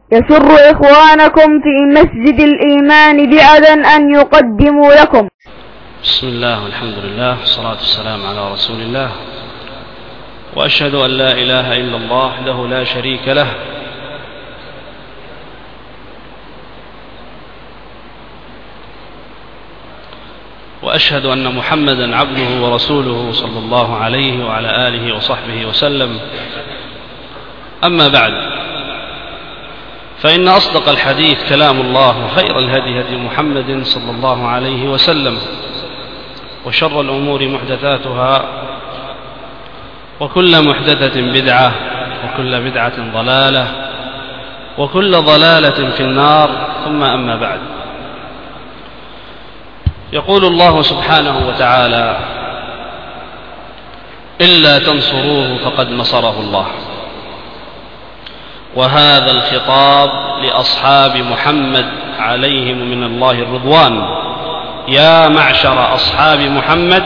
يسر إخوانكم في مسجد الإيمان بعدن أن يقدموا لكم. بسم الله والحمد لله والصلاة والسلام على رسول الله، وأشهد أن لا إله إلا الله وحده لا شريك له، وأشهد أن محمدا عبده ورسوله صلى الله عليه وعلى آله وصحبه وسلم. أما بعد، فإن أصدق الحديث كلام الله، وخير الهدي هدي محمد صلى الله عليه وسلم، وشر الأمور محدثاتها، وكل محدثة بدعة، وكل بدعة ضلالة، وكل ضلالة في النار. ثم أما بعد، يقول الله سبحانه وتعالى: إلا تنصروه فقد نصره الله. وهذا الخطاب لأصحاب محمد عليهم من الله الرضوان: يا معشر أصحاب محمد،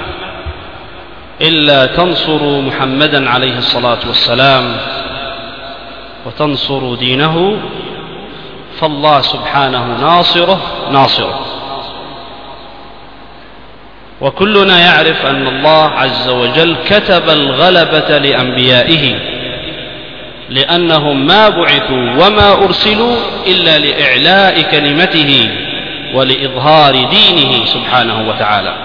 إلا تنصروا محمدا عليه الصلاة والسلام وتنصروا دينه فالله سبحانه ناصره. وكلنا يعرف أن الله عز وجل كتب الغلبة لأنبيائه، لأنهم ما بعثوا وما أرسلوا إلا لإعلاء كلمته ولإظهار دينه سبحانه وتعالى.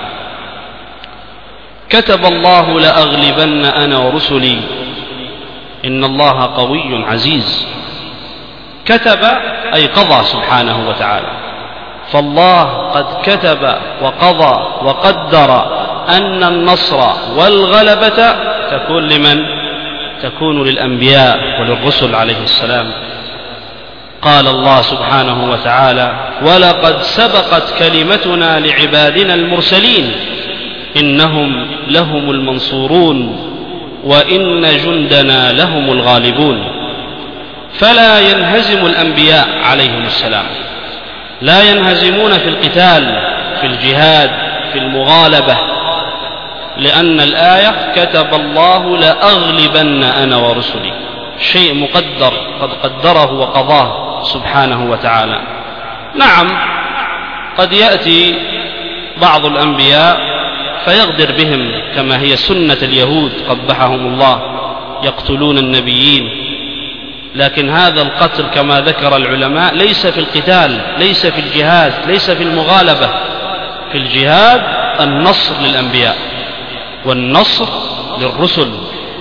كتب الله: لأغلبن أنا ورسلي إن الله قوي عزيز. كتب أي قضى سبحانه وتعالى، فالله قد كتب وقضى وقدر أن النصر والغلبة تكون لمن؟ تكون للأنبياء وللرسل عليه السلام. قال الله سبحانه وتعالى: ولقد سبقت كلمتنا لعبادنا المرسلين إنهم لهم المنصورون وإن جندنا لهم الغالبون. فلا ينهزم الأنبياء عليهم السلام، لا ينهزمون في القتال، في الجهاد، في المغالبة، لأن الآية: كتب الله لأغلبن أنا ورسلي، شيء مقدر قد قدره وقضاه سبحانه وتعالى. نعم، قد يأتي بعض الأنبياء فيغدر بهم، كما هي سنة اليهود قبحهم الله، يقتلون النبيين. لكن هذا القتل كما ذكر العلماء ليس في القتال، ليس في الجهاد، ليس في المغالبة. في الجهاد النصر للأنبياء والنصر للرسل.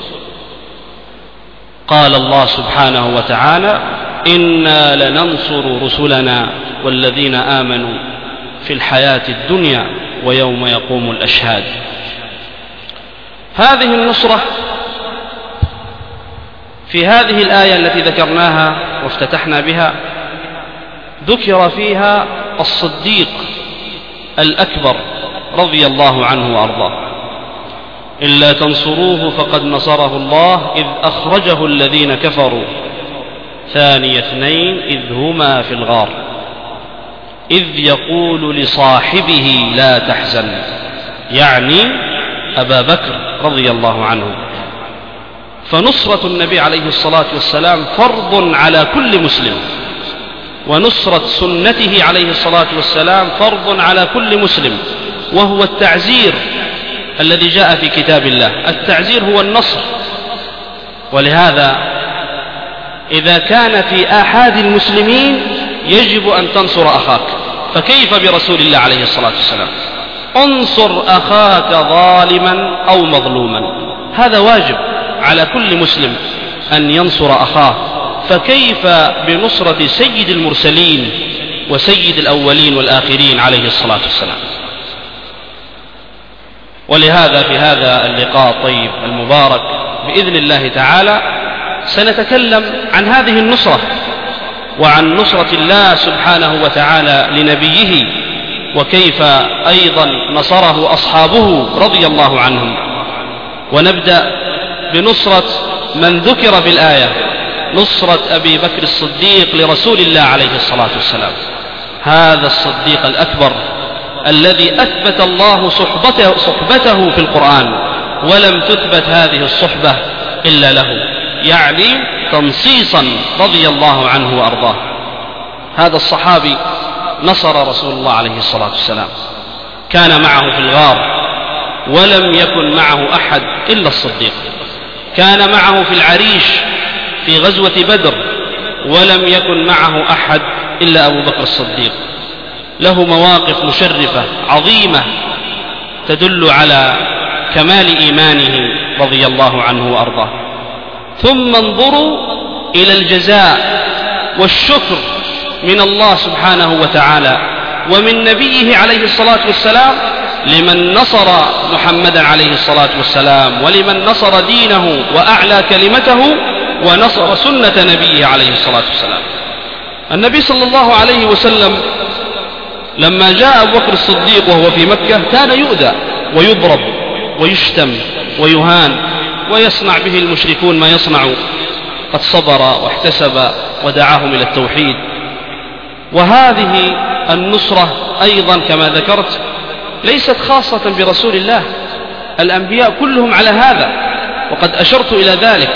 قال الله سبحانه وتعالى: إنا لننصر رسلنا والذين آمنوا في الحياة الدنيا ويوم يقوم الأشهاد. هذه النصرة في هذه الآية التي ذكرناها وافتتحنا بها ذكر فيها الصديق الأكبر رضي الله عنه وأرضاه: إلا تنصروه فقد نصره الله إذ أخرجه الذين كفروا ثاني اثنين إذ هما في الغار إذ يقول لصاحبه لا تحزن، يعني أبا بكر رضي الله عنه. فنصرة النبي عليه الصلاة والسلام فرض على كل مسلم، ونصرة سنته عليه الصلاة والسلام فرض على كل مسلم، وهو التعزير الذي جاء في كتاب الله. التعزير هو النصر. ولهذا إذا كان في آحاد المسلمين يجب أن تنصر أخاك، فكيف برسول الله عليه الصلاة والسلام؟ انصر أخاك ظالما أو مظلوما، هذا واجب على كل مسلم أن ينصر أخاه، فكيف بنصرة سيد المرسلين وسيد الأولين والآخرين عليه الصلاة والسلام؟ ولهذا في هذا اللقاء الطيب المبارك بإذن الله تعالى سنتكلم عن هذه النصرة، وعن نصرة الله سبحانه وتعالى لنبيه، وكيف أيضا نصره أصحابه رضي الله عنهم. ونبدأ بنصرة من ذكر في الآية، نصرة أبي بكر الصديق لرسول الله عليه الصلاة والسلام. هذا الصديق الأكبر الذي أثبت الله صحبته في القرآن، ولم تثبت هذه الصحبة إلا له، يعني تنصيصا رضي الله عنه وأرضاه. هذا الصحابي نصر رسول الله عليه الصلاة والسلام، كان معه في الغار ولم يكن معه أحد إلا الصديق، كان معه في العريش في غزوة بدر ولم يكن معه أحد إلا أبو بكر الصديق. له مواقف مشرفة عظيمة تدل على كمال إيمانه رضي الله عنه وأرضاه. ثم انظروا إلى الجزاء والشكر من الله سبحانه وتعالى ومن نبيه عليه الصلاة والسلام لمن نصر محمدا عليه الصلاة والسلام، ولمن نصر دينه وأعلى كلمته ونصر سنة نبيه عليه الصلاة والسلام. النبي صلى الله عليه وسلم لما جاء أبو بكر الصديق وهو في مكة كان يؤذى ويضرب ويشتم ويهان ويصنع به المشركون ما يصنع، قد صبر واحتسب ودعاهم إلى التوحيد. وهذه النصرة أيضا كما ذكرت ليست خاصة برسول الله، الأنبياء كلهم على هذا، وقد أشرت إلى ذلك.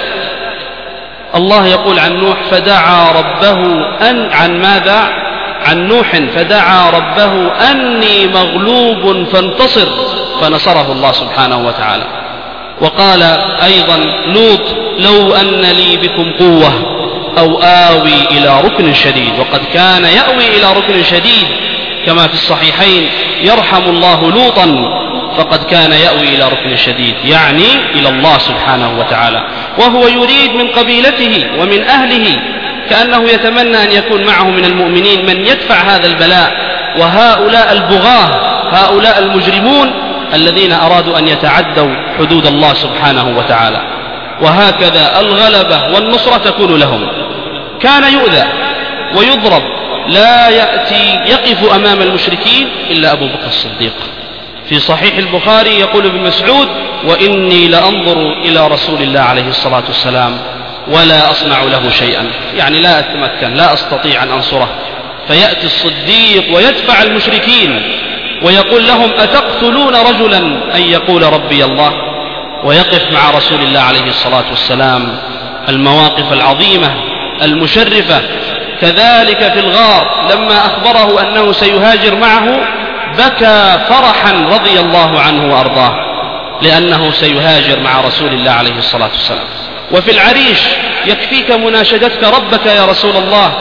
الله يقول عن نوح فدعا ربه عن ماذا؟ عن نوح فدعا ربه أني مغلوب فانتصر، فنصره الله سبحانه وتعالى. وقال أيضا لوط لو أن لي بكم قوة أو آوي إلى ركن شديد، وقد كان يأوي إلى ركن شديد كما في الصحيحين يرحم الله لوطا فقد كان يأوي إلى ركن شديد، يعني إلى الله سبحانه وتعالى، وهو يريد من قبيلته ومن أهله كأنه يتمنى أن يكون معه من المؤمنين من يدفع هذا البلاء. وهؤلاء البغاة هؤلاء المجرمون الذين أرادوا أن يتعدوا حدود الله سبحانه وتعالى. وهكذا الغلبة والنصرة تكون لهم. كان يؤذى ويضرب، لا يقف أمام المشركين إلا أبو بكر الصديق. في صحيح البخاري يقول ابن مسعود وإني لأنظر إلى رسول الله عليه الصلاة والسلام ولا أصنع له شيئا، يعني لا أتمكن، لا أستطيع أن أنصره. فيأتي الصديق ويدفع المشركين ويقول لهم أتقتلون رجلا أن يقول ربي الله، ويقف مع رسول الله عليه الصلاة والسلام. المواقف العظيمة المشرفة. كذلك في الغار لما أخبره أنه سيهاجر معه بكى فرحا رضي الله عنه وأرضاه لأنه سيهاجر مع رسول الله عليه الصلاة والسلام. وفي العريش يكفيك مناشدتك ربك يا رسول الله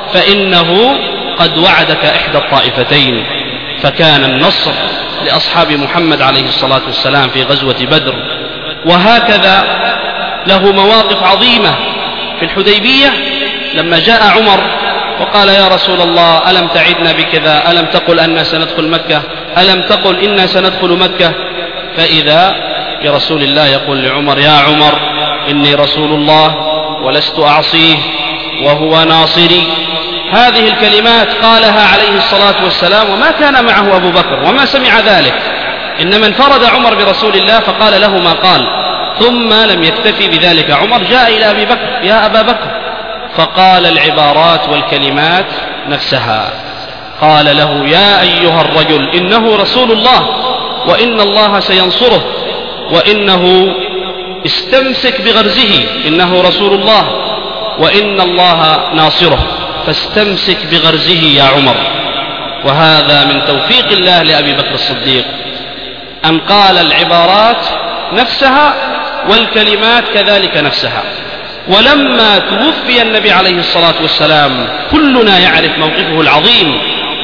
فإنه قد وعدك إحدى الطائفتين. فكان النصر لأصحاب محمد عليه الصلاة والسلام في غزوة بدر. وهكذا له مواقف عظيمة في الحديبية لما جاء عمر وقال يا رسول الله ألم تعدنا بكذا، ألم تقل أننا سندخل مكة، ألم تقل إنا سندخل مكة. فإذا برسول الله يقول لعمر يا عمر إني رسول الله ولست أعصيه وهو ناصري. هذه الكلمات قالها عليه الصلاة والسلام وما كان معه أبو بكر وما سمع ذلك، إنما انفرد عمر برسول الله فقال له ما قال. ثم لم يكتفي بذلك عمر جاء إلى أبي بكر يا أبا بكر فقال العبارات والكلمات نفسها. قال له يا أيها الرجل إنه رسول الله وإن الله سينصره، وإنه استمسك بغرزه، إنه رسول الله وإن الله ناصره، فاستمسك بغرزه يا عمر. وهذا من توفيق الله لأبي بكر الصديق أن قال العبارات نفسها والكلمات كذلك نفسها. ولما توفي النبي عليه الصلاة والسلام كلنا يعرف موقفه العظيم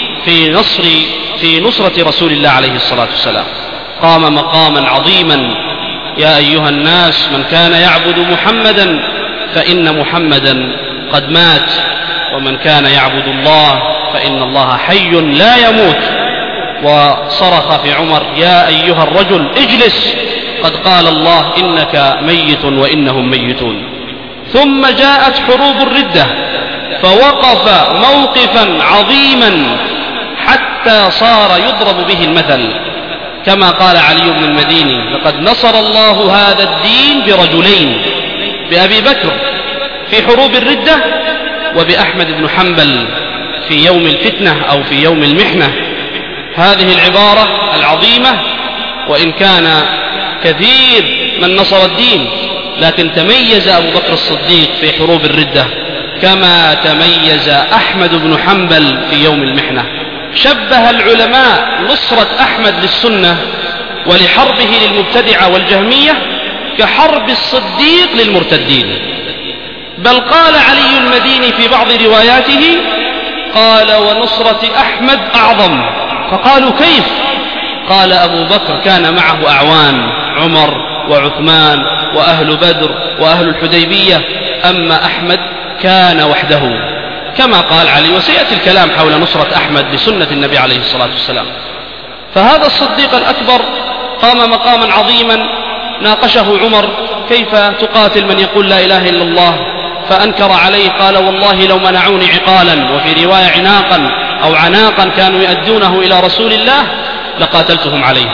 في نصرة رسول الله عليه الصلاة والسلام. قام مقاما عظيما يا أيها الناس من كان يعبد محمدا فإن محمدا قد مات، ومن كان يعبد الله فإن الله حي لا يموت. وصرخ في عمر يا أيها الرجل اجلس قد قال الله إنك ميت وإنهم ميتون. ثم جاءت حروب الردة فوقف موقفا عظيما حتى صار يضرب به المثل، كما قال علي بن المديني لقد نصر الله هذا الدين برجلين، بأبي بكر في حروب الردة وبأحمد بن حنبل في يوم الفتنة أو في يوم المحنة. هذه العبارة العظيمة وإن كان كثير من نصر الدين لكن تميز أبو بكر الصديق في حروب الردة كما تميز أحمد بن حنبل في يوم المحنة. شبه العلماء نصرة أحمد للسنة ولحربه للمبتدعة والجهمية كحرب الصديق للمرتدين. بل قال علي المديني في بعض رواياته قال ونصرة أحمد أعظم. فقالوا كيف؟ قال أبو بكر كان معه أعوان عمر وعثمان وأهل بدر وأهل الحديبية، أما أحمد كان وحده كما قال علي. وسيأتي الكلام حول نصرة أحمد لسنة النبي عليه الصلاة والسلام. فهذا الصديق الأكبر قام مقاما عظيما ناقشه عمر كيف تقاتل من يقول لا إله إلا الله، فأنكر عليه قال والله لو منعوني عقالا، وفي رواية عناقا أو عناقا كانوا يؤدونه إلى رسول الله لقاتلتهم عليه.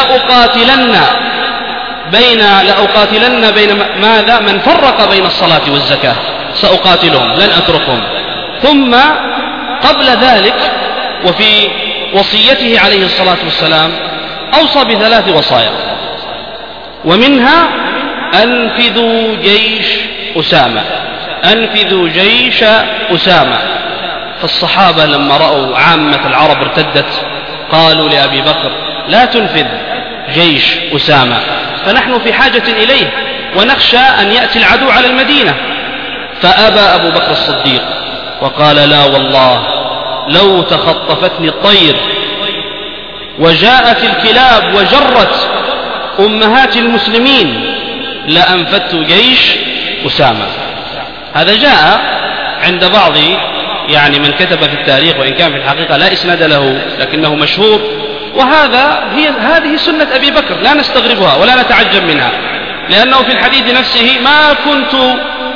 لأقاتلن بين ماذا؟ من فرق بين الصلاة والزكاة سأقاتلهم لن أتركهم. ثم قبل ذلك وفي وصيته عليه الصلاة والسلام أوصى بثلاث وصايا، ومنها أنفذوا جيش أسامة، أنفذوا جيش أسامة. فالصحابة لما رأوا عامة العرب ارتدت قالوا لأبي بكر لا تنفذ جيش أسامة فنحن في حاجة إليه ونخشى أن يأتي العدو على المدينة. فأبى أبو بكر الصديق وقال لا والله لو تخطفتني الطير وجاءت الكلاب وجرت أمهات المسلمين لأنفذت جيش أسامة. هذا جاء عند بعض من كتب في التاريخ، وإن كان في الحقيقة لا إسناد له لكنه مشهور. هذه سنة أبي بكر لا نستغربها ولا نتعجب منها، لأنه في الحديث نفسه ما كنت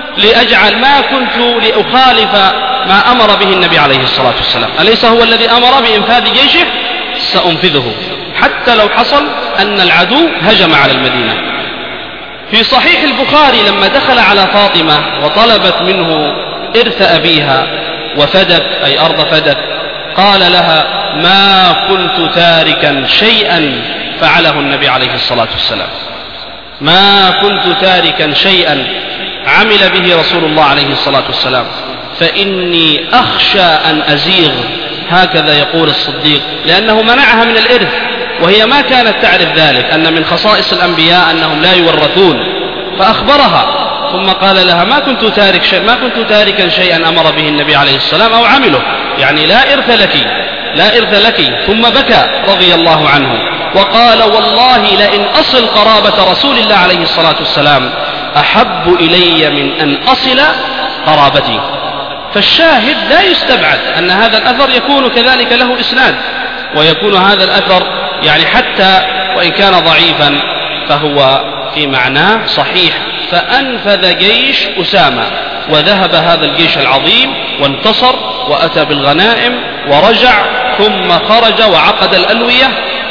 لأخالف ما أمر به النبي عليه الصلاة والسلام. أليس هو الذي أمر بإنفاذ جيشه؟ سأنفذه حتى لو حصل أن العدو هجم على المدينة. في صحيح البخاري لما دخل على فاطمة وطلبت منه إرث أبيها وفدك أي أرض فدك، قال لها ما كنت تاركا شيئا فعله النبي عليه الصلاة والسلام، ما كنت تاركا شيئا عمل به رسول الله عليه الصلاة والسلام فإني أخشى أن أزيغ. هكذا يقول الصديق، لأنه منعها من الإرث وهي ما كانت تعرف ذلك، أن من خصائص الأنبياء أنهم لا يورثون، فأخبرها ثم قال لها ما كنت تاركا شيئا أمر به النبي عليه السلام أو عمله، يعني لا إرث لك. ثم بكى رضي الله عنه وقال والله لئن أصل قرابة رسول الله عليه الصلاة والسلام أحب إلي من أن أصل قرابتي. فالشاهد لا يستبعد أن هذا الأثر يكون كذلك له إسناد، ويكون هذا الأثر حتى وإن كان ضعيفا فهو في معناه صحيح. فأنفذ جيش أسامة وذهب هذا الجيش العظيم وانتصر وأتى بالغنائم ورجع، ثم خرج وعقد الألوية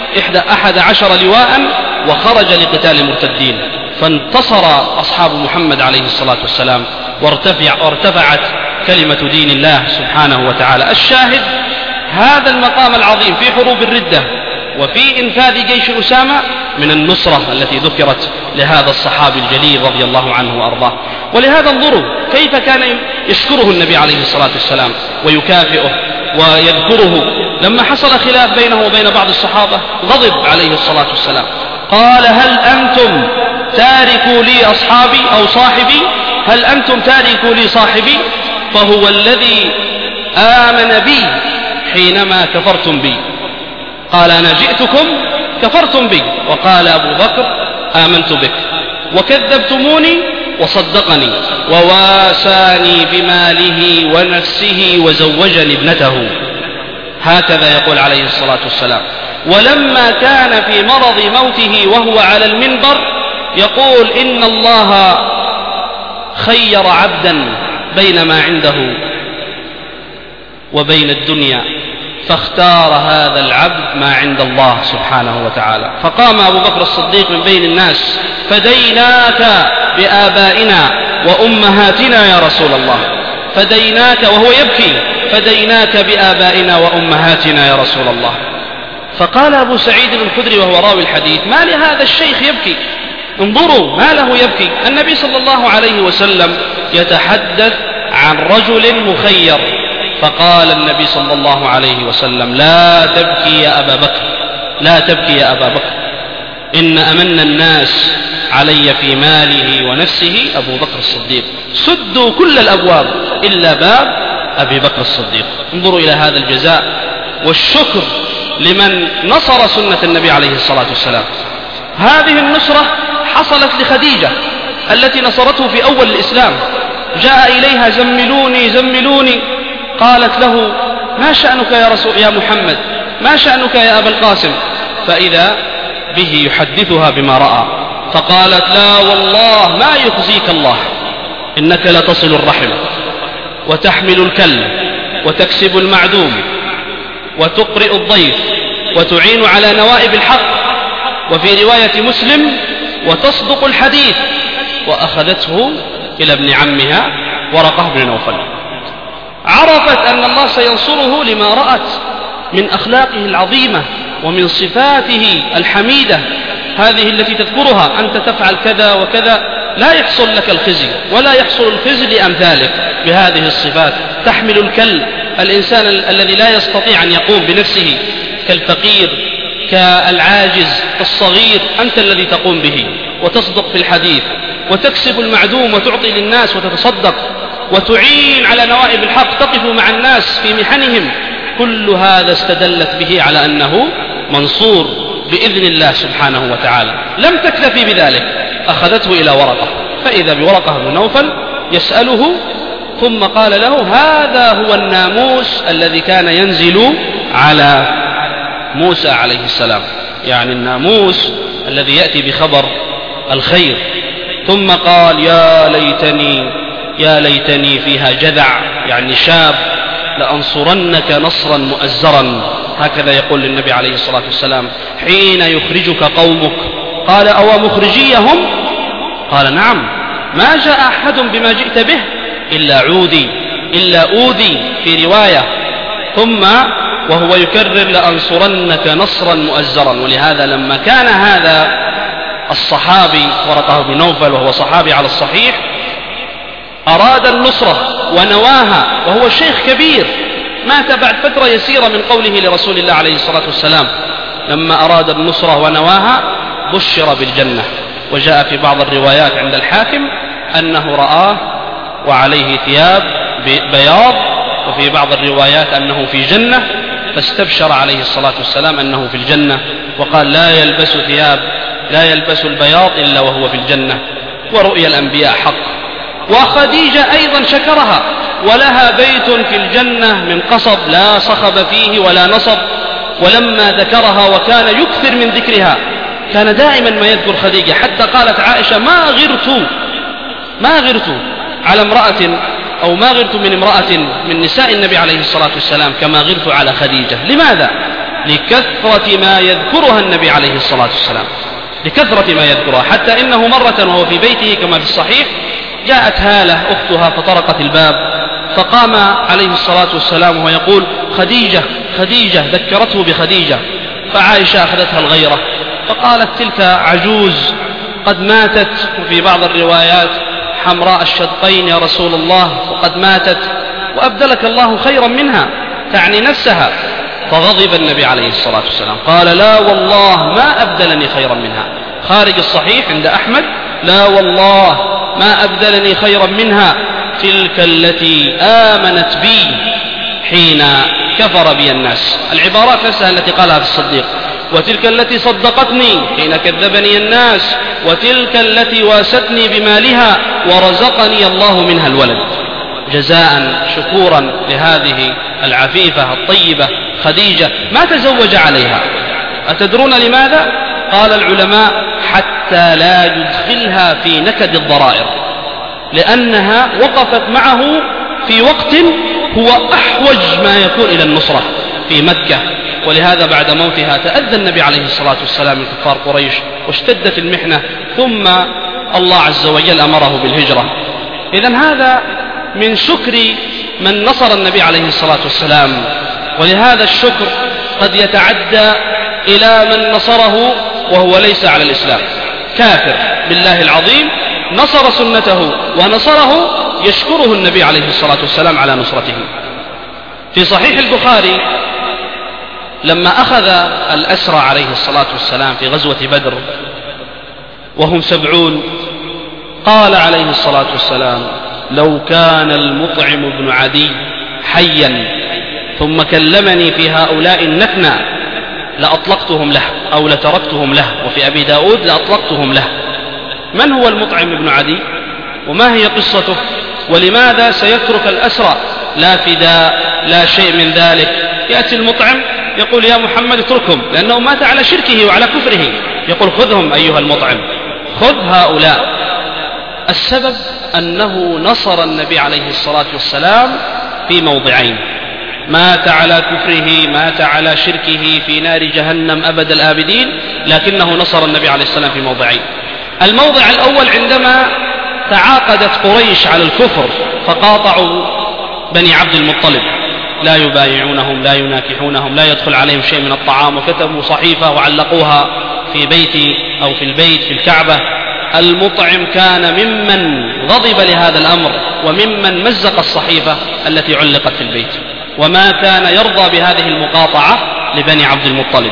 11 لواء وخرج لقتال المرتدين، فانتصر أصحاب محمد عليه الصلاة والسلام وارتفعت كلمة دين الله سبحانه وتعالى. الشاهد هذا المقام العظيم في حروب الردة وفي إنفاذ جيش أسامة من النصرة التي ذكرت لهذا الصحابي الجليل رضي الله عنه وأرضاه. ولهذا انظروا كيف كان يشكره النبي عليه الصلاة والسلام ويكافئه ويذكره. لما حصل خلاف بينه وبين بعض الصحابة غضب عليه الصلاة والسلام، قال هل أنتم تاركوا لي أصحابي أو صاحبي؟ هل أنتم تاركوا لي صاحبي؟ فهو الذي آمن بي حينما كفرتم بي. قال أنا جئتكم كفرتم بي، وقال أبو بكر آمنت بك وكذبتموني وصدقني وواساني بماله ونفسه وزوجني ابنته. هكذا يقول عليه الصلاة والسلام. ولما كان في مرض موته وهو على المنبر يقول إن الله خير عبدا بين ما عنده وبين الدنيا فاختار هذا العبد ما عند الله سبحانه وتعالى. فقام أبو بكر الصديق من بين الناس فديناك بآبائنا وأمهاتنا يا رسول الله، فديناك وهو يبكي، فديناك بآبائنا وأمهاتنا يا رسول الله. فقال أبو سعيد الخدري وهو راوي الحديث ما لهذا الشيخ يبكي؟ انظروا ما له يبكي. النبي صلى الله عليه وسلم يتحدث عن رجل مخير، فقال النبي صلى الله عليه وسلم: لا تبكي يا أبا بكر، لا تبكي يا أبا بكر، إن أمن الناس علي في ماله ونفسه أبو بكر الصديق. سدوا كل الأبواب إلا باب أبي بكر الصديق. انظروا إلى هذا الجزاء والشكر لمن نصر سنة النبي عليه الصلاة والسلام. هذه النصرة حصلت لخديجة التي نصرته في أول الإسلام. جاء إليها: زملوني زملوني. قالت له: ما شأنك يا محمد، ما شأنك يا أبا القاسم؟ فإذا به يحدثها بما رأى، فقالت: لا والله ما يخزيك الله، إنك لتصل الرحم وتحمل الكل وتكسب المعدوم وتقرئ الضيف وتعين على نوائب الحق، وفي رواية مسلم: وتصدق الحديث. وأخذته إلى ابن عمها ورقة بن نوفل. عرفت أن الله سينصره لما رأت من أخلاقه العظيمة ومن صفاته الحميدة، هذه التي تذكرها: أنت تفعل كذا وكذا، لا يحصل لك الخزي ولا يحصل الخزي لأمثالك بهذه الصفات. تحمل الكل، الإنسان الذي لا يستطيع أن يقوم بنفسه، كالفقير كالعاجز الصغير، أنت الذي تقوم به. وتصدق في الحديث، وتكسب المعدوم وتعطي للناس وتتصدق، وتعين على نوائب الحق، تقف مع الناس في محنهم. كل هذا استدلت به على أنه منصور بإذن الله سبحانه وتعالى. لم تكتفي بذلك، أخذته إلى ورقة، فإذا بورقة بن نوفل يسأله، ثم قال له: هذا هو الناموس الذي كان ينزل على موسى عليه السلام، يعني الناموس الذي يأتي بخبر الخير. ثم قال: يا ليتني فيها جذع، يعني شاب، لأنصرنك نصرا مؤزرا. هكذا يقول للنبي عليه الصلاة والسلام حين يخرجك قومك. قال: أو مخرجيهم؟ قال: نعم، ما جاء أحد بما جئت به إلا أوذي في رواية. ثم وهو يكرر: لأنصرنك نصرا مؤزرا. ولهذا لما كان هذا الصحابي ورقة بن نوفل، وهو صحابي على الصحيح، أراد النصرة ونواها، وهو شيخ كبير مات بعد فترة يسيرة من قوله لرسول الله عليه الصلاة والسلام، لما أراد النصرة ونواها بشر بالجنة. وجاء في بعض الروايات عند الحاكم أنه رآه وعليه ثياب بياض، وفي بعض الروايات أنه في جنة، فاستبشر عليه الصلاة والسلام أنه في الجنة، وقال: لا يلبس البياض إلا وهو في الجنة. ورؤيا الأنبياء حق. وخديجة أيضا شكرها، ولها بيت في الجنة من قصب لا صخب فيه ولا نصب. ولما ذكرها وكان يكثر من ذكرها، كان دائما ما يذكر خديجة، حتى قالت عائشة: ما غرت على امرأة، أو ما غرت من امرأة من نساء النبي عليه الصلاة والسلام كما غرت على خديجة. لماذا؟ لكثرة ما يذكرها النبي عليه الصلاة والسلام، لكثرة ما يذكرها، حتى إنه مرة وهو في بيته كما في الصحيح جاءت هالة أختها فطرقت الباب، فقام عليه الصلاة والسلام وهو يقول: خديجة، ذكرته بخديجة. فعائشة أخذتها الغيرة، فقالت: تلك عجوز قد ماتت، وفي بعض الروايات حمراء الشدقين يا رسول الله، وقد ماتت، وأبدلك الله خيرا منها، تعني نفسها. فغضب النبي عليه الصلاة والسلام، قال: لا والله ما أبدلني خيرا منها. خارج الصحيح عند أحمد: لا والله ما أبدلني خيرا منها، تلك التي آمنت بي حين كفر بي الناس. العبارات نفسها التي قالها في الصديق: وتلك التي صدقتني حين كذبني الناس، وتلك التي واستني بمالها ورزقني الله منها الولد. جزاء شكورا لهذه العفيفة الطيبة خديجة، ما تزوج عليها. أتدرون لماذا؟ قال العلماء: حتى لا يدخلها في نكد الضرائر، لأنها وقفت معه في وقت هو أحوج ما يكون إلى النصرة في مكة. ولهذا بعد موتها تأذى النبي عليه الصلاة والسلام من كفار قريش، واشتدت المحنة، ثم الله عز وجل أمره بالهجرة. إذن هذا من شكر من نصر النبي عليه الصلاة والسلام. ولهذا الشكر قد يتعدى إلى من نصره وهو ليس على الإسلام، كافر، بالله العظيم نصر سنته ونصره يشكره النبي عليه الصلاة والسلام على نصرته. في صحيح البخاري لما أخذ الأسرى عليه الصلاة والسلام في غزوة بدر وهم 70 قال عليه الصلاة والسلام: لو كان المطعم بن عدي حيا ثم كلمني في هؤلاء النتنى لأطلقتهم له أو لتركتهم له، وفي أبي داود لأطلقتهم له. من هو المطعم بن عدي وما هي قصته ولماذا سيترك الأسرى؟ لا فداء لا شيء من ذلك. يأتي المطعم يقول: يا محمد اتركهم، لأنه مات على شركه وعلى كفره. يقول: خذهم أيها المطعم، خذ هؤلاء. السبب أنه نصر النبي عليه الصلاة والسلام في موضعين: مات على كفره، مات على شركه في نار جهنم أبد الآبدين، لكنه نصر النبي عليه السلام في موضعين. الموضع الأول عندما تعاقدت قريش على الكفر فقاطعوا بني عبد المطلب، لا يبايعونهم لا يناكحونهم لا يدخل عليهم شيء من الطعام، وكتبوا صحيفة وعلقوها في بيتي أو في البيت في الكعبة. المطعم كان ممن غضب لهذا الأمر وممن مزق الصحيفة التي علقت في البيت، وما كان يرضى بهذه المقاطعة لبني عبد المطلب.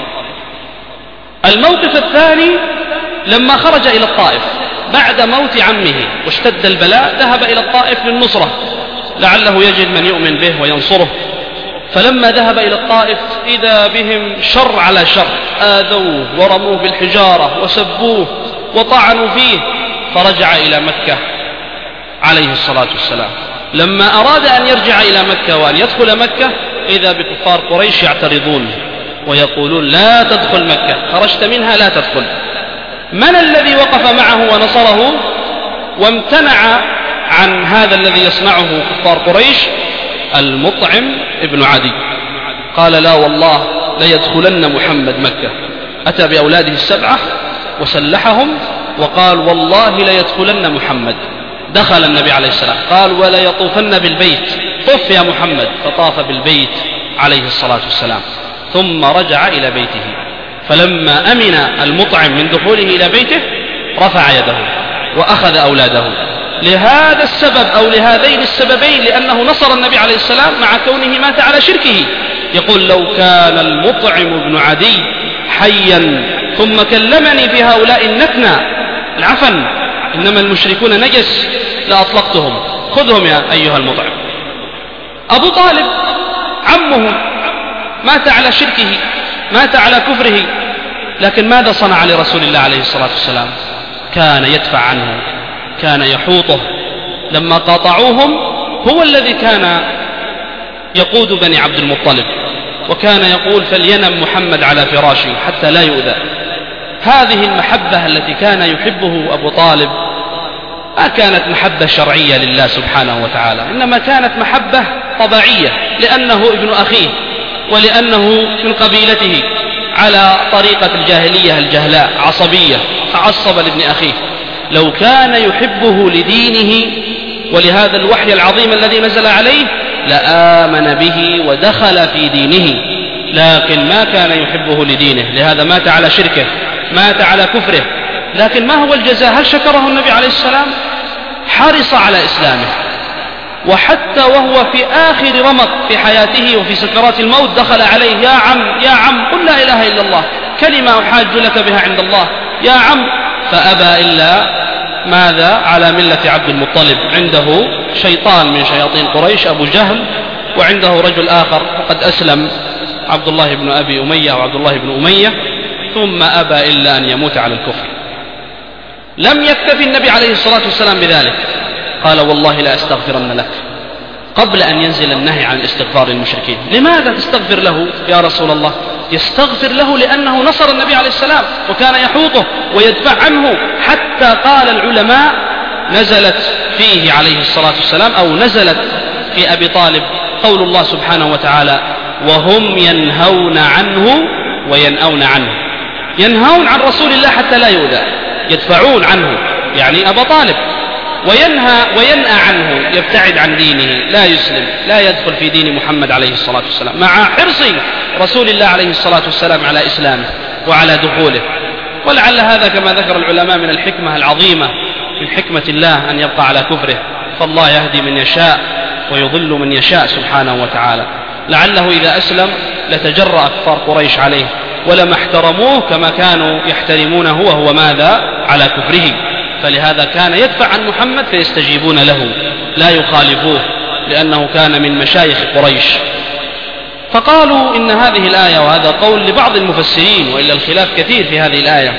الموقف الثاني لما خرج إلى الطائف بعد موت عمه واشتد البلاء، ذهب إلى الطائف للنصرة لعله يجد من يؤمن به وينصره. فلما ذهب إلى الطائف إذا بهم شر على شر، آذوه ورموه بالحجارة وسبوه وطعنوا فيه، فرجع إلى مكة عليه الصلاة والسلام. لما أراد أن يرجع إلى مكة وأن يدخل مكة إذا بكفار قريش يعترضون ويقولون: لا تدخل مكة، خرجت منها لا تدخل. من الذي وقف معه ونصره وامتنع عن هذا الذي يصنعه كفار قريش؟ المطعم ابن عدي. قال: لا والله ليدخلن محمد مكة. أتى بأولاده 7 وسلحهم وقال: والله ليدخلن محمد. دخل النبي عليه السلام قال: ولا يطوفن بالبيت، طف يا محمد. فطاف بالبيت عليه الصلاة والسلام ثم رجع إلى بيته. فلما أمن المطعم من دخوله إلى بيته رفع يده وأخذ أولاده. لهذا السبب أو لهذين السببين، لأنه نصر النبي عليه السلام مع كونه مات على شركه. يقول: لو كان المطعم بن عدي حيا ثم كلمني في هؤلاء النتنى العفن، إنما المشركون نجس، لأطلقتهم، خذهم يا أيها المطعم. أبو طالب عمه مات على شركه، مات على كفره، لكن ماذا صنع لرسول الله عليه الصلاة والسلام؟ كان يدفع عنه، كان يحوطه. لما قاطعوهم هو الذي كان يقود بني عبد المطلب، وكان يقول: فلينم محمد على فراشه حتى لا يؤذى. هذه المحبة التي كان يحبه أبو طالب ما كانت محبة شرعية لله سبحانه وتعالى، إنما كانت محبة طبيعية، لأنه ابن أخيه ولأنه من قبيلته، على طريقة الجاهلية الجهلاء عصبية، تعصب لابن أخيه. لو كان يحبه لدينه ولهذا الوحي العظيم الذي نزل عليه لآمن به ودخل في دينه، لكن ما كان يحبه لدينه، لهذا مات على شركه، مات على كفره. لكن ما هو الجزاء؟ هل شكره النبي عليه السلام؟ حرص على إسلامه، وحتى وهو في آخر رمق في حياته وفي سكرات الموت دخل عليه: يا عم يا عم قل لا إله إلا الله، كلمة أحاج لك بها عند الله يا عم. فأبى إلا ماذا؟ على ملة عبد المطلب. عنده شيطان من شياطين قريش أبو جهل، وعنده رجل آخر وقد أسلم، عبد الله بن أبي أمية وعبد الله بن أمية، ثم أبى إلا أن يموت على الكفر. لم يكتفي النبي عليه الصلاة والسلام بذلك، قال: والله لا أستغفرن لك، قبل أن ينزل النهي عن الاستغفار للمشركين. لماذا تستغفر له يا رسول الله؟ يستغفر له لأنه نصر النبي عليه السلام وكان يحوطه ويدفع عنه، حتى قال العلماء نزلت فيه عليه الصلاة والسلام أو نزلت في أبي طالب قول الله سبحانه وتعالى: وهم ينهون عنه وينأون عنه. ينهون عن رسول الله حتى لا يؤذى، يدفعون عنه يعني أبا طالب، وينأى عنه، يبتعد عن دينه، لا يسلم، لا يدخل في دين محمد عليه الصلاة والسلام، مع حرص رسول الله عليه الصلاة والسلام على إسلامه وعلى دخوله. ولعل هذا كما ذكر العلماء من الحكمة العظيمة من حكمة الله أن يبقى على كفره، فالله يهدي من يشاء ويضل من يشاء سبحانه وتعالى. لعله إذا أسلم لتجرأ كفار قريش عليه ولما احترموه كما كانوا يحترمونه وهو ماذا؟ على كفره. فلهذا كان يدفع عن محمد فيستجيبون له لا يخالفوه، لأنه كان من مشايخ قريش. فقالوا إن هذه الآية، وهذا قول لبعض المفسرين وإلا الخلاف كثير في هذه الآية،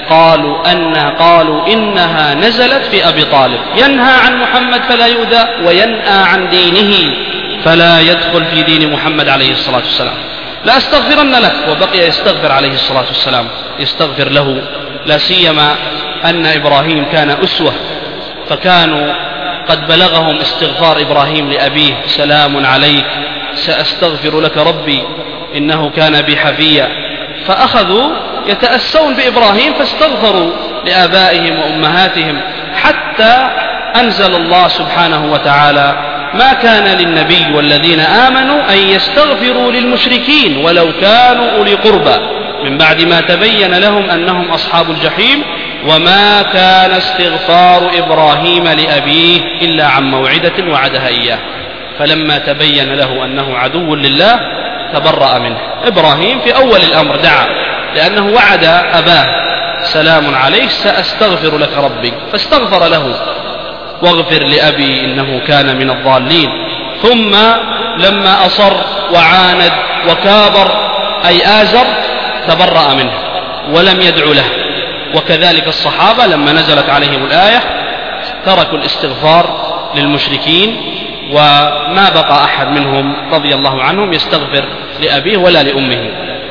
قالوا إنها نزلت في أبي طالب ينهى عن محمد فلا يؤذى وينأى عن دينه فلا يدخل في دين محمد عليه الصلاة والسلام. لا أستغفرن لك، وبقي يستغفر عليه الصلاة والسلام، يستغفر له، لا سيما أن إبراهيم كان أسوة، فكانوا قد بلغهم استغفار إبراهيم لأبيه: سلام عليك سأستغفر لك ربي إنه كان بي حفيا. فأخذوا يتأسون بإبراهيم فاستغفروا لآبائهم وأمهاتهم، حتى أنزل الله سبحانه وتعالى: ما كان للنبي والذين آمنوا أن يستغفروا للمشركين ولو كانوا أولي قربى من بعد ما تبين لهم أنهم أصحاب الجحيم وما كان استغفار إبراهيم لأبيه إلا عن موعدة وعدها إياه فلما تبين له أنه عدو لله تبرأ منه. إبراهيم في أول الأمر دعا، لأنه وعد أباه: سلام عليك سأستغفر لك ربي، فاستغفر له: واغفر لأبي إنه كان من الضالين. ثم لما أصر وعاند وكابر أي آزر تبرأ منه ولم يدعو له. وكذلك الصحابة لما نزلت عليهم الآية تركوا الاستغفار للمشركين، وما بقى أحد منهم رضي الله عنهم يستغفر لأبيه ولا لأمه.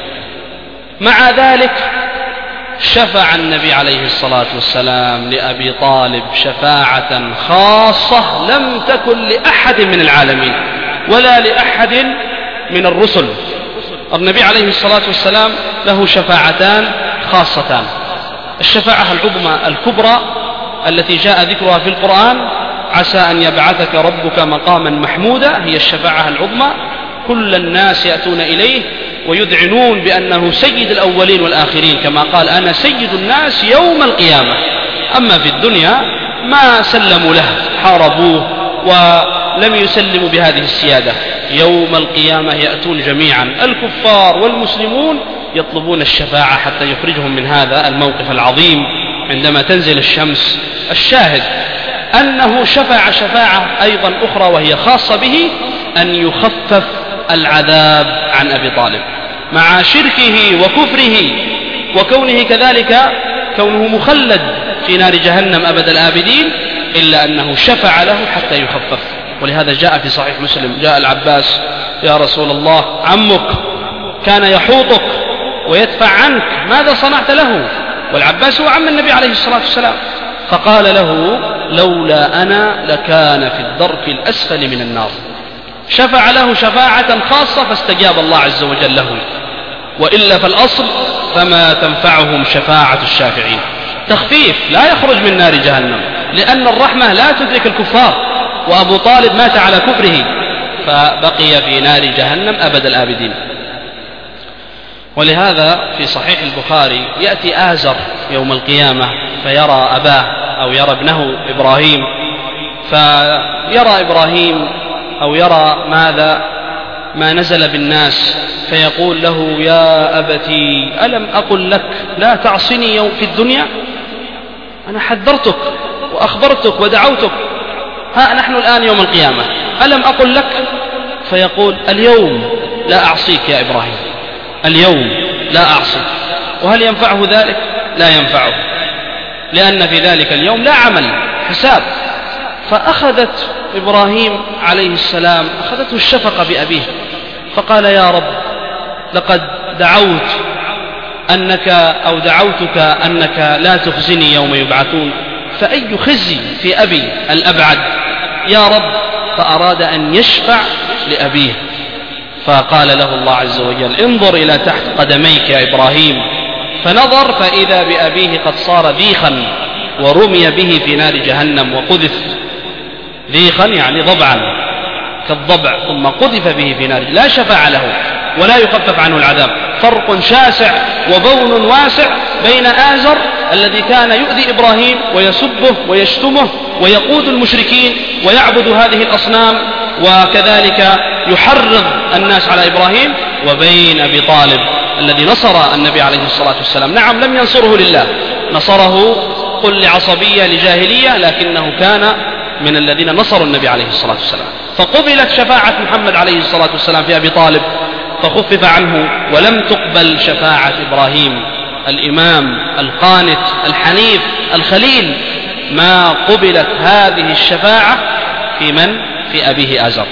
مع ذلك شفع النبي عليه الصلاة والسلام لأبي طالب شفاعة خاصة لم تكن لأحد من العالمين ولا لأحد من الرسل. النبي عليه الصلاة والسلام له شفاعتان خاصتان: الشفاعة العظمى الكبرى التي جاء ذكرها في القرآن: عسى أن يبعثك ربك مقاما محمودا، هي الشفاعة العظمى، كل الناس يأتون إليه ويذعنون بأنه سيد الأولين والآخرين، كما قال: أنا سيد الناس يوم القيامة. أما في الدنيا ما سلموا له، حاربوه ولم يسلموا بهذه السيادة. يوم القيامة يأتون جميعا الكفار والمسلمون يطلبون الشفاعة حتى يخرجهم من هذا الموقف العظيم عندما تنزل الشمس. الشاهد أنه شفع شفاعة أيضا أخرى وهي خاصة به، أن يخفف العذاب عن أبي طالب مع شركه وكفره وكونه كذلك كونه مخلد في نار جهنم أبد الآبدين، إلا أنه شفع له حتى يخفف. ولهذا جاء في صحيح مسلم: جاء العباس: يا رسول الله عمك كان يحوطك ويدفع عنك، ماذا صنعت له؟ والعباس هو عم النبي عليه الصلاة والسلام. فقال له: لولا أنا لكان في الدرك الأسفل من النار. شفع له شفاعة خاصة فاستجاب الله عز وجل له، وإلا فالأصل فما تنفعهم شفاعة الشافعين. تخفيف، لا يخرج من نار جهنم، لأن الرحمة لا تدرك الكفار، وأبو طالب مات على كفره فبقي في نار جهنم أبد الآبدين. ولهذا في صحيح البخاري يأتي آزر يوم القيامة فيرى أباه أو يرى ابنه إبراهيم، فيرى إبراهيم أو يرى ما نزل بالناس، فيقول له: يا أبتي ألم أقل لك لا تعصني يوم في الدنيا؟ أنا حذرتك وأخبرتك ودعوتك، ها نحن الآن يوم القيامة، ألم أقل لك؟ فيقول: اليوم لا أعصيك يا إبراهيم، اليوم لا أعصيك. وهل ينفعه ذلك؟ لا ينفعه، لأن في ذلك اليوم لا عمل حساب. فأخذت إبراهيم عليه السلام أخذته الشفقة بأبيه، فقال: يا رب لقد دعوتك أنك لا تخزني يوم يبعثون، فأي خزي في أبي الأبعد يا رب؟ فأراد أن يشفع لأبيه، فقال له الله عز وجل: انظر إلى تحت قدميك يا إبراهيم. فنظر فإذا بأبيه قد صار ذيخا ورمي به في نار جهنم وقذف. ذيخا يعني ضبعا كالضبع، ثم قذف به في نار، لا شفاعة له. ولا يخفف عنه العذاب. فرق شاسع وبون واسع بين آزر الذي كان يؤذي إبراهيم ويسبه ويشتمه ويقود المشركين ويعبد هذه الأصنام وكذلك يحرض الناس على إبراهيم، وبين أبي طالب الذي نصر النبي عليه الصلاة والسلام. نعم لم ينصره لله، نصره قل لعصبية لجاهلية، لكنه كان من الذين نصروا النبي عليه الصلاة والسلام. فقبلت شفاعة محمد عليه الصلاة والسلام في أبي طالب فخفف عنه، ولم تقبل شفاعة إبراهيم الإمام القانت الحنيف الخليل. ما قبلت هذه الشفاعة في من؟ في أبيه آزر.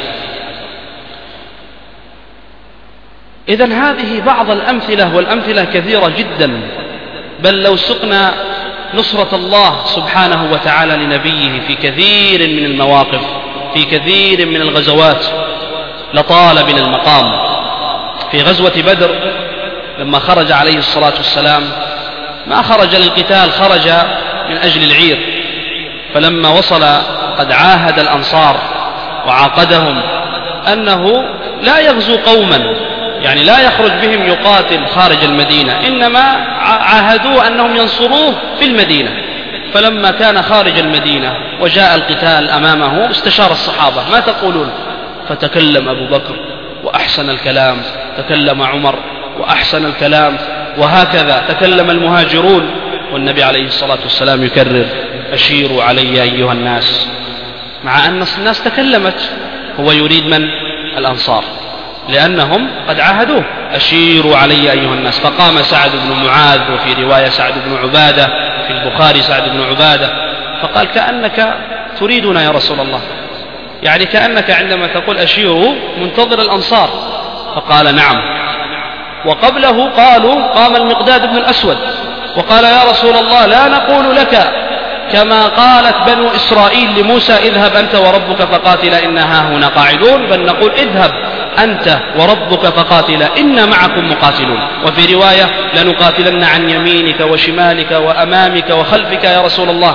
إذن هذه بعض الأمثلة، والأمثلة كثيرة جدا، بل لو سقنا نصرة الله سبحانه وتعالى لنبيه في كثير من المواقف في كثير من الغزوات لطال بنا المقام. في غزوة بدر لما خرج عليه الصلاة والسلام ما خرج للقتال، خرج من أجل العير. فلما وصل قد عاهد الأنصار وعاقدهم أنه لا يغزو قوما، يعني لا يخرج بهم يقاتل خارج المدينة، إنما عاهدوه أنهم ينصروه في المدينة. فلما كان خارج المدينة وجاء القتال أمامه استشار الصحابة ما تقولون؟ فتكلم أبو بكر وأحسن الكلام، تكلم عمر وأحسن الكلام، وهكذا تكلم المهاجرون، والنبي عليه الصلاة والسلام يكرر أشيروا علي أيها الناس، مع أن الناس تكلمت. هو يريد من؟ الأنصار، لأنهم قد عاهدوه أشيروا علي أيها الناس. فقام سعد بن معاذ، وفي رواية سعد بن عبادة، في البخاري سعد بن عبادة، فقال كأنك تريدنا يا رسول الله، يعني كأنك عندما تقول أشيروا منتظر الأنصار. فقال نعم. وقبله قام المقداد بن الأسود وقال يا رسول الله لا نقول لك كما قالت بنو إسرائيل لموسى اذهب أنت وربك فقاتلا إنا هنا قاعدون، بل نقول اذهب أنت وربك فقاتلا إنا معكم مقاتلون. وفي رواية لنقاتلن عن يمينك وشمالك وأمامك وخلفك يا رسول الله.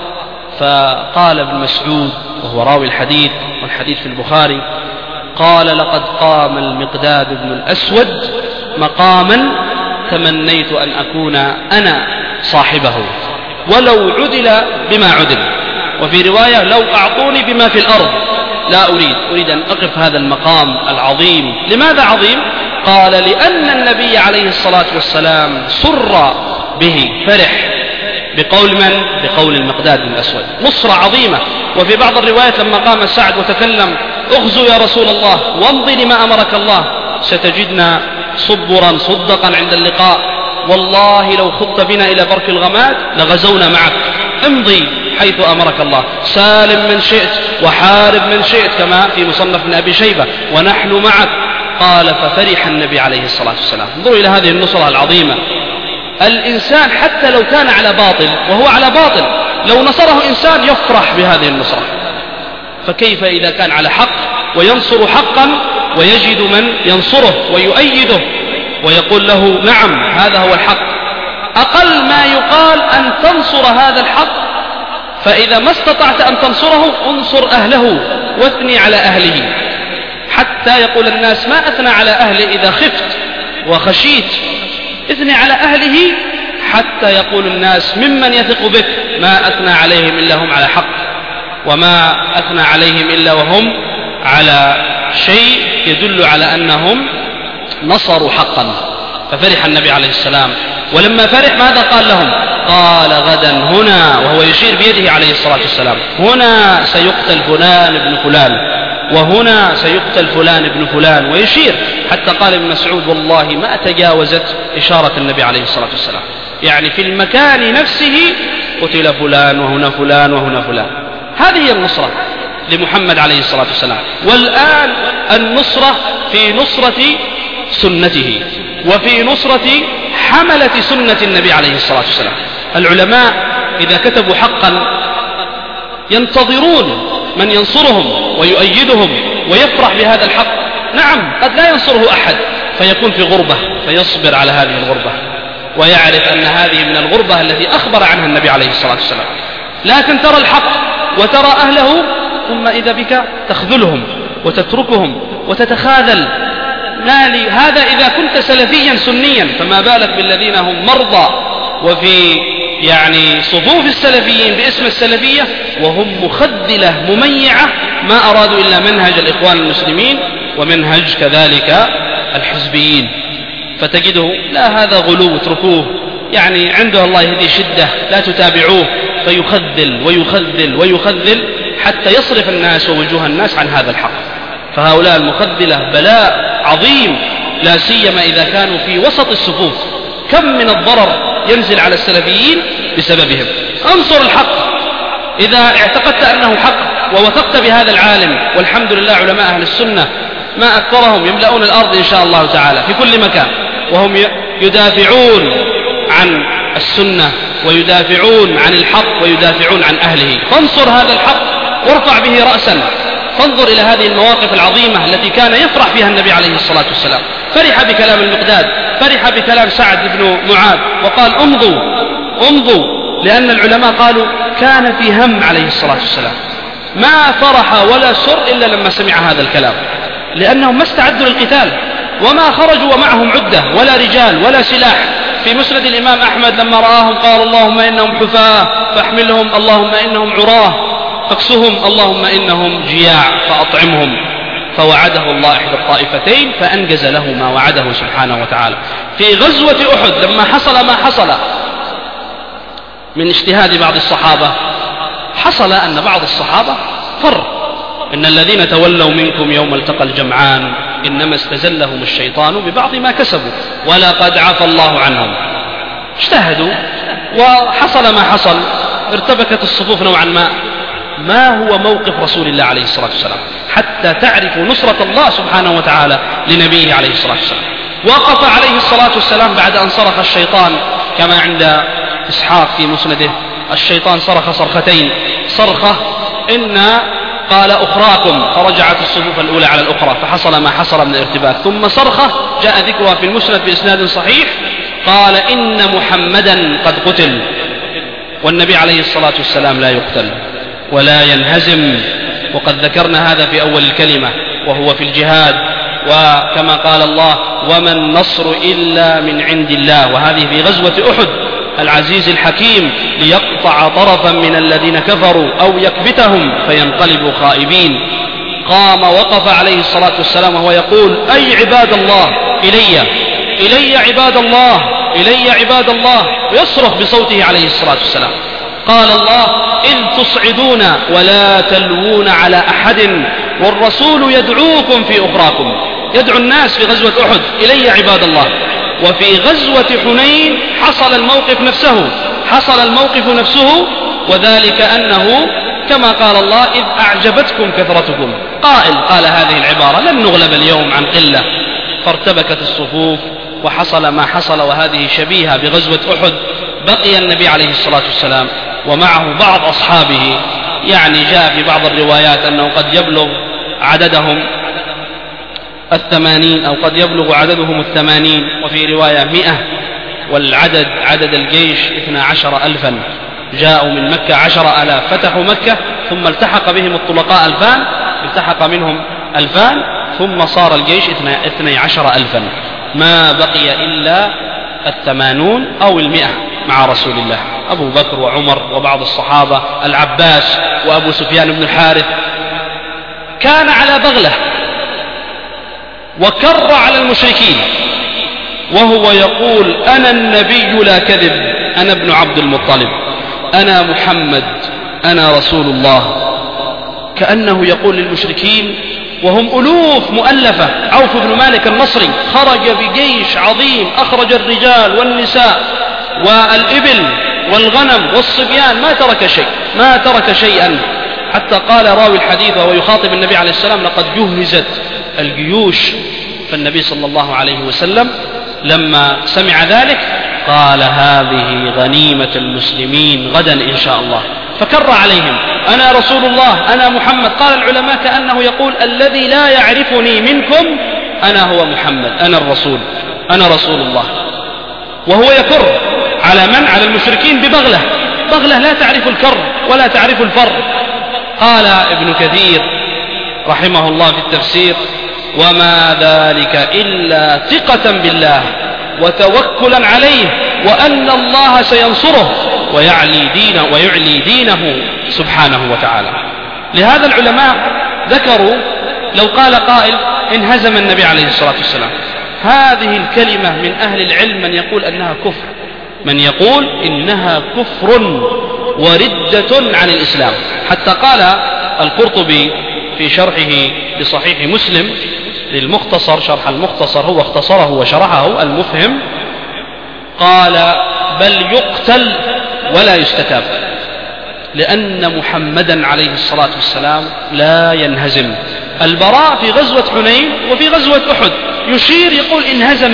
فقال ابن مسعود وهو راوي الحديث، والحديث في البخاري، قال لقد قام المقداد بن الأسود مقاما تمنيت أن أكون أنا صاحبه ولو عدل بما عدل. وفي رواية لو أعطوني بما في الأرض لا أريد أن أقف هذا المقام العظيم. لماذا عظيم؟ قال لأن النبي عليه الصلاة والسلام سر به، فرح بقول من؟ بقول المقداد بن الأسود، نصرة عظيمة. وفي بعض الروايات لما قام سعد وتكلم اغزو يا رسول الله وامضي لما أمرك الله، ستجدنا صبرا صدقا عند اللقاء، والله لو خضت بنا إلى برك الغماد لغزونا معك، امضي حيث أمرك الله، سالم من شئت وحارب من شئت، كما في مصنف من أبي شيبة، ونحن معك. قال ففرح النبي عليه الصلاة والسلام. انظروا إلى هذه النصرة العظيمة. الإنسان حتى لو كان على باطل وهو على باطل، لو نصره إنسان يفرح بهذه النصرة، فكيف إذا كان على حق وينصر حقا ويجد من ينصره ويؤيده ويقول له نعم هذا هو الحق. أقل ما يقال أن تنصر هذا الحق، فإذا ما استطعت أن تنصره انصر أهله واثني على أهله، حتى يقول الناس ما أثنى على أهله إذا خفت وخشيت، اثني على أهله حتى يقول الناس ممن يثق بك ما أثنى عليهم إلا هم على حق، وما أثنى عليهم إلا وهم على شيء يدل على أنهم نصروا حقا. ففرح النبي عليه السلام، ولما فرح ماذا قال لهم؟ قال غدا هنا، وهو يشير بيده عليه الصلاة والسلام، هنا سيقتل فلان ابن فلان، وهنا سيقتل فلان ابن فلان، ويشير حتى قال ابن مسعود والله ما تجاوزت إشارة النبي عليه الصلاة والسلام، يعني في المكان نفسه قتل فلان وهنا فلان وهنا فلان. هذه هي النصرة لمحمد عليه الصلاة والسلام. والآن النصرة في نصرة سنته وفي نصرة حملة سنة النبي عليه الصلاة والسلام. العلماء إذا كتبوا حقا ينتظرون من ينصرهم ويؤيدهم ويفرح بهذا الحق. نعم قد لا ينصره أحد فيكون في غربة فيصبر على هذه الغربة ويعرف أن هذه من الغربة التي أخبر عنها النبي عليه الصلاة والسلام. لكن ترى الحق وترى أهله ثم إذا بك تخذلهم وتتركهم وتتخاذل. هذا إذا كنت سلفيا سنيا، فما بالك بالذين هم مرضى وفي يعني صفوف السلفيين باسم السلفية وهم مخذلة مميعة ما أرادوا إلا منهج الإخوان المسلمين ومنهج كذلك الحزبيين. فتجده لا، هذا غلو، اتركوه، يعني عنده الله يهدي شدة، لا تتابعوه، فيخذل ويخذل ويخذل حتى يصرف الناس ووجوه الناس عن هذا الحق. فهؤلاء المخذلة بلاء عظيم، لا سيما إذا كانوا في وسط الصفوف. كم من الضرر ينزل على السلفيين بسببهم. انصر الحق إذا اعتقدت أنه حق ووثقت بهذا العالم، والحمد لله علماء أهل السنة ما أكثرهم يملؤون الأرض إن شاء الله تعالى في كل مكان، وهم يدافعون عن السنة ويدافعون عن الحق ويدافعون عن أهله. فانصر هذا الحق وارفع به رأسا. فانظر إلى هذه المواقف العظيمة التي كان يفرح فيها النبي عليه الصلاة والسلام. فرح بكلام المقداد، فرح بكلام سعد بن معاذ، وقال امضوا، لأن العلماء قالوا كان في هم عليه الصلاة والسلام، ما فرح ولا سر إلا لما سمع هذا الكلام، لأنهم ما استعدوا للقتال وما خرجوا ومعهم عدة ولا رجال ولا سلاح. في مسند الإمام أحمد لما رآهم قال اللهم إنهم حفاة فاحملهم، اللهم إنهم عراه فاكسهم، اللهم إنهم جياع فأطعمهم. فوعده الله إحدى الطائفتين فأنجز له ما وعده سبحانه وتعالى. في غزوة أحد لما حصل ما حصل من اجتهاد بعض الصحابة، حصل أن بعض الصحابة فر. إن الذين تولوا منكم يوم التقى الجمعان إنما استزلهم الشيطان ببعض ما كسبوا ولقد عفى الله عنهم. اجتهدوا وحصل ما حصل، ارتبكت الصفوف نوعا ما هو موقف رسول الله عليه الصلاة والسلام حتى تعرفوا نصرة الله سبحانه وتعالى لنبيه عليه الصلاة والسلام. وقف عليه الصلاة والسلام بعد أن صرخ الشيطان كما عند إسحاق في مسنده، الشيطان صرخ صرختين، صرخة إن قال أخراكم، فرجعت الصفوف الأولى على الأخرى فحصل ما حصل من الارتباك. ثم صرخة جاء ذكرها في المسند بإسناد صحيح، قال إن محمدا قد قتل. والنبي عليه الصلاة والسلام لا يقتل ولا ينهزم، وقد ذكرنا هذا في أول الكلمة، وهو في الجهاد. وكما قال الله وما النصر إلا من عند الله، وهذه في غزوة أحد العزيز الحكيم ليقطع طرفا من الذين كفروا أو يكبتهم فينقلبوا خائبين. قام وقف عليه الصلاة والسلام وهو يقول أي عباد الله إلي عباد الله إلي عباد الله، ويصرخ بصوته عليه الصلاة والسلام. قال الله إذ تصعدون ولا تلوون على أحد والرسول يدعوكم في أخراكم. يدعو الناس في غزوة أحد إلي عباد الله. وفي غزوة حنين حصل الموقف نفسه، وذلك أنه كما قال الله إذ أعجبتكم كثرتكم، قال هذه العبارة لن نغلب اليوم عن قلة، فارتبكت الصفوف وحصل ما حصل. وهذه شبيهة بغزوة أحد. بقي النبي عليه الصلاة والسلام ومعه بعض أصحابه، يعني جاء في بعض الروايات أنه قد يبلغ عددهم 80 أو قد يبلغ عددهم 80، وفي رواية 100، والعدد عدد الجيش 12,000. جاءوا من مكة 10,000، فتحوا مكة ثم التحق بهم الطلقاء 2000، التحق منهم 2000 ثم صار الجيش 12,000. ما بقي إلا 80 أو 100 مع رسول الله، أبو بكر وعمر وبعض الصحابة، العباس وأبو سفيان بن الحارث. كان على بغلة وكر على المشركين وهو يقول أنا النبي لا كذب، أنا ابن عبد المطلب، أنا محمد، أنا رسول الله. كأنه يقول للمشركين وهم ألوف مؤلفة. عوف بن مالك النصري خرج بجيش عظيم، أخرج الرجال والنساء والإبل والغنم والصبيان، ما ترك شيئا، حتى قال راوي الحديث وهو يخاطب النبي عليه السلام لقد جهزت الجيوش. فالنبي صلى الله عليه وسلم لما سمع ذلك قال هذه غنيمة المسلمين غدا إن شاء الله، فكر عليهم أنا رسول الله، أنا محمد. قال العلماء كأنه يقول الذي لا يعرفني منكم أنا هو محمد، أنا الرسول، أنا رسول الله. وهو يكر على من؟ على المشركين ببغلة لا تعرف الكر ولا تعرف الفر. قال ابن كثير رحمه الله في التفسير وما ذلك إلا ثقة بالله وتوكلا عليه وأن الله سينصره ويعلي دينه سبحانه وتعالى. لهذا العلماء ذكروا لو قال قائل انهزم النبي عليه الصلاة والسلام، هذه الكلمة من أهل العلم من يقول أنها كفر، من يقول إنها كفر وردة عن الإسلام. حتى قال القرطبي في شرحه لصحيح مسلم للمختصر، شرح المختصر هو اختصره وشرحه المفهم، قال بل يقتل ولا يستتاب، لأن محمدا عليه الصلاة والسلام لا ينهزم. البراء في غزوة حنين وفي غزوة أحد يشير يقول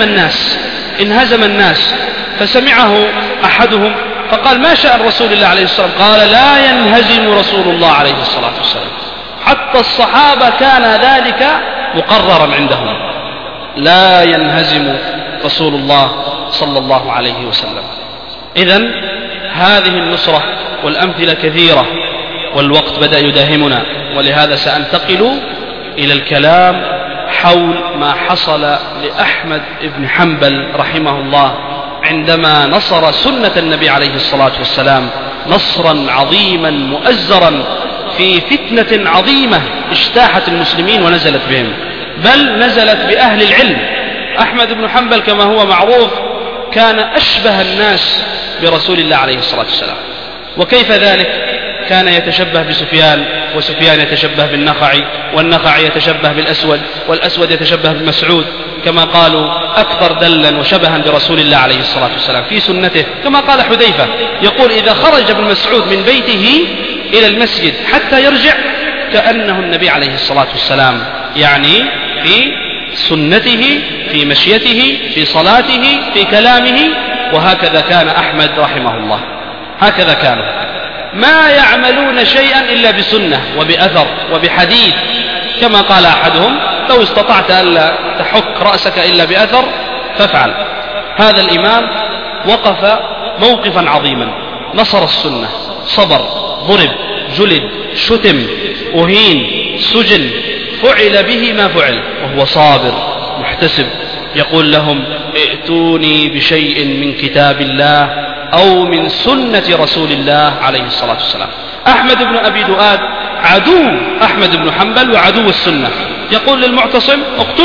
انهزم الناس، فسمعه أحدهم فقال ما شأن رسول الله عليه الصلاة والسلام؟ قال لا ينهزم رسول الله عليه الصلاة والسلام. حتى الصحابة كان ذلك مقررا عندهم، لا ينهزم رسول الله صلى الله عليه وسلم. إذن هذه النصرة والأمثلة كثيرة والوقت بدأ يداهمنا، ولهذا سأنتقل إلى الكلام حول ما حصل لأحمد بن حنبل رحمه الله عندما نصر سنة النبي عليه الصلاة والسلام نصرا عظيما مؤزرا في فتنة عظيمة اجتاحت المسلمين ونزلت بهم، بل نزلت بأهل العلم. أحمد بن حنبل كما هو معروف كان أشبه الناس برسول الله عليه الصلاة والسلام. وكيف ذلك؟ كان يتشبه بسفيان، وسفيان يتشبه بالنخعي، والنخعي يتشبه بالأسود، والأسود يتشبه بالمسعود، كما قالوا أكثر دلا وشبها برسول الله عليه الصلاة والسلام في سنته. كما قال حذيفة يقول إذا خرج ابن مسعود من بيته إلى المسجد حتى يرجع كأنه النبي عليه الصلاة والسلام، يعني في سنته، في مشيته، في صلاته، في كلامه. وهكذا كان أحمد رحمه الله، هكذا كانوا ما يعملون شيئا إلا بسنة وبأثر وبحديث. كما قال أحدهم لو استطعت ألا تحك رأسك إلا بأثر فافعل. هذا الإمام وقف موقفا عظيما، نصر السنة، صبر، ضرب، جلد، شتم، أهين، سجن، فعل به ما فعل وهو صابر محتسب. يقول لهم ائتوني بشيء من كتاب الله أو من سنة رسول الله عليه الصلاة والسلام. أحمد بن أبي دؤاد عدو أحمد بن حنبل وعدو السنة، يقول للمعتصم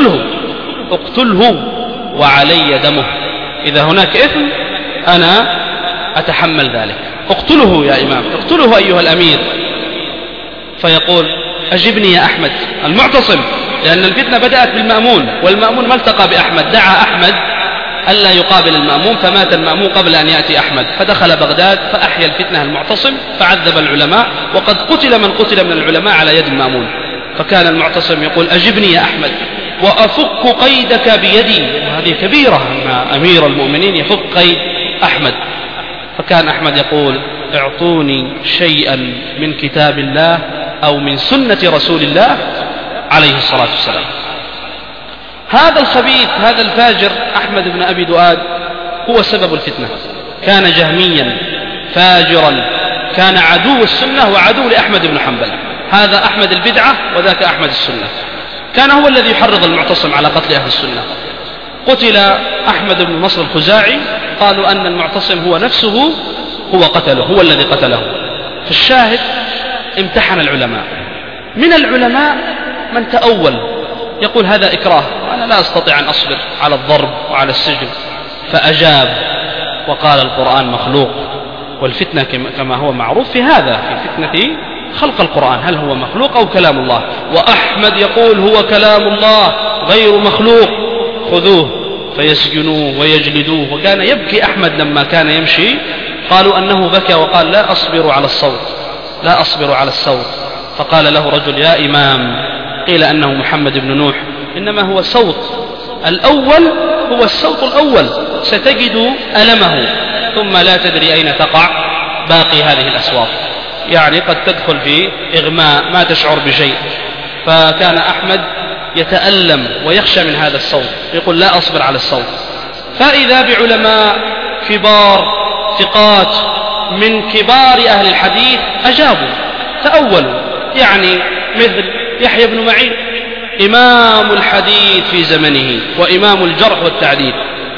اقتله وعلي دمه، إذا هناك إثم أنا أتحمل ذلك، اقتله يا إمام، اقتله أيها الأمير. فيقول أجبني يا أحمد المعتصم، لأن الفتنة بدأت بالمأمون، والمأمون ما التقى بأحمد، دعا أحمد ألا يقابل المأمون، فمات المأمون قبل أن يأتي أحمد، فدخل بغداد فأحيا الفتنة المعتصم فعذب العلماء، وقد قتل من قتل من العلماء على يد المأمون. فكان المعتصم يقول أجبني يا أحمد وأفك قيدك بيدي، وهذه كبيرة أن أمير المؤمنين يفك قيد أحمد. فكان أحمد يقول اعطوني شيئا من كتاب الله أو من سنة رسول الله عليه الصلاة والسلام. هذا الخبيث، هذا الفاجر أحمد بن أبي دؤاد هو سبب الفتنة، كان جهميا فاجرا، كان عدو السنة وعدو لأحمد بن حنبل. هذا أحمد البدعة وذاك أحمد السنة، كان هو الذي يحرض المعتصم على قتل أهل السنة. قتل أحمد بن نصر الخزاعي، قالوا أن المعتصم هو نفسه هو قتله، هو الذي قتله. فالشاهد امتحن العلماء، من العلماء من تأول يقول هذا إكراه، أنا لا أستطيع أن أصبر على الضرب وعلى السجن، فأجاب وقال القرآن مخلوق، والفتنة كما هو معروف في هذا، في فتنة خلق القرآن، هل هو مخلوق أو كلام الله؟ وأحمد يقول هو كلام الله غير مخلوق، خذوه فيسجنوه ويجلدوه. وكان يبكي أحمد لما كان يمشي، قالوا أنه بكى وقال لا أصبر على الصوت، لا أصبر على الصوت. فقال له رجل يا إمام قيل أنه محمد بن نوح، إنما هو صوت الأول، هو الصوت الأول، ستجد ألمه ثم لا تدري أين تقع باقي هذه الأصوات، يعني قد تدخل في إغماء ما تشعر بشيء. فكان أحمد يتألم ويخشى من هذا الصوت، يقول لا أصبر على الصوت. فإذا بعلماء كبار ثقات من كبار أهل الحديث أجابوا تأولوا، يعني مثل يحيى بن معين إمام الحديث في زمنه وإمام الجرح والتعديل.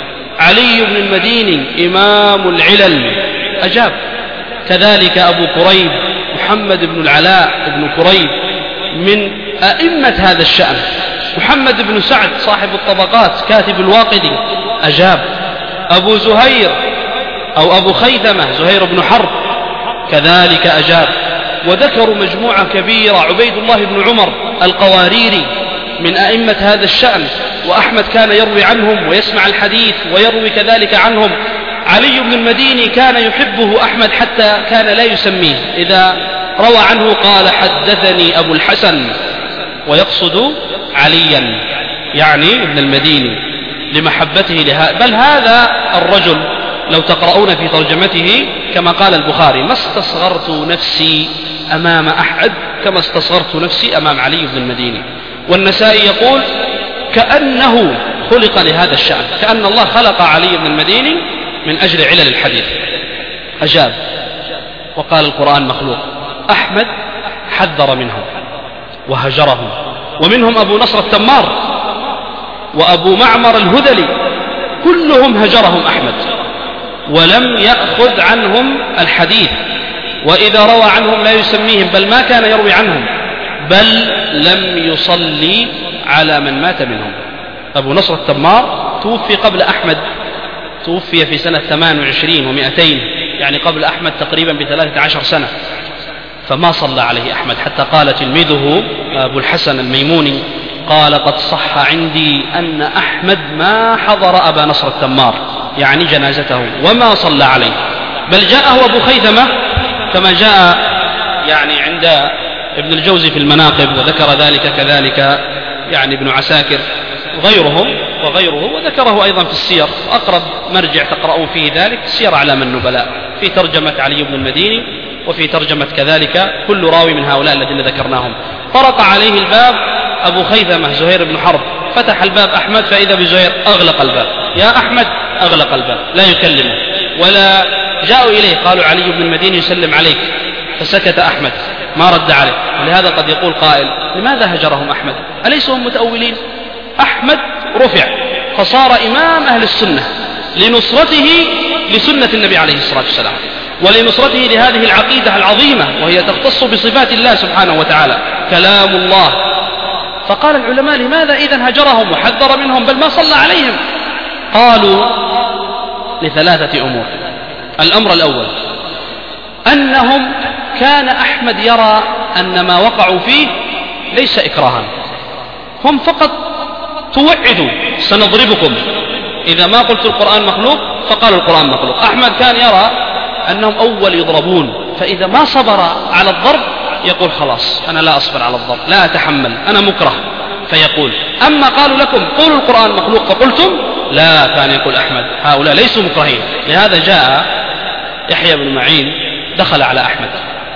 علي بن المديني إمام العلل أجاب. كذلك أبو كريب محمد بن العلاء بن كريب من أئمة هذا الشأن. محمد بن سعد صاحب الطبقات كاتب الواقدي أجاب. أبو زهير أو أبو خيثمة زهير بن حرب كذلك أجاب. وذكروا مجموعة كبيرة. عبيد الله بن عمر القواريري من أئمة هذا الشأن، وأحمد كان يروي عنهم ويسمع الحديث ويروي كذلك عنهم. علي بن المديني كان يحبه أحمد حتى كان لا يسميه، إذا روى عنه قال حدثني أبو الحسن، ويقصد عليا يعني ابن المديني لمحبته لها. بل هذا الرجل لو تقرؤون في ترجمته كما قال البخاري: ما استصغرت نفسي أمام أحد كما استصغرت نفسي أمام علي بن المديني. والنسائي يقول: كأنه خلق لهذا الشأن، كأن الله خلق علي بن المديني من أجل علل الحديث. أجاب وقال: القرآن مخلوق. أحمد حذر منهم وهجرهم، ومنهم أبو نصر التمار وأبو معمر الهذلي، كلهم هجرهم أحمد ولم يأخذ عنهم الحديث، وإذا روى عنهم لا يسميهم، بل ما كان يروي عنهم، بل لم يصلي على من مات منهم. أبو نصر التمار توفي قبل أحمد، توفي في سنة 28 و200، يعني قبل أحمد تقريبا ب13 سنة، فما صلى عليه أحمد، حتى قال تلميذه أبو الحسن الميموني قال: قد صح عندي أن أحمد ما حضر أبا نصر التمار، يعني جنازته، وما صلى عليه، بل جاءه أبو خيثمة كما جاء يعني عند ابن الجوزي في المناقب، وذكر ذلك كذلك يعني ابن عساكر وغيره، وذكره أيضا في السير. أقرب مرجع تقرؤون فيه ذلك سير أعلام النبلاء، في ترجمة علي بن المديني وفي ترجمة كذلك كل راوي من هؤلاء الذين ذكرناهم. طرق عليه الباب أبو خيثمة زهير بن حرب، فتح الباب أحمد فإذا بزهير أغلق الباب. يا أحمد، أغلق الباب، لا يكلمه ولا جاءوا إليه، قالوا علي بن المديني يسلم عليك، فسكت أحمد ما رد عليه. ولهذا قد يقول قائل: لماذا هجرهم أحمد؟ أليسوا هم متأولين؟ أحمد رفع فصار إمام أهل السنة لنصرته لسنة النبي عليه الصلاة والسلام، ولنصرته لهذه العقيدة العظيمة، وهي تختص بصفات الله سبحانه وتعالى، كلام الله. فقال العلماء: لماذا إذن هجرهم وحذر منهم بل ما صلى عليهم؟ قالوا: لثلاثة أمور. الأمر الأول أنهم كان أحمد يرى أن ما وقعوا فيه ليس إكراها، هم فقط توعدوا سنضربكم إذا ما قلت القرآن مخلوق، فقالوا القرآن مخلوق. أحمد كان يرى أنهم أول يضربون، فإذا ما صبر على الضرب يقول: خلاص أنا لا أصبر على الضرب، لا أتحمل، أنا مكره، فيقول. أما قالوا لكم قولوا القرآن مخلوق فقلتم لا، كان يقول أحمد هؤلاء ليسوا مكرهين. لهذا جاء يحيى بن معين دخل على أحمد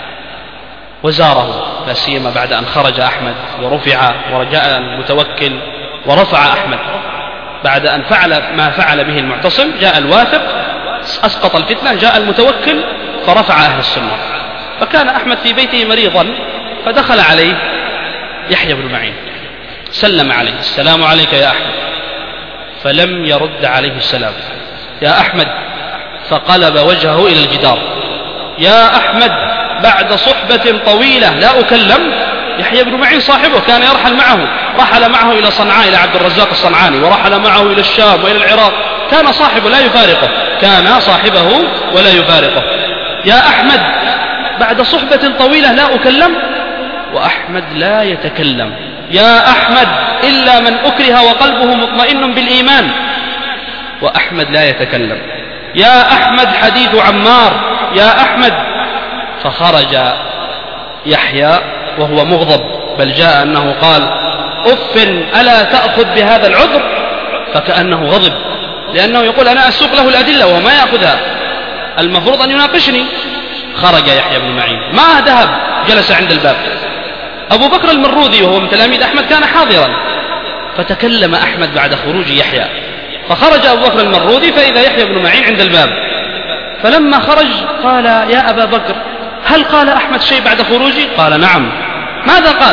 وزاره، لا سيما بعد أن خرج أحمد ورفع، ورجاء المتوكل ورفع أحمد بعد أن فعل ما فعل به المعتصم. جاء الواثق أسقط الفتنة، جاء المتوكل فرفع أهل السنة. فكان أحمد في بيته مريضا، فدخل عليه يحيى بن معين سلم عليه: السلام عليك يا أحمد، فلم يرد عليه السلام. يا أحمد، فقلب وجهه إلى الجدار: يا أحمد، بعد صحبة طويلة لا أكلم. يحيى بن معين صاحبه كان يرحل معه، رحل معه إلى صنعاء إلى عبد الرزاق الصنعاني، ورحل معه إلى الشام وإلى العراق، كان صاحبه لا يفارقه، كان صاحبه ولا يفارقه. يا أحمد، بعد صحبة طويلة لا أكلم، وأحمد لا يتكلم. يا أحمد، إلا من أكره وقلبه مطمئن بالإيمان، وأحمد لا يتكلم. يا أحمد، حديث عمار، يا أحمد. فخرج يحيى وهو مغضب، بل جاء أنه قال: أف، ألا تأخذ بهذا العذر؟ فكأنه غضب، لأنه يقول: أنا أسوق له الأدلة وهو ما يأخذها، المفروض أن يناقشني. خرج يحيى بن معين، ما ذهب، جلس عند الباب. أبو بكر المروذي وهو من تلاميذ أحمد كان حاضرا، فتكلم أحمد بعد خروج يحيى، فخرج أبو بكر المروذي فإذا يحيى بن معين عند الباب. فلما خرج قال: يا أبا بكر، هل قال أحمد شيء بعد خروجي؟ قال: نعم. ماذا قال؟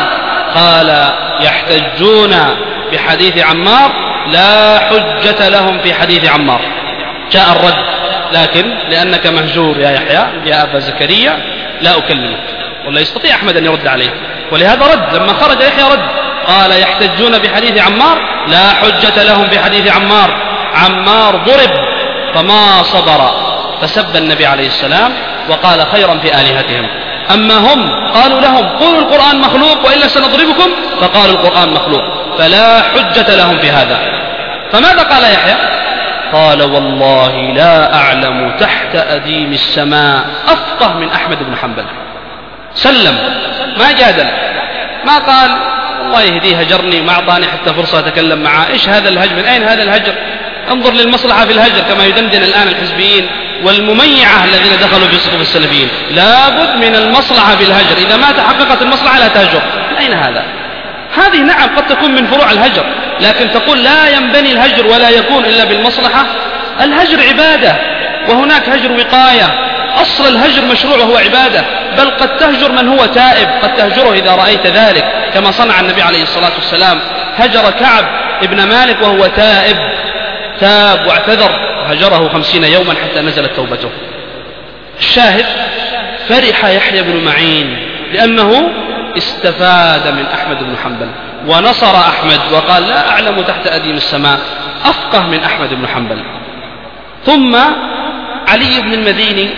قال يحتجون بحديث عمار لا حجة لهم في حديث عمار. جاء الرد، لكن لأنك مهجور يا يحيى يا أبا زكريا لا أكلمك، ولا يستطيع أحمد أن يرد عليه، ولهذا رد. لما خرج يحيى رد، قال يحتجون بحديث عمار لا حجة لهم في حديث عمار. عمار ضرب فما صبر فسب النبي عليه السلام وقال خيرا في آلهتهم. أما هم قالوا لهم قولوا القرآن مخلوق وإلا سنضربكم، فقالوا القرآن مخلوق، فلا حجة لهم في هذا. فماذا قال يحيى؟ قال والله لا أعلم تحت أديم السماء أفقه من أحمد بن حنبل. سلم، ما جادل، ما قال الله يهديه هجرني ما أعطاني حتى فرصة أتكلم معه. إيش هذا الهجر؟ من أين هذا الهجر؟ انظر للمصلحة في الهجر كما يدندن الآن الحزبيين والمميعة الذين دخلوا في صفوف السلفيين. لابد من المصلحة في الهجر، إذا ما تحققت المصلحة لا تهجر. من أين هذا؟ هذه نعم قد تكون من فروع الهجر، لكن تقول لا ينبني الهجر ولا يكون إلا بالمصلحة. الهجر عبادة، وهناك هجر وقاية. أصل الهجر مشروع وهو عبادة، بل قد تهجر من هو تائب، قد تهجره إذا رأيت ذلك، كما صنع النبي عليه الصلاة والسلام. هجر كعب ابن مالك وهو تائب، تاب واعتذر، هجره 50 يوما حتى نزلت توبته. الشاهد فرح يحيى بن معين لأنه استفاد من أحمد بن حنبل ونصر أحمد وقال لا أعلم تحت أديم السماء أفقه من أحمد بن حنبل. ثم علي بن المديني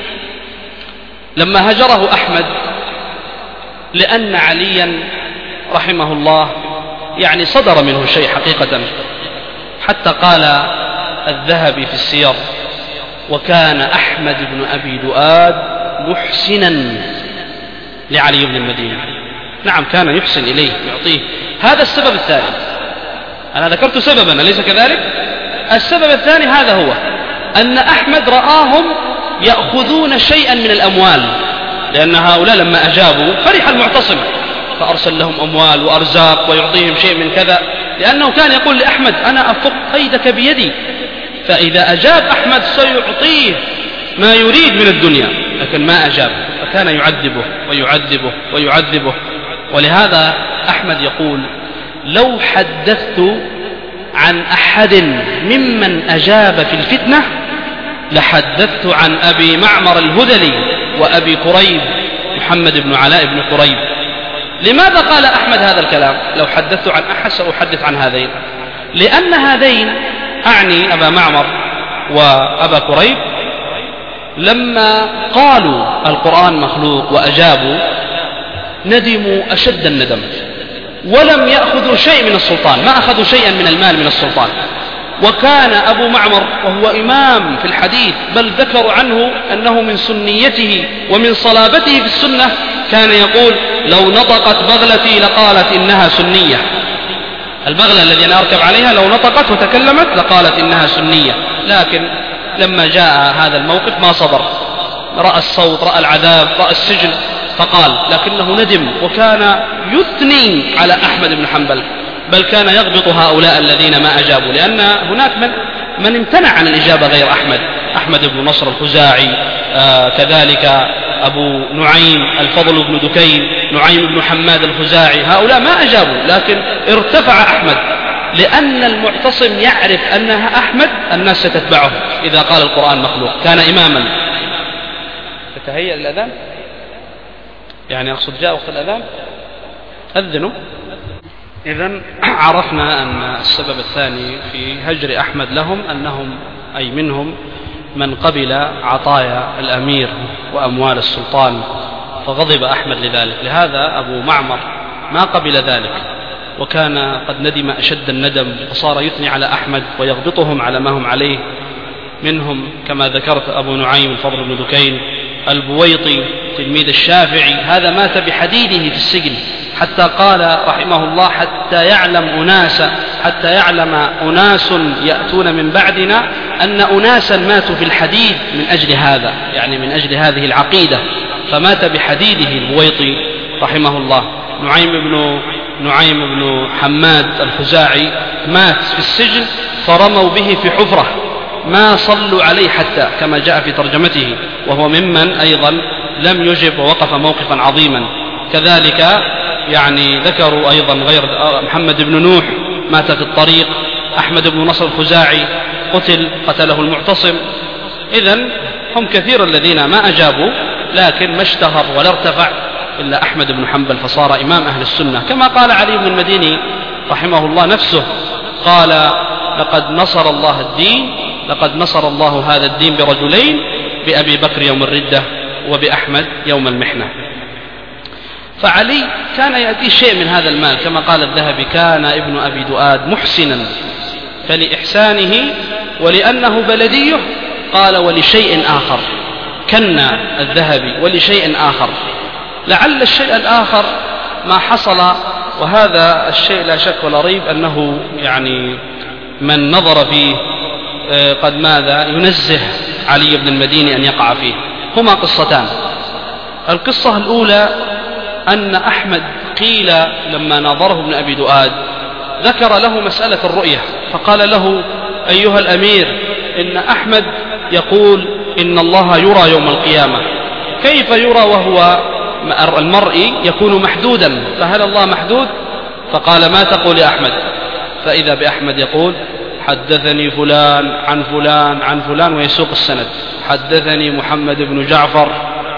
لما هجره أحمد، لأن عليا رحمه الله يعني صدر منه شيء حقيقة، حتى قال الذهبي في السير وكان أحمد بن أبي دؤاد محسنا لعلي بن المديني. نعم كان يحسن إليه يعطيه. هذا السبب الثاني، أنا ذكرت سببا أليس كذلك؟ السبب الثاني هذا هو أن أحمد رآهم يأخذون شيئا من الأموال، لأن هؤلاء لما أجابوا فرح المعتصم فأرسل لهم أموال وأرزاق ويعطيهم شيء من كذا، لأنه كان يقول لأحمد أنا أفك قيدك بيدي، فإذا أجاب أحمد سيعطيه ما يريد من الدنيا، لكن ما أجاب فكان يعذبه ويعذبه ويعذبه. ولهذا أحمد يقول لو حدثت عن أحد ممن أجاب في الفتنة لحدثت عن أبي معمر الهذلي وأبي كريب محمد بن علاء بن كريب. لماذا قال أحمد هذا الكلام؟ لو حدثت عن أحد سأحدث عن هذين، لأن هذين أعني أبا معمر وأبا كريب لما قالوا القرآن مخلوق وأجابوا ندموا أشد الندم، ولم يأخذوا شيء من السلطان، ما أخذوا شيئا من المال من السلطان. وكان أبو معمر وهو إمام في الحديث، بل ذكروا عنه أنه من سنيته ومن صلابته في السنة كان يقول لو نطقت بغلتي لقالت إنها سنية. البغلة الذي أنا أركب عليها لو نطقت وتكلمت لقالت إنها سنية، لكن لما جاء هذا الموقف ما صبر، رأى الصوت، رأى العذاب، رأى السجن، فقال، لكنه ندم وكان يثني على أحمد بن حنبل، بل كان يغبط هؤلاء الذين ما أجابوا، لأن هناك من امتنع عن الإجابة غير أحمد بن نصر الخزاعي، كذلك أبو نعيم الفضل بن دكين، نعيم بن حماد الخزاعي، هؤلاء ما أجابوا، لكن ارتفع أحمد لأن المعتصم يعرف أنها أحمد الناس ستتبعه إذا قال القرآن مخلوق. كان إماما. تتهيأ الأذان؟ يعني أقصد جاء وقت الأذان أذنوا. إذن عرفنا أن السبب الثاني في هجر أحمد لهم أنهم أي منهم من قبل عطايا الأمير وأموال السلطان، فغضب أحمد لذلك. لهذا أبو معمر ما قبل ذلك، وكان قد ندم أشد الندم، وصار يثني على أحمد ويغبطهم على ما هم عليه. منهم كما ذكرت أبو نعيم الفضل بن دكين، البويطي تلميذ الشافعي، هذا مات بحديده في السجن، حتى قال رحمه الله حتى يعلم أناس يأتون من بعدنا أن أناسا ماتوا في الحديد من أجل هذا، يعني من أجل هذه العقيدة، فمات بحديده البويطي رحمه الله. نعيم بن حماد الخزاعي مات في السجن فرموا به في حفرة، ما صلوا عليه حتى، كما جاء في ترجمته، وهو ممن أيضا لم يجب ووقف موقفا عظيما. كذلك يعني ذكروا أيضا غير محمد بن نوح مات في الطريق، أحمد بن نصر الخزاعي قتله المعتصم. إذن هم كثير الذين ما أجابوا، لكن ما اشتهر ولا ارتفع إلا أحمد بن حنبل، فصار إمام أهل السنة. كما قال علي بن المديني رحمه الله نفسه، قال: لقد نصر الله الدين، لقد نصر الله هذا الدين برجلين، بأبي بكر يوم الردة وبأحمد يوم المحنة. فعلي كان يأتي شيء من هذا المال، كما قال الذهبي: كان ابن أبي دؤاد محسنا، فلإحسانه ولأنه بلديه، قال: ولشيء آخر، كنا الذهبي ولشيء آخر. لعل الشيء الآخر ما حصل، وهذا الشيء لا شك ولا ريب أنه يعني من نظر فيه قد ماذا ينزه علي بن المديني أن يقع فيه. هما قصتان. القصة الأولى أن أحمد قيل لما ناظره ابن أبي دؤاد ذكر له مسألة الرؤية، فقال له: أيها الأمير، إن أحمد يقول إن الله يرى يوم القيامة، كيف يرى وهو المرء يكون محدودا، فهل الله محدود؟ فقال: ما تقول يا أحمد؟ فإذا بأحمد يقول: حدثني فلان عن فلان عن فلان، ويسوق السند: حدثني محمد بن جعفر،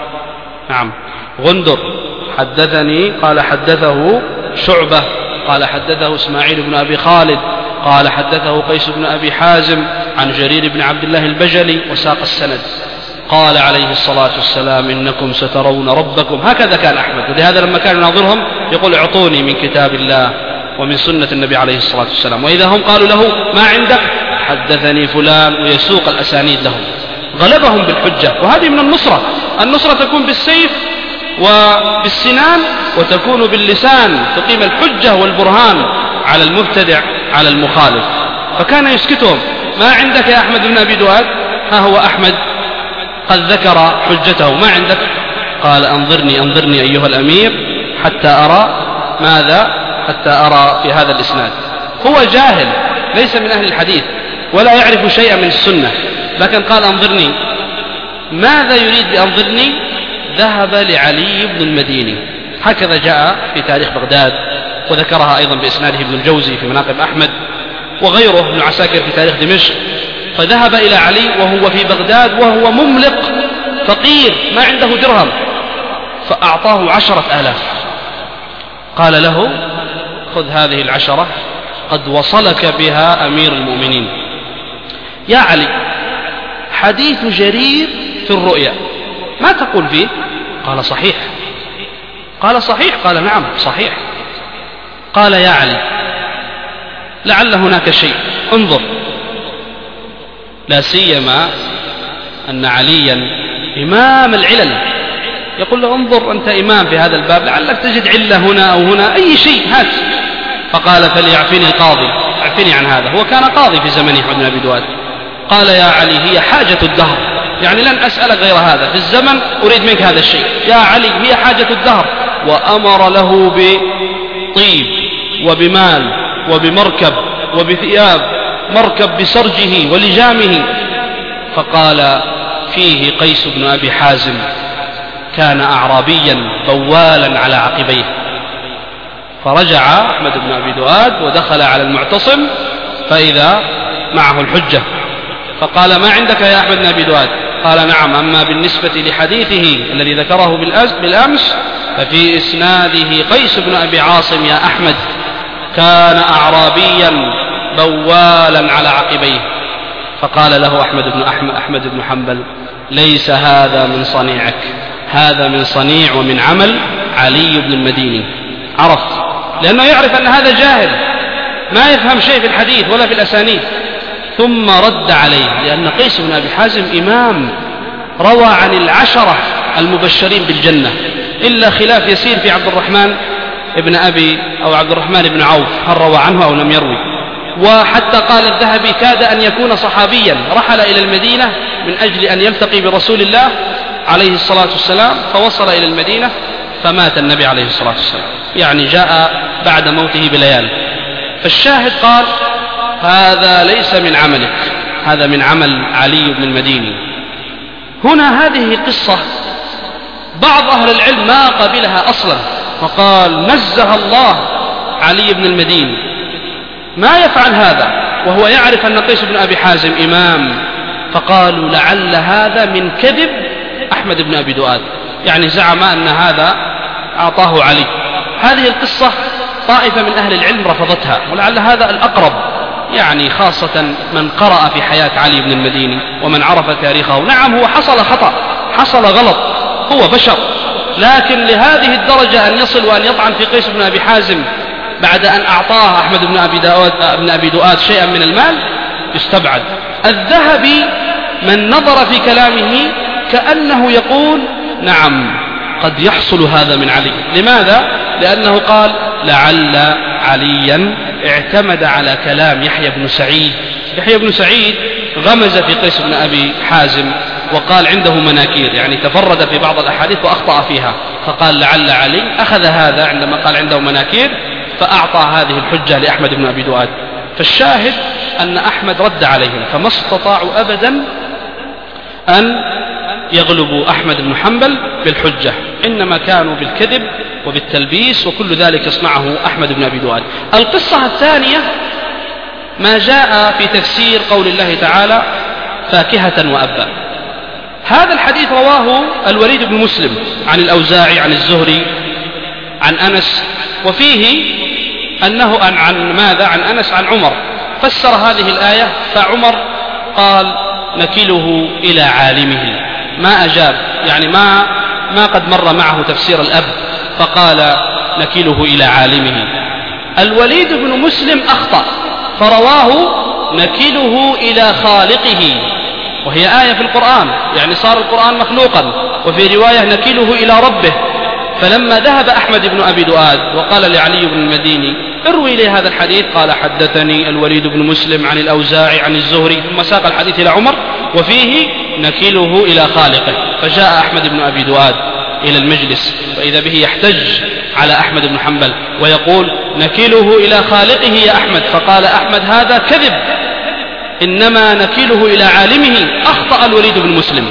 نعم، غندر، حدثني، قال حدثه شعبة، قال حدثه إسماعيل بن أبي خالد، قال حدثه قيس بن أبي حازم عن جرير بن عبد الله البجلي، وساق السند. قال عليه الصلاة والسلام: إنكم سترون ربكم. هكذا كان أحمد، ولهذا لما كان يناظرهم يقول: اعطوني من كتاب الله ومن سنة النبي عليه الصلاة والسلام. وإذا هم قالوا له: ما عندك؟ حدثني فلان، ويسوق الأسانيد لهم. غلبهم بالحجة، وهذه من النصرة. النصرة تكون بالسيف وبالسنان، وتكون باللسان، تقيم الحجة والبرهان على المبتدع على المخالف. فكان يسكتهم: ما عندك يا أحمد بن أبي دؤاد؟ ها هو أحمد قد ذكر حجته، ما عندك؟ قال: أنظرني أنظرني أيها الأمير حتى أرى ماذا، حتى أرى في هذا الإسناد. هو جاهل، ليس من أهل الحديث ولا يعرف شيئا من السنة، لكن قال: أنظرني. ماذا يريد بأنظرني؟ ذهب لعلي بن المديني. هكذا جاء في تاريخ بغداد، وذكرها أيضا بإسناده ابن الجوزي في مناقب أحمد، وغيره ابن عساكر في تاريخ دمشق. فذهب إلى علي وهو في بغداد وهو مملق فقير ما عنده درهم، فأعطاه 10,000. قال له: خذ هذه 10، قد وصلك بها أمير المؤمنين. يا علي، حديث جرير في الرؤيا ما تقول فيه؟ قال: صحيح. قال: صحيح؟ قال: نعم صحيح. قال: يا علي، لعل هناك شيء، انظر. لا سيما أن عليا إمام العلل، يقول له: انظر أنت إمام في هذا الباب، لعلك تجد علة هنا أو هنا، أي شيء هات. فقال: فليعفني القاضي، اعفني عن هذا. هو كان قاضي في زمنه أحمد بن أبي دؤاد. قال: يا علي، هي حاجة الدهر، يعني لن أسألك غير هذا، في الزمن أريد منك هذا الشيء. يا علي، هي حاجة الدهر. وأمر له بطيب وبمال وبمركب وبثياب، مركب بسرجه ولجامه. فقال: فيه قيس بن أبي حازم، كان أعرابيا بوالا على عقبيه. فرجع أحمد بن أبي دؤاد ودخل على المعتصم، فإذا معه الحجة. فقال: ما عندك يا أحمد بن أبي دؤاد؟ قال: نعم، أما بالنسبة لحديثه الذي ذكره بالأمس ففي إسناده قيس بن أبي عاصم يا أحمد، كان أعرابيا بوالا على عقبيه. فقال له أحمد بن حنبل: ليس هذا من صنيعك، هذا من صنيع ومن عمل علي بن المديني. عرف، لأنه يعرف أن هذا جاهل ما يفهم شيء في الحديث ولا في الأسانيد. ثم رد عليه، لأن قيس بن أبي حازم إمام، روى عن 10 المبشرين بالجنة، إلا خلاف يسير في عبد الرحمن بن عوف، هل روى عنه أو لم يروي. وحتى قال الذهبي: كاد أن يكون صحابيا، رحل إلى المدينة من أجل أن يلتقي برسول الله عليه الصلاة والسلام، فوصل إلى المدينة فمات النبي عليه الصلاة والسلام، يعني جاء بعد موته بليال. فالشاهد قال: هذا ليس من عملك، هذا من عمل علي بن المديني. هنا هذه قصة بعض أهل العلم ما قبلها أصلا، وقال نزه الله علي بن المديني، ما يفعل هذا وهو يعرف أن قيس بن أبي حازم إمام. فقالوا لعل هذا من كذب أحمد بن أبي دؤاد، يعني زعم أن هذا أعطاه علي. هذه القصة طائفة من أهل العلم رفضتها، ولعل هذا الأقرب، يعني خاصة من قرأ في حياة علي بن المديني ومن عرف تاريخه. نعم هو حصل خطأ، حصل غلط، هو بشر، لكن لهذه الدرجة أن يصل وأن يطعن في قيس بن أبي حازم بعد أن أعطاه أحمد بن أبي دؤاد شيئا من المال يستبعد. الذهبي من نظر في كلامه كأنه يقول نعم قد يحصل هذا من علي. لماذا؟ لأنه قال لعل عليا اعتمد على كلام يحيى بن سعيد. يحيى بن سعيد غمز في قيس بن أبي حازم وقال عنده مناكير، يعني تفرد في بعض الأحاديث وأخطأ فيها، فقال لعل علي أخذ هذا عندما قال عنده مناكير فأعطى هذه الحجة لأحمد بن أبي دؤاد. فالشاهد أن أحمد رد عليهم، فما استطاعوا أبدا أن يغلبوا أحمد بن حنبل بالحجة، إنما كانوا بالكذب وبالتلبيس، وكل ذلك يصنعه أحمد بن أبي دؤاد. القصة الثانية ما جاء في تفسير قول الله تعالى فاكهة وأبا. هذا الحديث رواه الوليد بن مسلم عن الأوزاعي عن الزهري عن أنس، وفيه أنه عن ماذا؟ عن أنس عن عمر، فسر هذه الآية فعمر قال نكله إلى عالمه، ما أجاب، يعني ما قد مر معه تفسير الأب، فقال نكله إلى عالمه. الوليد بن مسلم أخطأ فرواه نكله إلى خالقه، وهي آية في القرآن، يعني صار القرآن مخلوقا، وفي رواية نكله إلى ربه. فلما ذهب أحمد بن أبي دؤاد وقال لعلي بن المديني اروي لي هذا الحديث، قال حدثني الوليد بن مسلم عن الأوزاعي عن الزهري، ثم ساق الحديث إلى عمر وفيه نكله إلى خالقه. فجاء أحمد بن أبي دؤاد إلى المجلس فإذا به يحتج على أحمد بن حنبل ويقول نكله إلى خالقه يا أحمد، فقال أحمد هذا كذب، إنما نكله إلى عالمه. أخطأ الوليد بن مسلم،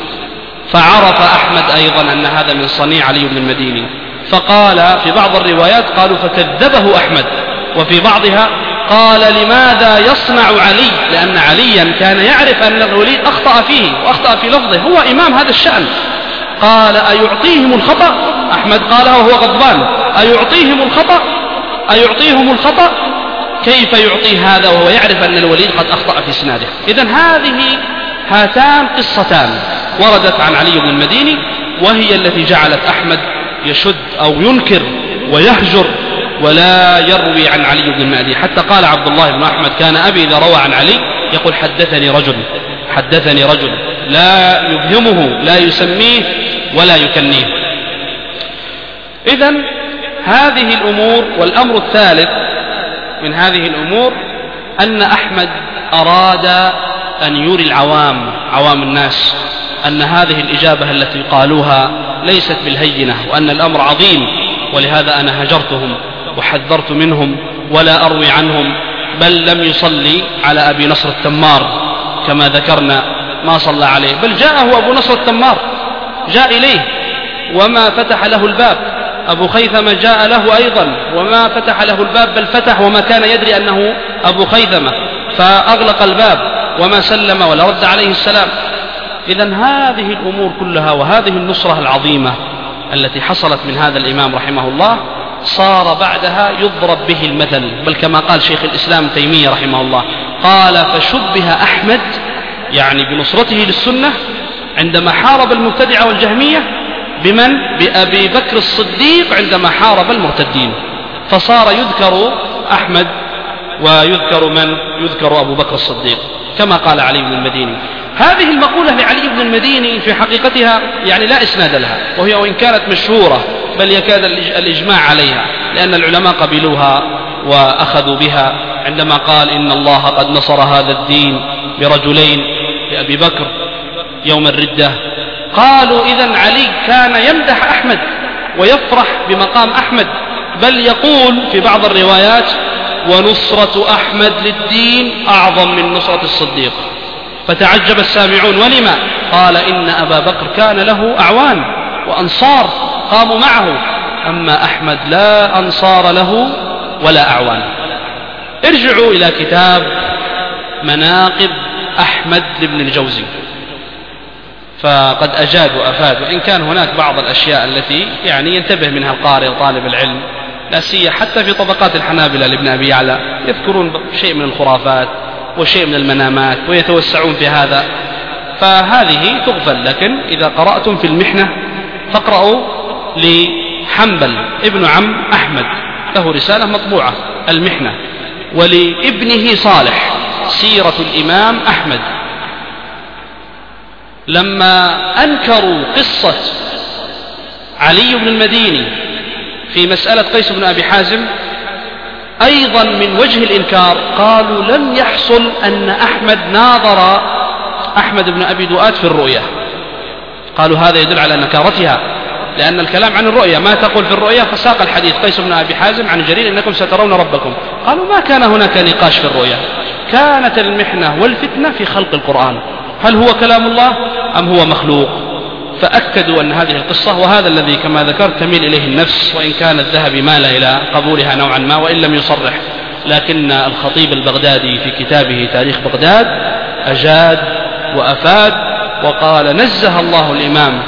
فعرف أحمد أيضا أن هذا من صنيع علي بن المديني، فقال في بعض الروايات قالوا فكذبه أحمد، وفي بعضها قال لماذا يصنع علي، لأن عليا كان يعرف أن الوليد أخطأ فيه وأخطأ في لفظه، هو إمام هذا الشأن. قال أيعطيهم الخطأ؟ أحمد قالها وهو غضبان، أيعطيهم الخطأ؟ كيف يعطي هذا وهو يعرف أن الوليد قد أخطأ في إسناده؟ إذن هاتان قصتان وردت عن علي بن المديني، وهي التي جعلت أحمد يشد أو ينكر ويهجر ولا يروي عن علي بن المهدي. حتى قال عبد الله بن أحمد كان أبي إذا روى عن علي يقول حدثني رجل، لا يبهمه، لا يسميه ولا يكنيه. إذن هذه الأمور. والأمر الثالث من هذه الأمور أن أحمد أراد أن يري عوام الناس أن هذه الإجابة التي قالوها ليست بالهينة، وأن الأمر عظيم، ولهذا أنا هجرتهم وحذرت منهم ولا أروي عنهم، بل لم يصلي على أبي نصر التمار كما ذكرنا، ما صلى عليه، بل جاءه أبو نصر التمار، جاء إليه وما فتح له الباب. أبو خيثمة جاء له أيضا وما فتح له الباب، بل فتح وما كان يدري أنه أبو خيثمة، فأغلق الباب وما سلم ولا رد عليه السلام. إذن هذه الأمور كلها وهذه النصرة العظيمة التي حصلت من هذا الإمام رحمه الله صار بعدها يضرب به المثل، بل كما قال شيخ الإسلام تيمية رحمه الله قال فشبه أحمد يعني بنصرته للسنة عندما حارب المبتدعة والجهمية بأبي بكر الصديق عندما حارب المرتدين، فصار يذكر أحمد ويذكر من يذكر أبو بكر الصديق كما قال علي بن المديني. هذه المقولة لعلي بن المديني في حقيقتها يعني لا إسناد لها، وهي وإن كانت مشهورة بل يكاد الإجماع عليها، لأن العلماء قبلوها وأخذوا بها عندما قال إن الله قد نصر هذا الدين برجلين، بأبي بكر يوم الردة. قالوا إذن علي كان يمدح أحمد ويفرح بمقام أحمد، بل يقول في بعض الروايات ونصرة أحمد للدين أعظم من نصرة الصديق. فتعجب السامعون، ولما؟ قال إن أبا بكر كان له أعوان وأنصار قاموا معه، أما أحمد لا أنصار له ولا أعوان. ارجعوا إلى كتاب مناقب أحمد لابن الجوزي، فقد أجاد وأفاد، وإن كان هناك بعض الأشياء التي يعني ينتبه منها القارئ وطالب العلم، لا سيما حتى في طبقات الحنابلة لابن أبي يعلى يذكرون شيء من الخرافات وشيء من المنامات ويتوسعون في هذا، فهذه تغفل. لكن إذا قرأتم في المحنة فاقرأوا لحنبل ابن عم أحمد، له رسالة مطبوعة المحنة، ولابنه صالح سيرة الإمام أحمد. لما أنكروا قصة علي بن المديني في مسألة قيس بن أبي حازم أيضا من وجه الإنكار قالوا لم يحصل أن أحمد ناظر أحمد بن أبي دؤاد في الرؤيا. قالوا هذا يدل على نكارتها، لأن الكلام عن الرؤيا ما تقول في الرؤيا، فساق الحديث قيس بن أبي حازم عن جرير إنكم سترون ربكم. قالوا ما كان هناك نقاش في الرؤيا، كانت المحنة والفتنة في خلق القرآن، هل هو كلام الله أم هو مخلوق؟ فأكدوا أن هذه القصة، وهذا الذي كما ذكرت تميل إليه النفس، وإن كان الذهبي مال إلى قبولها نوعا ما وإن لم يصرح، لكن الخطيب البغدادي في كتابه تاريخ بغداد أجاد وأفاد وقال نزه الله الإمام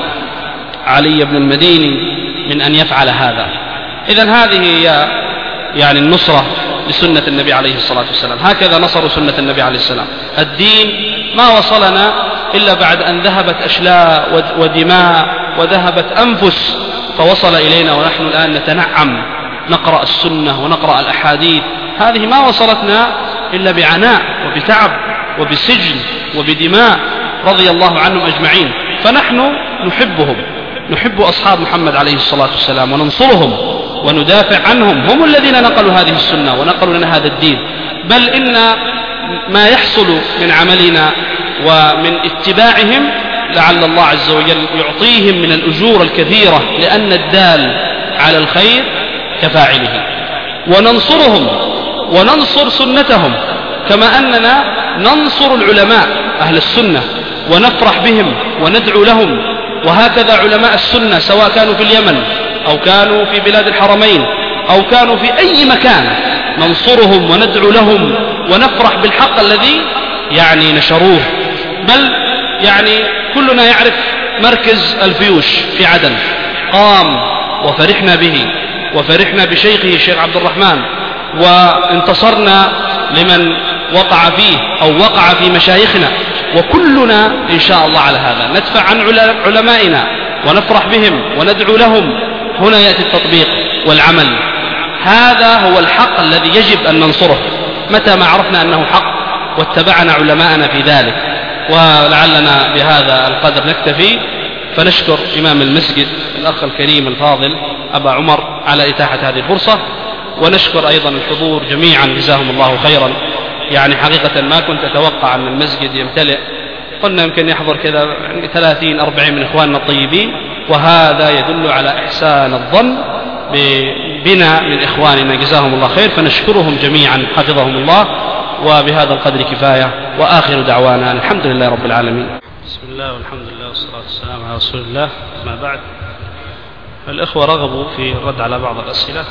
علي بن المديني من أن يفعل هذا. إذن هذه هي يعني النصرة لسنة النبي عليه الصلاة والسلام، هكذا نصروا سنة النبي عليه السلام. الدين ما وصلنا إلا بعد أن ذهبت أشلاء ودماء وذهبت أنفس فوصل إلينا، ونحن الآن نتنعم نقرأ السنة ونقرأ الأحاديث. هذه ما وصلتنا إلا بعناء وبتعب وبسجن وبدماء رضي الله عنهم أجمعين. فنحن نحبهم، نحب أصحاب محمد عليه الصلاة والسلام وننصرهم وندافع عنهم، هم الذين نقلوا هذه السنة ونقلوا لنا هذا الدين. بل إن ما يحصل من عملنا ومن اتباعهم لعل الله عز وجل يعطيهم من الأجور الكثيرة، لأن الدال على الخير كفاعله. وننصرهم وننصر سنتهم، كما أننا ننصر العلماء أهل السنة ونفرح بهم وندعو لهم. وهكذا علماء السنة سواء كانوا في اليمن أو كانوا في بلاد الحرمين أو كانوا في أي مكان ننصرهم وندعو لهم ونفرح بالحق الذي يعني نشروه. بل يعني كلنا يعرف مركز الفيوش في عدن، قام وفرحنا به وفرحنا بشيخه الشيخ عبد الرحمن، وانتصرنا لمن وقع فيه أو وقع في مشايخنا، وكلنا إن شاء الله على هذا ندفع عن علمائنا ونفرح بهم وندعو لهم. هنا يأتي التطبيق والعمل، هذا هو الحق الذي يجب أن ننصره متى ما عرفنا أنه حق واتبعنا علماءنا في ذلك. ولعلنا بهذا القدر نكتفي، فنشكر إمام المسجد الأخ الكريم الفاضل أبا عمر على إتاحة هذه الفرصة، ونشكر أيضا الحضور جميعا جزاهم الله خيرا. يعني حقيقة ما كنت أتوقع أن المسجد يمتلئ، قلنا يمكن يحضر كذا 30-40 من إخواننا الطيبين، وهذا يدل على إحسان الظن بنا من إخواننا جزاهم الله خير، فنشكرهم جميعا حفظهم الله. وبهذا القدر كفاية، وآخر دعوانا الحمد لله رب العالمين. بسم الله والحمد لله والصلاة والسلام على رسول الله. ما بعد، الإخوة رغبوا في الرد على بعض الأسئلة،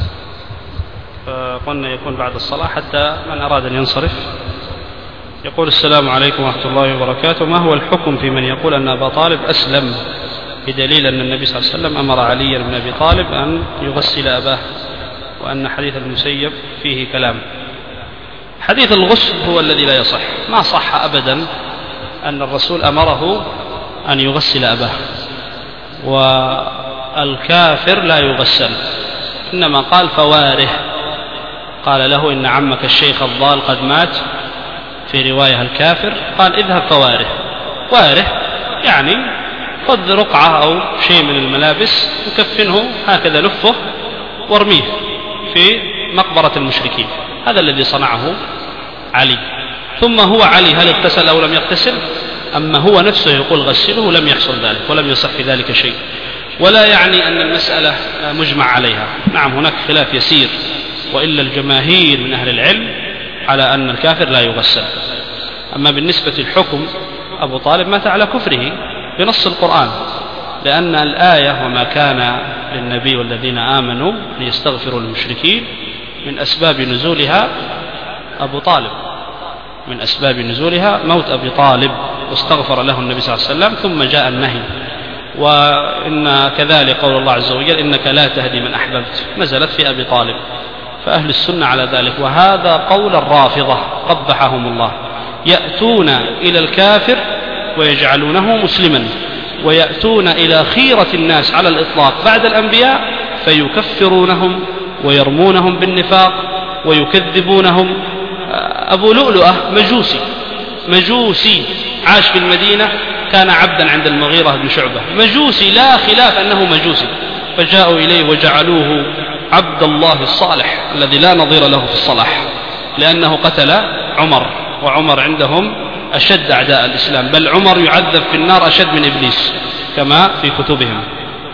فقلنا يكون بعد الصلاة حتى من أراد أن ينصرف. يقول السلام عليكم ورحمة الله وبركاته، ما هو الحكم في من يقول أن أبا طالب أسلم بدليل أن النبي صلى الله عليه وسلم أمر علي بن أبي طالب أن يغسل أباه، وأن حديث المسيب فيه كلام؟ حديث الغسل هو الذي لا يصح، ما صح أبدا أن الرسول أمره أن يغسل أباه، والكافر لا يغسل، إنما قال فواره، قال له إن عمك الشيخ الضال قد مات، في رواية الكافر قال اذهب فواره. واره يعني خذ رقعة أو شيء من الملابس وكفنه هكذا، لفه وارميه في مقبرة المشركين. هذا الذي صنعه علي. ثم هو علي هل اغتسل أو لم يغتسل؟ أما هو نفسه يقول غسله، لم يحصل ذلك ولم يصح في ذلك شيء، ولا يعني أن المسألة مجمع عليها. نعم هناك خلاف يسير، وإلا الجماهير من أهل العلم على أن الكافر لا يغسل. أما بالنسبة للحكم، أبو طالب مات على كفره بنص القرآن، لأن الآية وما كان للنبي والذين آمنوا ليستغفروا للمشركين من أسباب نزولها أبو طالب، من أسباب نزولها موت أبي طالب، واستغفر له النبي صلى الله عليه وسلم ثم جاء النهي. وإن كذلك قول الله عز وجل إنك لا تهدي من أحببت، نزلت في أبي طالب. فأهل السنة على ذلك، وهذا قول الرافضة قبحهم الله، يأتون إلى الكافر ويجعلونه مسلما، ويأتون إلى خيرة الناس على الإطلاق بعد الأنبياء فيكفرونهم ويرمونهم بالنفاق ويكذبونهم. أبو لؤلؤة مجوسي عاش في المدينة، كان عبدا عند المغيرة بن شعبة، مجوسي لا خلاف أنه مجوسي، فجاءوا إليه وجعلوه عبد الله الصالح الذي لا نظير له في الصلاح، لأنه قتل عمر، وعمر عندهم أشد أعداء الإسلام، بل عمر يعذب في النار أشد من إبليس كما في كتبهم.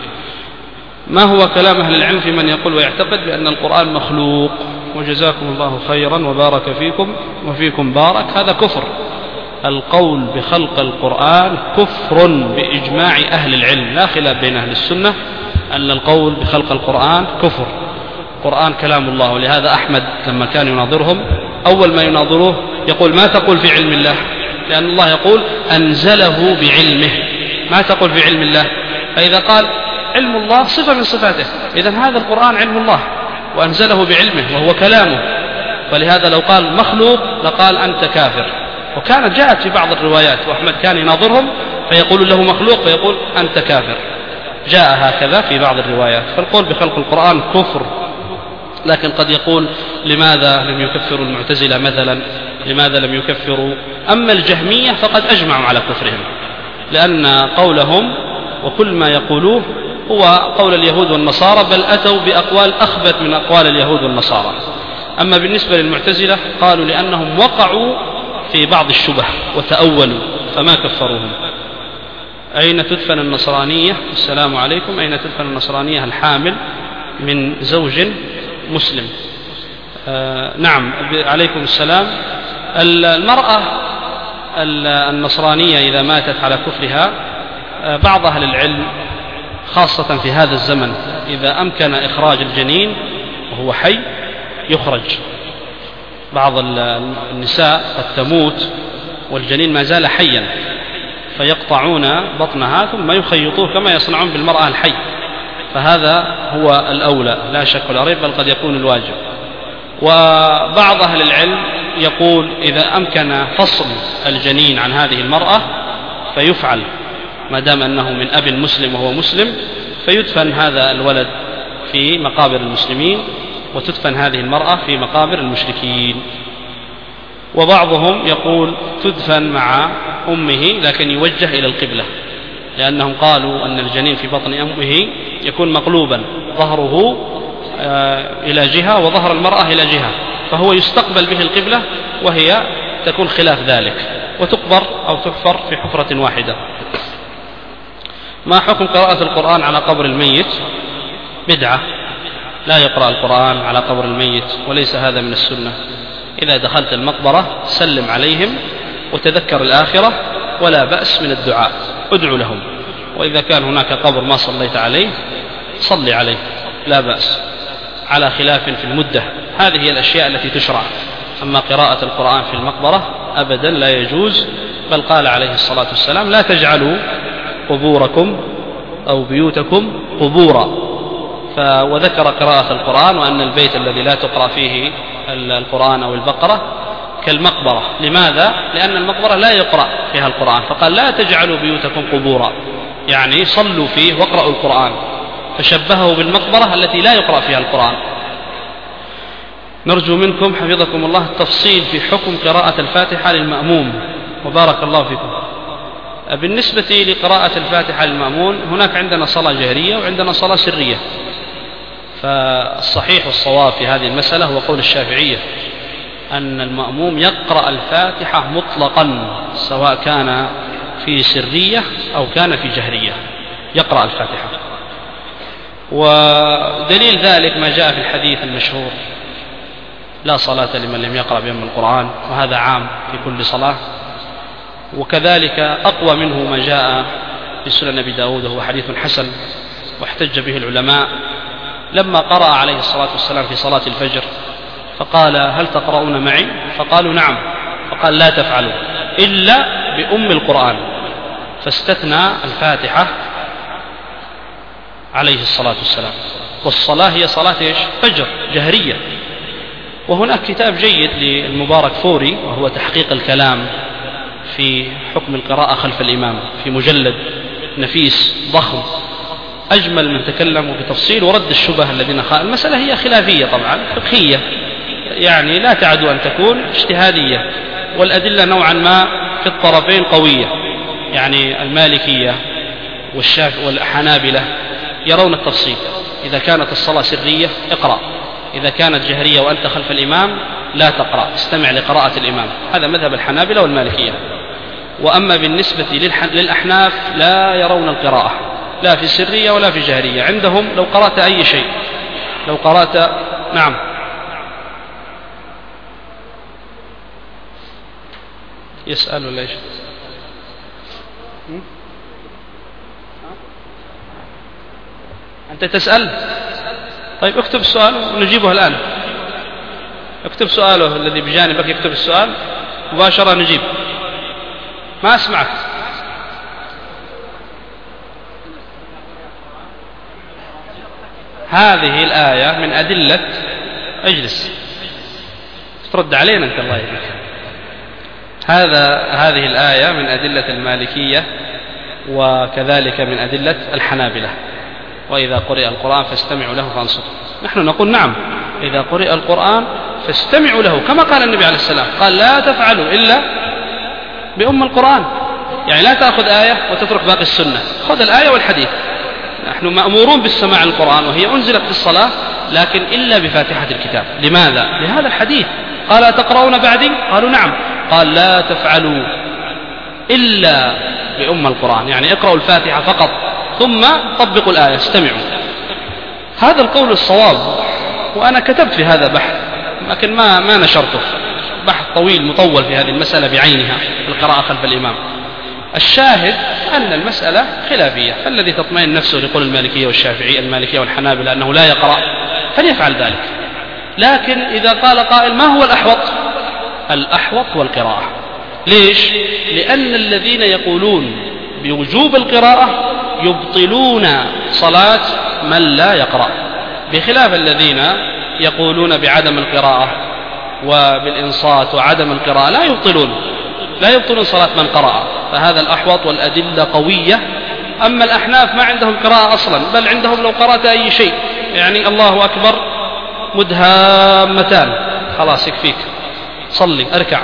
ما هو كلام أهل العلم في من يقول ويعتقد بأن القرآن مخلوق؟ وجزاكم الله خيرا وبارك فيكم وفيكم بارك. هذا كفر، القول بخلق القرآن كفر بإجماع أهل العلم، لا خلاف بين أهل السنة أن القول بخلق القرآن كفر. القرآن كلام الله، ولهذا أحمد لما كان يناظرهم أول ما يناظروه يقول ما تقول في علم الله، لأن الله يقول أنزله بعلمه، ما تقول في علم الله. فإذا قال علم الله صفة من صفاته، إذن هذا القرآن علم الله وأنزله بعلمه وهو كلامه. فلهذا لو قال مخلوق لقال أنت كافر. وكانت جاءت في بعض الروايات وأحمد كان يناظرهم فيقول له مخلوق فيقول أنت كافر، جاء هكذا في بعض الروايات. فالقول بخلق القرآن كفر. لكن قد يقول لماذا لم يكفروا المعتزلة مثلا، لماذا لم يكفروا؟ أما الجهمية فقد أجمعوا على كفرهم، لأن قولهم وكل ما يقولوه هو قول اليهود والنصارى، بل أتوا بأقوال أخبث من أقوال اليهود والنصارى. أما بالنسبة للمعتزلة قالوا لأنهم وقعوا في بعض الشبه وتأولوا فما كفروهم. أين تدفن النصرانية؟ السلام عليكم. أين تدفن النصرانية الحامل من زوج مسلم؟ نعم عليكم السلام. المرأة النصرانية إذا ماتت على كفرها، بعض أهل العلم خاصة في هذا الزمن إذا أمكن إخراج الجنين وهو حي يخرج. بعض النساء قد تموت والجنين ما زال حيا فيقطعون بطنها ثم يخيطوه كما يصنعون بالمرأة الحي، فهذا هو الأولى لا شك ولا ريب، بل قد يكون الواجب. وبعض أهل العلم يقول إذا أمكن فصل الجنين عن هذه المرأة فيفعل، ما دام أنه من أب مسلم وهو مسلم، فيدفن هذا الولد في مقابر المسلمين وتدفن هذه المرأة في مقابر المشركين. وبعضهم يقول تدفن مع أمه لكن يوجه إلى القبلة، لأنهم قالوا أن الجنين في بطن أمه يكون مقلوبا، ظهره إلى جهة وظهر المرأة إلى جهة، فهو يستقبل به القبلة وهي تكون خلاف ذلك، وتقبر أو تحفر في حفرة واحدة. ما حكم قراءة القرآن على قبر الميت؟ بدعة، لا يقرأ القرآن على قبر الميت، وليس هذا من السنة. إذا دخلت المقبرة سلم عليهم وتذكر الآخرة، ولا بأس من الدعاء، ادعو لهم. وإذا كان هناك قبر ما صليت عليه صلي عليه، لا بأس، على خلاف في المدة. هذه هي الأشياء التي تشرع. أما قراءة القرآن في المقبرة أبدا لا يجوز، بل قال عليه الصلاة والسلام لا تجعلوا قبوركم أو بيوتكم قبورا. وذكر قراءة القرآن وأن البيت الذي لا تقرأ فيه القرآن أو البقرة كالمقبرة. لماذا؟ لأن المقبرة لا يقرأ فيها القرآن، فقال لا تجعلوا بيوتكم قبورا، يعني صلوا فيه واقرأوا القرآن، فشبهه بالمقبرة التي لا يقرأ فيها القرآن. نرجو منكم حفظكم الله التفصيل في حكم قراءة الفاتحة للمأموم، وبارك الله فيكم. بالنسبة لقراءة الفاتحة للمأمون هناك عندنا صلاة جهرية وعندنا صلاة سرية، فالصحيح والصواب في هذه المسألة هو قول الشافعية أن المأموم يقرأ الفاتحة مطلقا، سواء كان في سرية أو كان في جهرية يقرأ الفاتحة. ودليل ذلك ما جاء في الحديث المشهور لا صلاة لمن لم يقرأ بأم القرآن، وهذا عام في كل صلاة. وكذلك أقوى منه ما جاء في سنن أبي داود وهو حديث حسن واحتج به العلماء لما قرأ عليه الصلاة والسلام في صلاة الفجر فقال هل تقرؤون معي؟ فقالوا نعم. فقال لا تفعلوا إلا بأم القرآن، فاستثنى الفاتحة عليه الصلاة والسلام. والصلاة هي صلاة فجر جهرية. وهناك كتاب جيد للمبارك فوري وهو تحقيق الكلام في حكم القراءة خلف الإمام، في مجلد نفيس ضخم أجمل من تكلم بتفصيل ورد الشبه الذين المسألة هي خلافية طبعا فقهية، يعني لا تعد أن تكون اجتهادية، والأدلة نوعا ما في الطرفين قوية. يعني المالكية والحنابلة يرون التفصيل، إذا كانت الصلاة سرية اقرأ، إذا كانت جهرية وأنت خلف الإمام لا تقرأ، استمع لقراءة الإمام. هذا مذهب الحنابلة والمالكية. وأما بالنسبة للأحناف لا يرون القراءة لا في سرية ولا في جهرية، عندهم لو قرأت أي شيء، لو قرأت نعم يسأل ولا إيش؟ أنت تسأل؟ طيب اكتب السؤال ونجيبه الآن. اكتب سؤاله الذي بجانبك، يكتب السؤال مباشرة نجيب. ما أسمعك. هذه الآية من أدلة اجلس ترد علينا أنت الله يهديك. هذه الآية من أدلة المالكية وكذلك من أدلة الحنابلة. وإذا قرئ القرآن فاستمعوا له فانصتوا. نحن نقول نعم، إذا قرئ القرآن فاستمعوا له كما قال النبي عليه السلام، قال لا تفعلوا إلا بأم القرآن، يعني لا تأخذ آية وتترك باقي السنة، خذ الآية والحديث. نحن مأمورون بالسماع القرآن وهي أنزلت في الصلاة، لكن إلا بفاتحة الكتاب. لماذا؟ لهذا الحديث. قال أتقرؤون بعدي؟ قالوا نعم. قال لا تفعلوا إلا بأم القرآن، يعني اقرأوا الفاتحة فقط ثم طبقوا الآية، استمعوا. هذا القول الصواب، وأنا كتبت في هذا بحث لكن ما نشرته، بحث طويل مطول في هذه المسألة بعينها في القراءة خلف الإمام. الشاهد أن المسألة خلافية، فالذي تطمئن نفسه لقول المالكية والشافعية، المالكية والحنابلة أنه لا يقرأ فليفعل ذلك. لكن إذا قال قائل ما هو الأحوط؟ الأحوط هو القراءة. ليش؟ لأن الذين يقولون بوجوب القراءة يبطلون صلاة من لا يقرأ، بخلاف الذين يقولون بعدم القراءة وبالإنصات وعدم القراءة لا يبطلون صلاة من قرأ. فهذا الأحوط والأدلة قوية. أما الأحناف ما عندهم قراءة أصلا، بل عندهم لو قرأت أي شيء، يعني الله أكبر مدهامتان خلاص يكفيك، صلي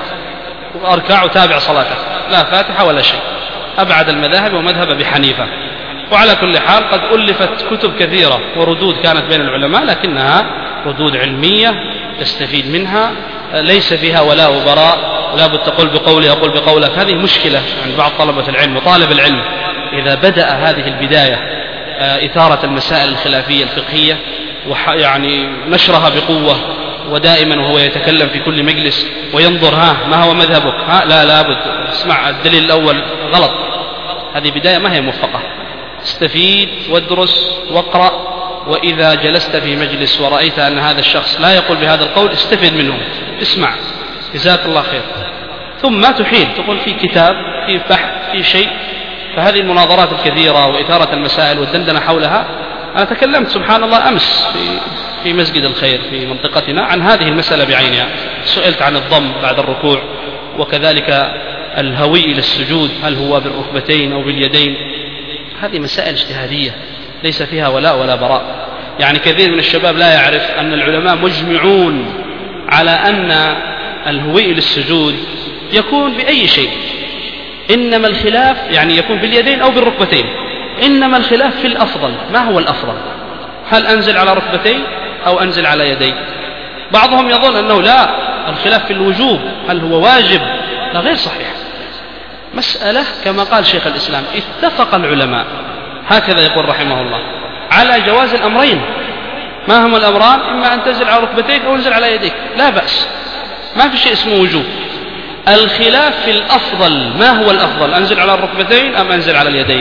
أركع وتابع صلاتك، لا فاتحة ولا شيء. أبعد المذاهب ومذهب أبي حنيفة. وعلى كل حال قد ألفت كتب كثيرة وردود كانت بين العلماء، لكنها ردود علمية تستفيد منها، ليس فيها ولاء وبراء ولا بد تقول بقولي أقول بقولك. هذه مشكلة عند بعض طلبة العلم وطالب العلم، إذا بدأ هذه البداية إثارة المسائل الخلافية الفقهية ويعني نشرها بقوة، ودائما وهو يتكلم في كل مجلس وينظر ما هو مذهبك، لا بد اسمع الدليل الأول غلط، هذه بداية ما هي موفقة. استفيد وادرس واقرأ، وإذا جلست في مجلس ورأيت أن هذا الشخص لا يقول بهذا القول استفد منه، اسمع جزاك الله خير، ثم تحيل تقول في كتاب في بحث في شيء. فهذه المناظرات الكثيرة وإثارة المسائل والدندنة حولها، أنا تكلمت سبحان الله أمس في مسجد الخير في منطقتنا عن هذه المسألة بعينها. سئلت عن الضم بعد الركوع، وكذلك الهوي إلى السجود هل هو بالركبتين أو باليدين. هذه مسائل اجتهادية ليس فيها ولاء ولا براء. يعني كثير من الشباب لا يعرف أن العلماء مجمعون على أن الهوي إلى السجود يكون بأي شيء، إنما الخلاف يعني يكون باليدين أو بالركبتين، إنما الخلاف في الأفضل. ما هو الأفضل؟ هل أنزل على ركبتين أو أنزل على يدي؟ بعضهم يظن أنه لا، الخلاف في الوجوب، هل هو واجب؟ لا، غير صحيح. مسألة كما قال شيخ الإسلام اتفق العلماء، هكذا يقول رحمه الله، على جواز الأمرين. ما هم الأمران؟ إما أن تنزل على ركبتيك أو أنزل على يديك، لا بأس، ما في شيء اسمه وجوب. الخلاف في الأفضل، ما هو الأفضل؟ أنزل على الركبتين أم أنزل على اليدين؟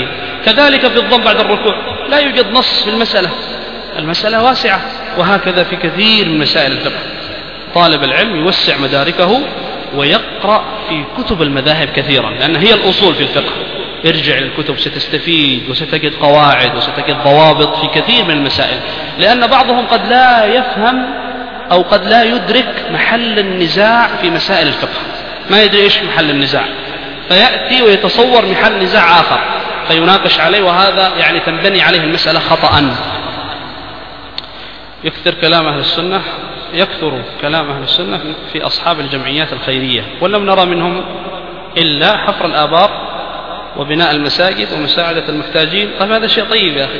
كذلك في الضم بعد الركوع لا يوجد نص في المسألة واسعة. وهكذا في كثير من مسائل الفقه طالب العلم يوسع مداركه ويقرأ في كتب المذاهب كثيرا، لأن هي الأصول في الفقه. ارجع للكتب ستستفيد وستجد قواعد وستجد ضوابط في كثير من المسائل، لأن بعضهم قد لا يفهم أو قد لا يدرك محل النزاع في مسائل الفقه، ما يدري إيش محل النزاع، فيأتي ويتصور محل نزاع آخر فيناقش عليه، وهذا يعني تنبني عليه المسألة خطأ. يكثر كلام أهل السنة في أصحاب الجمعيات الخيرية، ولم نرى منهم إلا حفر الآبار وبناء المساجد ومساعدة المحتاجين. طيب هذا شيء طيب يا أخي،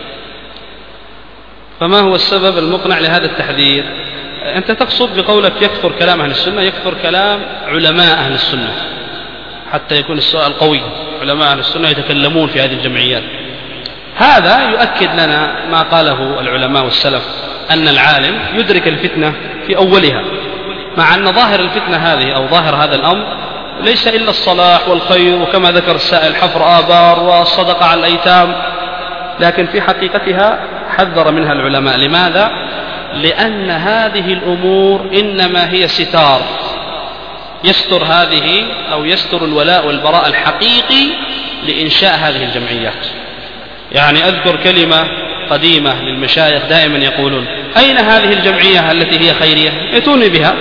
فما هو السبب المقنع لهذا التحذير؟ أنت تقصد بقولك يكثر كلام أهل السنة يكثر كلام علماء أهل السنة، حتى يكون السؤال قوي. علماء أهل السنة يتكلمون في هذه الجمعيات. هذا يؤكد لنا ما قاله العلماء والسلف، أن العالم يدرك الفتنة في أولها، مع أن ظاهر الفتنة هذه أو ظاهر هذا الأمر ليس إلا الصلاح والخير، وكما ذكر السائل حفر آبار والصدقة على الأيتام، لكن في حقيقتها حذر منها العلماء. لماذا؟ لأن هذه الأمور إنما هي ستار يستر هذه أو يستر الولاء والبراء الحقيقي لإنشاء هذه الجمعيات. يعني أذكر كلمة قديمة للمشايخ دائما يقولون: أين هذه الجمعية التي هي خيرية؟ ائتوني بها،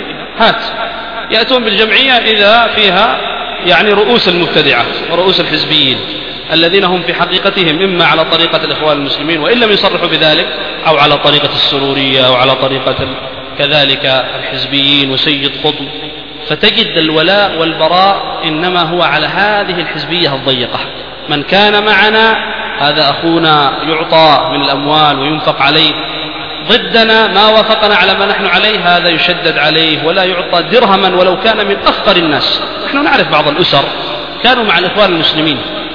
يأتون بالجمعية إذا فيها يعني رؤوس المبتدعة ورؤوس الحزبيين الذين هم في حقيقتهم إما على طريقة الإخوان المسلمين وإن لم يصرحوا بذلك، أو على طريقة السرورية، أو على طريقة كذلك الحزبيين وسيد قطب. فتجد الولاء والبراء إنما هو على هذه الحزبية الضيقة. من كان معنا هذا أخونا يعطى من الأموال وينفق عليه، ضدنا ما وافقنا على ما نحن عليه هذا يشدد عليه ولا يعطى درهما ولو كان من أفقر الناس. نحن نعرف بعض الأسر كانوا مع الإخوان المسلمين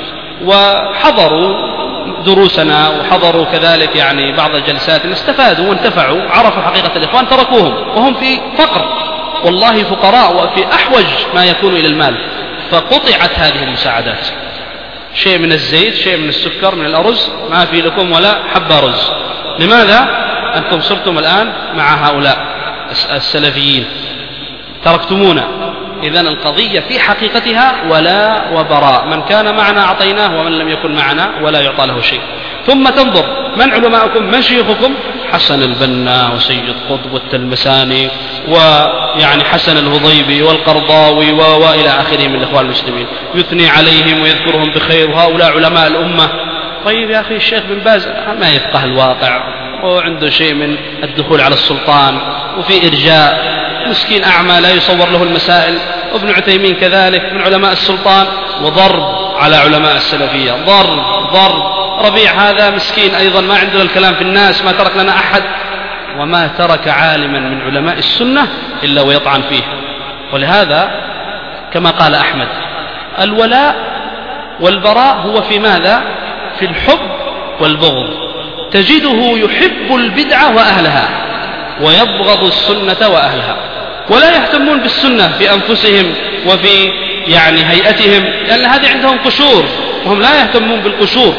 وحضروا دروسنا وحضروا كذلك يعني بعض الجلسات، استفادوا وانتفعوا، عرفوا حقيقة الإخوان، تركوهم وهم في فقر، والله فقراء وفي أحوج ما يكون إلى المال، فقطعت هذه المساعدات. شيء من الزيت، شيء من السكر، من الأرز، ما في لكم ولا حبة رز. لماذا؟ أنتم صرتم الآن مع هؤلاء السلفيين، تركتمونا. إذن القضية في حقيقتها ولا وبراء، من كان معنا أعطيناه ومن لم يكن معنا ولا يعطى له شيء. ثم تنظر من علماءكم، من شيوخكم؟ حسن البنا وسيد قطب والتلمساني ويعني حسن الهضيبي والقرضاوي وإلى آخره من الإخوان المسلمين، يثني عليهم ويذكرهم بخير، وهؤلاء علماء الأمة. طيب يا أخي الشيخ بن باز ما يفقه الواقع وعنده شيء من الدخول على السلطان وفي إرجاء، مسكين أعمى لا يصور له المسائل. وابن عثيمين كذلك من علماء السلطان، وضرب على علماء السلفية، ضرب. ربيع هذا مسكين أيضا ما عنده الكلام في الناس، ما ترك لنا أحد، وما ترك عالما من علماء السنة إلا ويطعن فيه. ولهذا كما قال أحمد: الولاء والبراء هو في ماذا؟ في الحب والبغض. تجده يحب البدعة وأهلها ويبغض السنة وأهلها، ولا يهتمون بالسنة في أنفسهم وفي يعني هيئتهم، لأن هذه عندهم قشور وهم لا يهتمون بالقشور.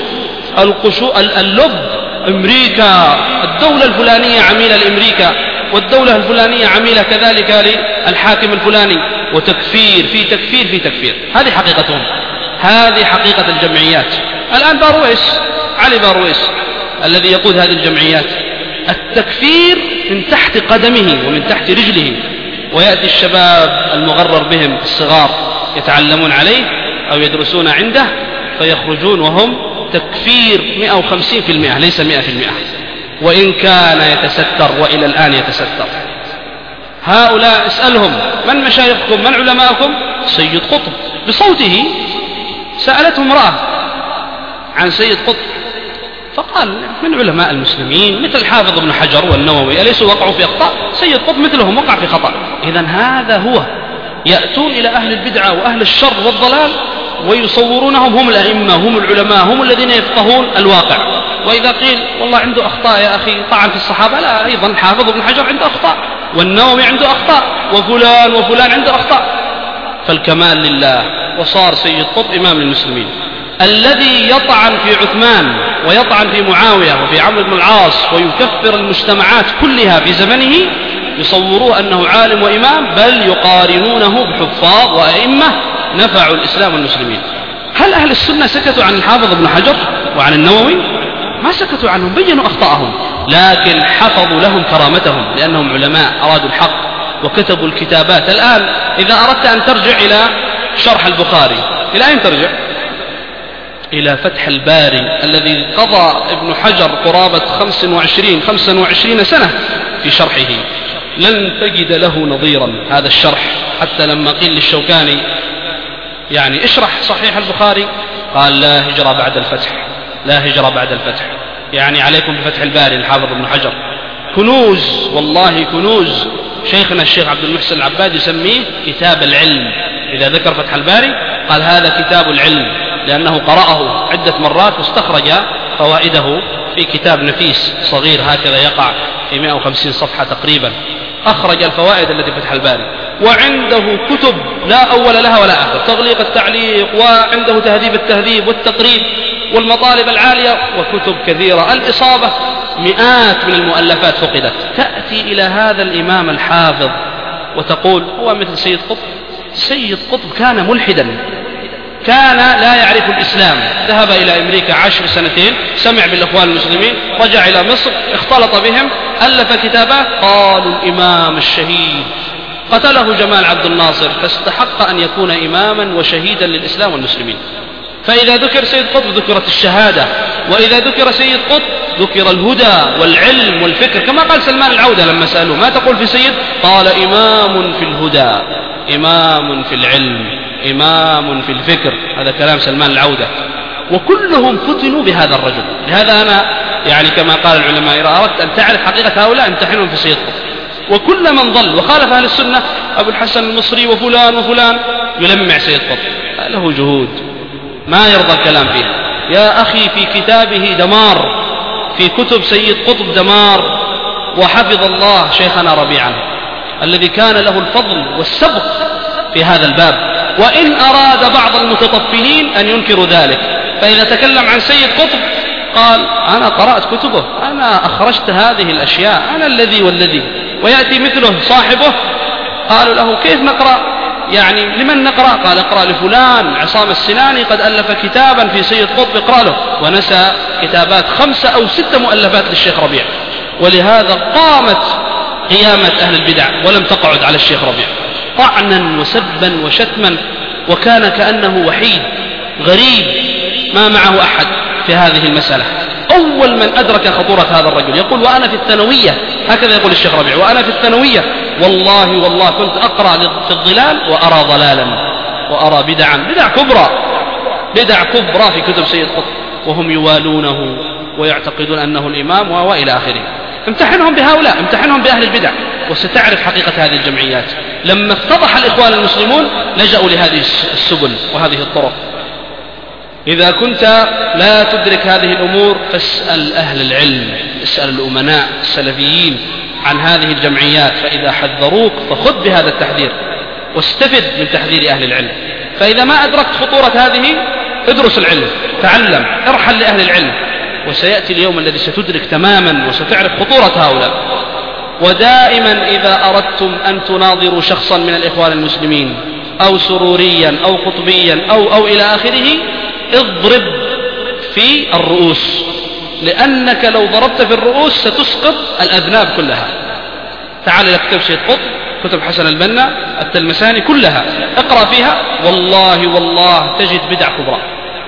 اللب أمريكا، الدولة الفلانية عميلة لأمريكا، والدولة الفلانية عميلة كذلك للحاكم الفلاني، وتكفير في تكفير في تكفير. هذه حقيقتهم، هذه حقيقة الجمعيات. الآن علي بارويس الذي يقود هذه الجمعيات، التكفير من تحت قدمه ومن تحت رجله، ويأتي الشباب المغرر بهم الصغار يتعلمون عليه أو يدرسون عنده فيخرجون وهم تكفير 150%، ليس 100%، وإن كان يتستر وإلى الآن يتستر. هؤلاء اسألهم: من مشايخكم؟ من علماءكم؟ سيد قطب بصوته. سألته امرأة عن سيد قطب فقال: من علماء المسلمين مثل الحافظ ابن حجر والنووي، أليسوا وقعوا في أخطاء؟ سيد قطب مثلهم وقع في خطأ. إذن هذا هو، يأتون إلى أهل البدعة وأهل الشر والضلال ويصورونهم هم الأئمة، هم العلماء، هم الذين يفقهون الواقع. وإذا قيل والله عنده أخطاء يا أخي، طعن في الصحابة، لا، أيضا حافظ ابن حجر عنده أخطاء، والنووي عنده أخطاء، وفلان عنده أخطاء. فالكمال لله، وصار سيد قطب إمام المسلمين. الذي يطعن في عثمان ويطعن في معاوية وفي عمرو بن العاص ويكفر المجتمعات كلها في زمنه يصوروه أنه عالم وإمام، بل يقارنونه بحفاظ وأئمة نفعوا الإسلام والمسلمين. هل أهل السنة سكتوا عن الحافظ ابن حجر وعن النووي؟ ما سكتوا عنهم، بيّنوا أخطاءهم، لكن حفظوا لهم كرامتهم لأنهم علماء أرادوا الحق وكتبوا الكتابات. الآن إذا أردت أن ترجع إلى شرح البخاري، إلى أين ترجع؟ إلى فتح الباري الذي قضى ابن حجر قرابة 25 سنة في شرحه، لن تجد له نظيرا هذا الشرح. حتى لما قيل للشوكاني يعني اشرح صحيح البخاري، قال لا هجرة بعد الفتح، لا هجرة بعد الفتح، يعني عليكم بفتح الباري الحافظ ابن حجر. كنوز، والله كنوز. شيخنا الشيخ عبد المحسن العباد يسميه كتاب العلم، إذا ذكر فتح الباري قال هذا كتاب العلم، لأنه قرأه عدة مرات واستخرج فوائده في كتاب نفيس صغير هكذا يقع في 150 صفحة تقريبا، أخرج الفوائد التي فتح الباري. وعنده كتب لا أول لها ولا آخر، تغليق التعليق، وعنده تهذيب التهذيب والتقريب والمطالب العالية، وكتب كثيرة. الإصابة مئات من المؤلفات فقدت. تأتي إلى هذا الإمام الحافظ وتقول هو مثل سيد قطب. سيد قطب كان ملحدا، كان لا يعرف الإسلام، ذهب إلى أمريكا 10 سنتين، سمع بالإخوان المسلمين، رجع إلى مصر، اختلط بهم، ألف كتابات. قالوا الإمام الشهيد، قتله جمال عبد الناصر، فاستحق أن يكون إماما وشهيدا للإسلام والمسلمين. فإذا ذكر سيد قطب ذكرت الشهادة، وإذا ذكر سيد قطب ذكر الهدى والعلم والفكر، كما قال سلمان العودة لما سألوه ما تقول في سيد؟ قال إمام في الهدى، إمام في العلم، إمام في الفكر. هذا كلام سلمان العودة. وكلهم فتنوا بهذا الرجل. لهذا أنا يعني كما قال العلماء إذا أردت أن تعرف حقيقة هؤلاء امتحنهم في سيد قطب. وكل من ضل وخالف أهل السنة، أبو الحسن المصري وفلان وفلان، يلمع سيد قطب، له جهود ما يرضى الكلام فيه. يا أخي في كتابه دمار، في كتب سيد قطب دمار. وحفظ الله شيخنا ربيعا الذي كان له الفضل والسبق في هذا الباب، وإن أراد بعض المتطفلين أن ينكروا ذلك. فإذا تكلم عن سيد قطب قال أنا قرأت كتبه، أنا أخرجت هذه الأشياء، أنا الذي والذي. ويأتي مثله صاحبه، قالوا له كيف نقرأ؟ يعني لمن نقرأ؟ قال اقرأ لفلان عصام السناني قد ألف كتابا في سيد قطب، اقرأ له. ونسى كتابات 5 أو 6 مؤلفات للشيخ ربيع. ولهذا قامت قيامة أهل البدع ولم تقعد على الشيخ ربيع، طعنا وسبا وشتما، وكان كأنه وحيد غريب ما معه أحد في هذه المسألة. أول من أدرك خطورة هذا الرجل يقول وأنا في الثانوية، هكذا يقول الشيخ ربيع، وأنا في الثانوية والله كنت أقرأ في الظلال وأرى ضلالا وأرى بدع كبرى في كتب سيد قطب، وهم يوالونه ويعتقدون أنه الإمام وإلى آخره. امتحنهم بهؤلاء، امتحنهم بأهل البدع، وستعرف حقيقة هذه الجمعيات. لما افتضح الإخوان المسلمون لجأوا لهذه السبل وهذه الطرق. إذا كنت لا تدرك هذه الأمور فاسأل أهل العلم، اسأل الأمناء السلفيين عن هذه الجمعيات، فإذا حذروك فخذ بهذا التحذير واستفد من تحذير أهل العلم. فإذا ما أدركت خطورة هذه ادرس العلم، تعلم، ارحل لأهل العلم، وسيأتي اليوم الذي ستدرك تماما وستعرف خطورة هؤلاء. ودائما إذا أردتم أن تناظروا شخصا من الإخوان المسلمين أو سروريا أو قطبيا أو إلى آخره، اضرب في الرؤوس، لأنك لو ضربت في الرؤوس ستسقط الأذناب كلها. تعال إلى كتب سيد قطب، كتب حسن البنا، التلمساني، كلها اقرأ فيها، والله تجد بدع كبرى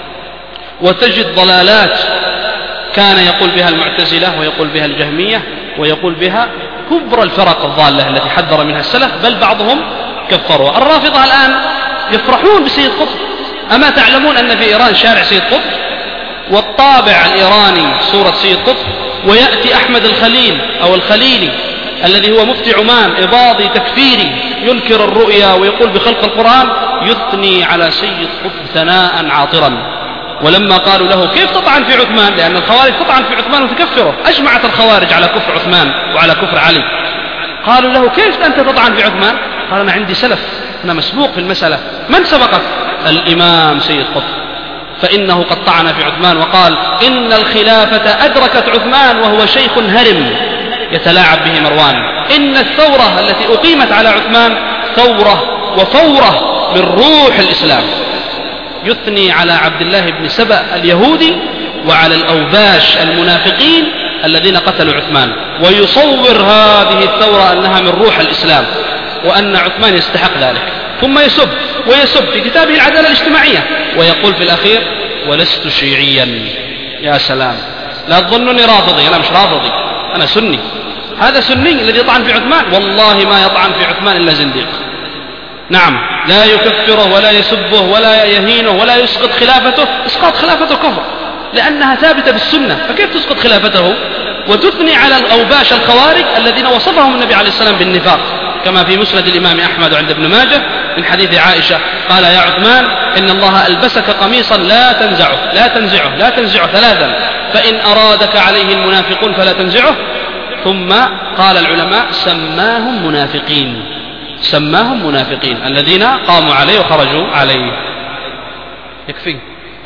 وتجد ضلالات كان يقول بها المعتزلة ويقول بها الجهمية ويقول بها كبرى الفرق الضالة التي حذر منها السلف، بل بعضهم كفروا. الرافضة الآن يفرحون بسيد قطب. أما تعلمون أن في إيران شارع سيد قطب، والطابع الإيراني صورة سيد قطب، ويأتي أحمد الخليل أو الخليلي الذي هو مفتي عمان إباضي تكفيري ينكر الرؤيا ويقول بخلق القرآن، يثني على سيد قطب ثناء عاطرا. ولما قالوا له كيف تطعن في عثمان، لأن الخوارج تطعن في عثمان وتكفره، أجمعت الخوارج على كفر عثمان وعلى كفر علي. قالوا له كيف أنت تطعن في عثمان؟ قال أنا عندي سلف، أنا مسبوق في المسألة. من سبقك؟ الإمام سيد قطب. فإنه قد طعن في عثمان وقال إن الخلافة أدركت عثمان وهو شيخ هرم يتلاعب به مروان. إن الثورة التي أقيمت على عثمان ثورة وفورة من روح الإسلام. يثني على عبد الله بن سبأ اليهودي وعلى الأوباش المنافقين الذين قتلوا عثمان، ويصور هذه الثورة أنها من روح الإسلام وأن عثمان يستحق ذلك، ثم يسب ويسب في كتابه العدالة الاجتماعية ويقول في الأخير ولست شيعيا. يا سلام، لا تظنني رافضي، أنا مش رافضي، أنا سني. هذا سني الذي يطعن في عثمان، والله ما يطعن في عثمان إلا زنديق. نعم، لا يكفره ولا يسبه ولا يهينه ولا يسقط خلافته. اسقاط خلافته كفر لأنها ثابتة بالسنة، فكيف تسقط خلافته وتثني على الأوباش الخوارج الذين وصفهم النبي عليه السلام بالنفاق، كما في مسند الإمام أحمد وعند ابن ماجه من حديث عائشة قال يا عثمان إن الله ألبسك قميصا لا تنزعه لا تنزعه لا تنزعه ثلاثا، فإن أرادك عليه المنافقون فلا تنزعه. ثم قال العلماء سماهم منافقين، سماهم منافقين الذين قاموا عليه وخرجوا عليه. يكفي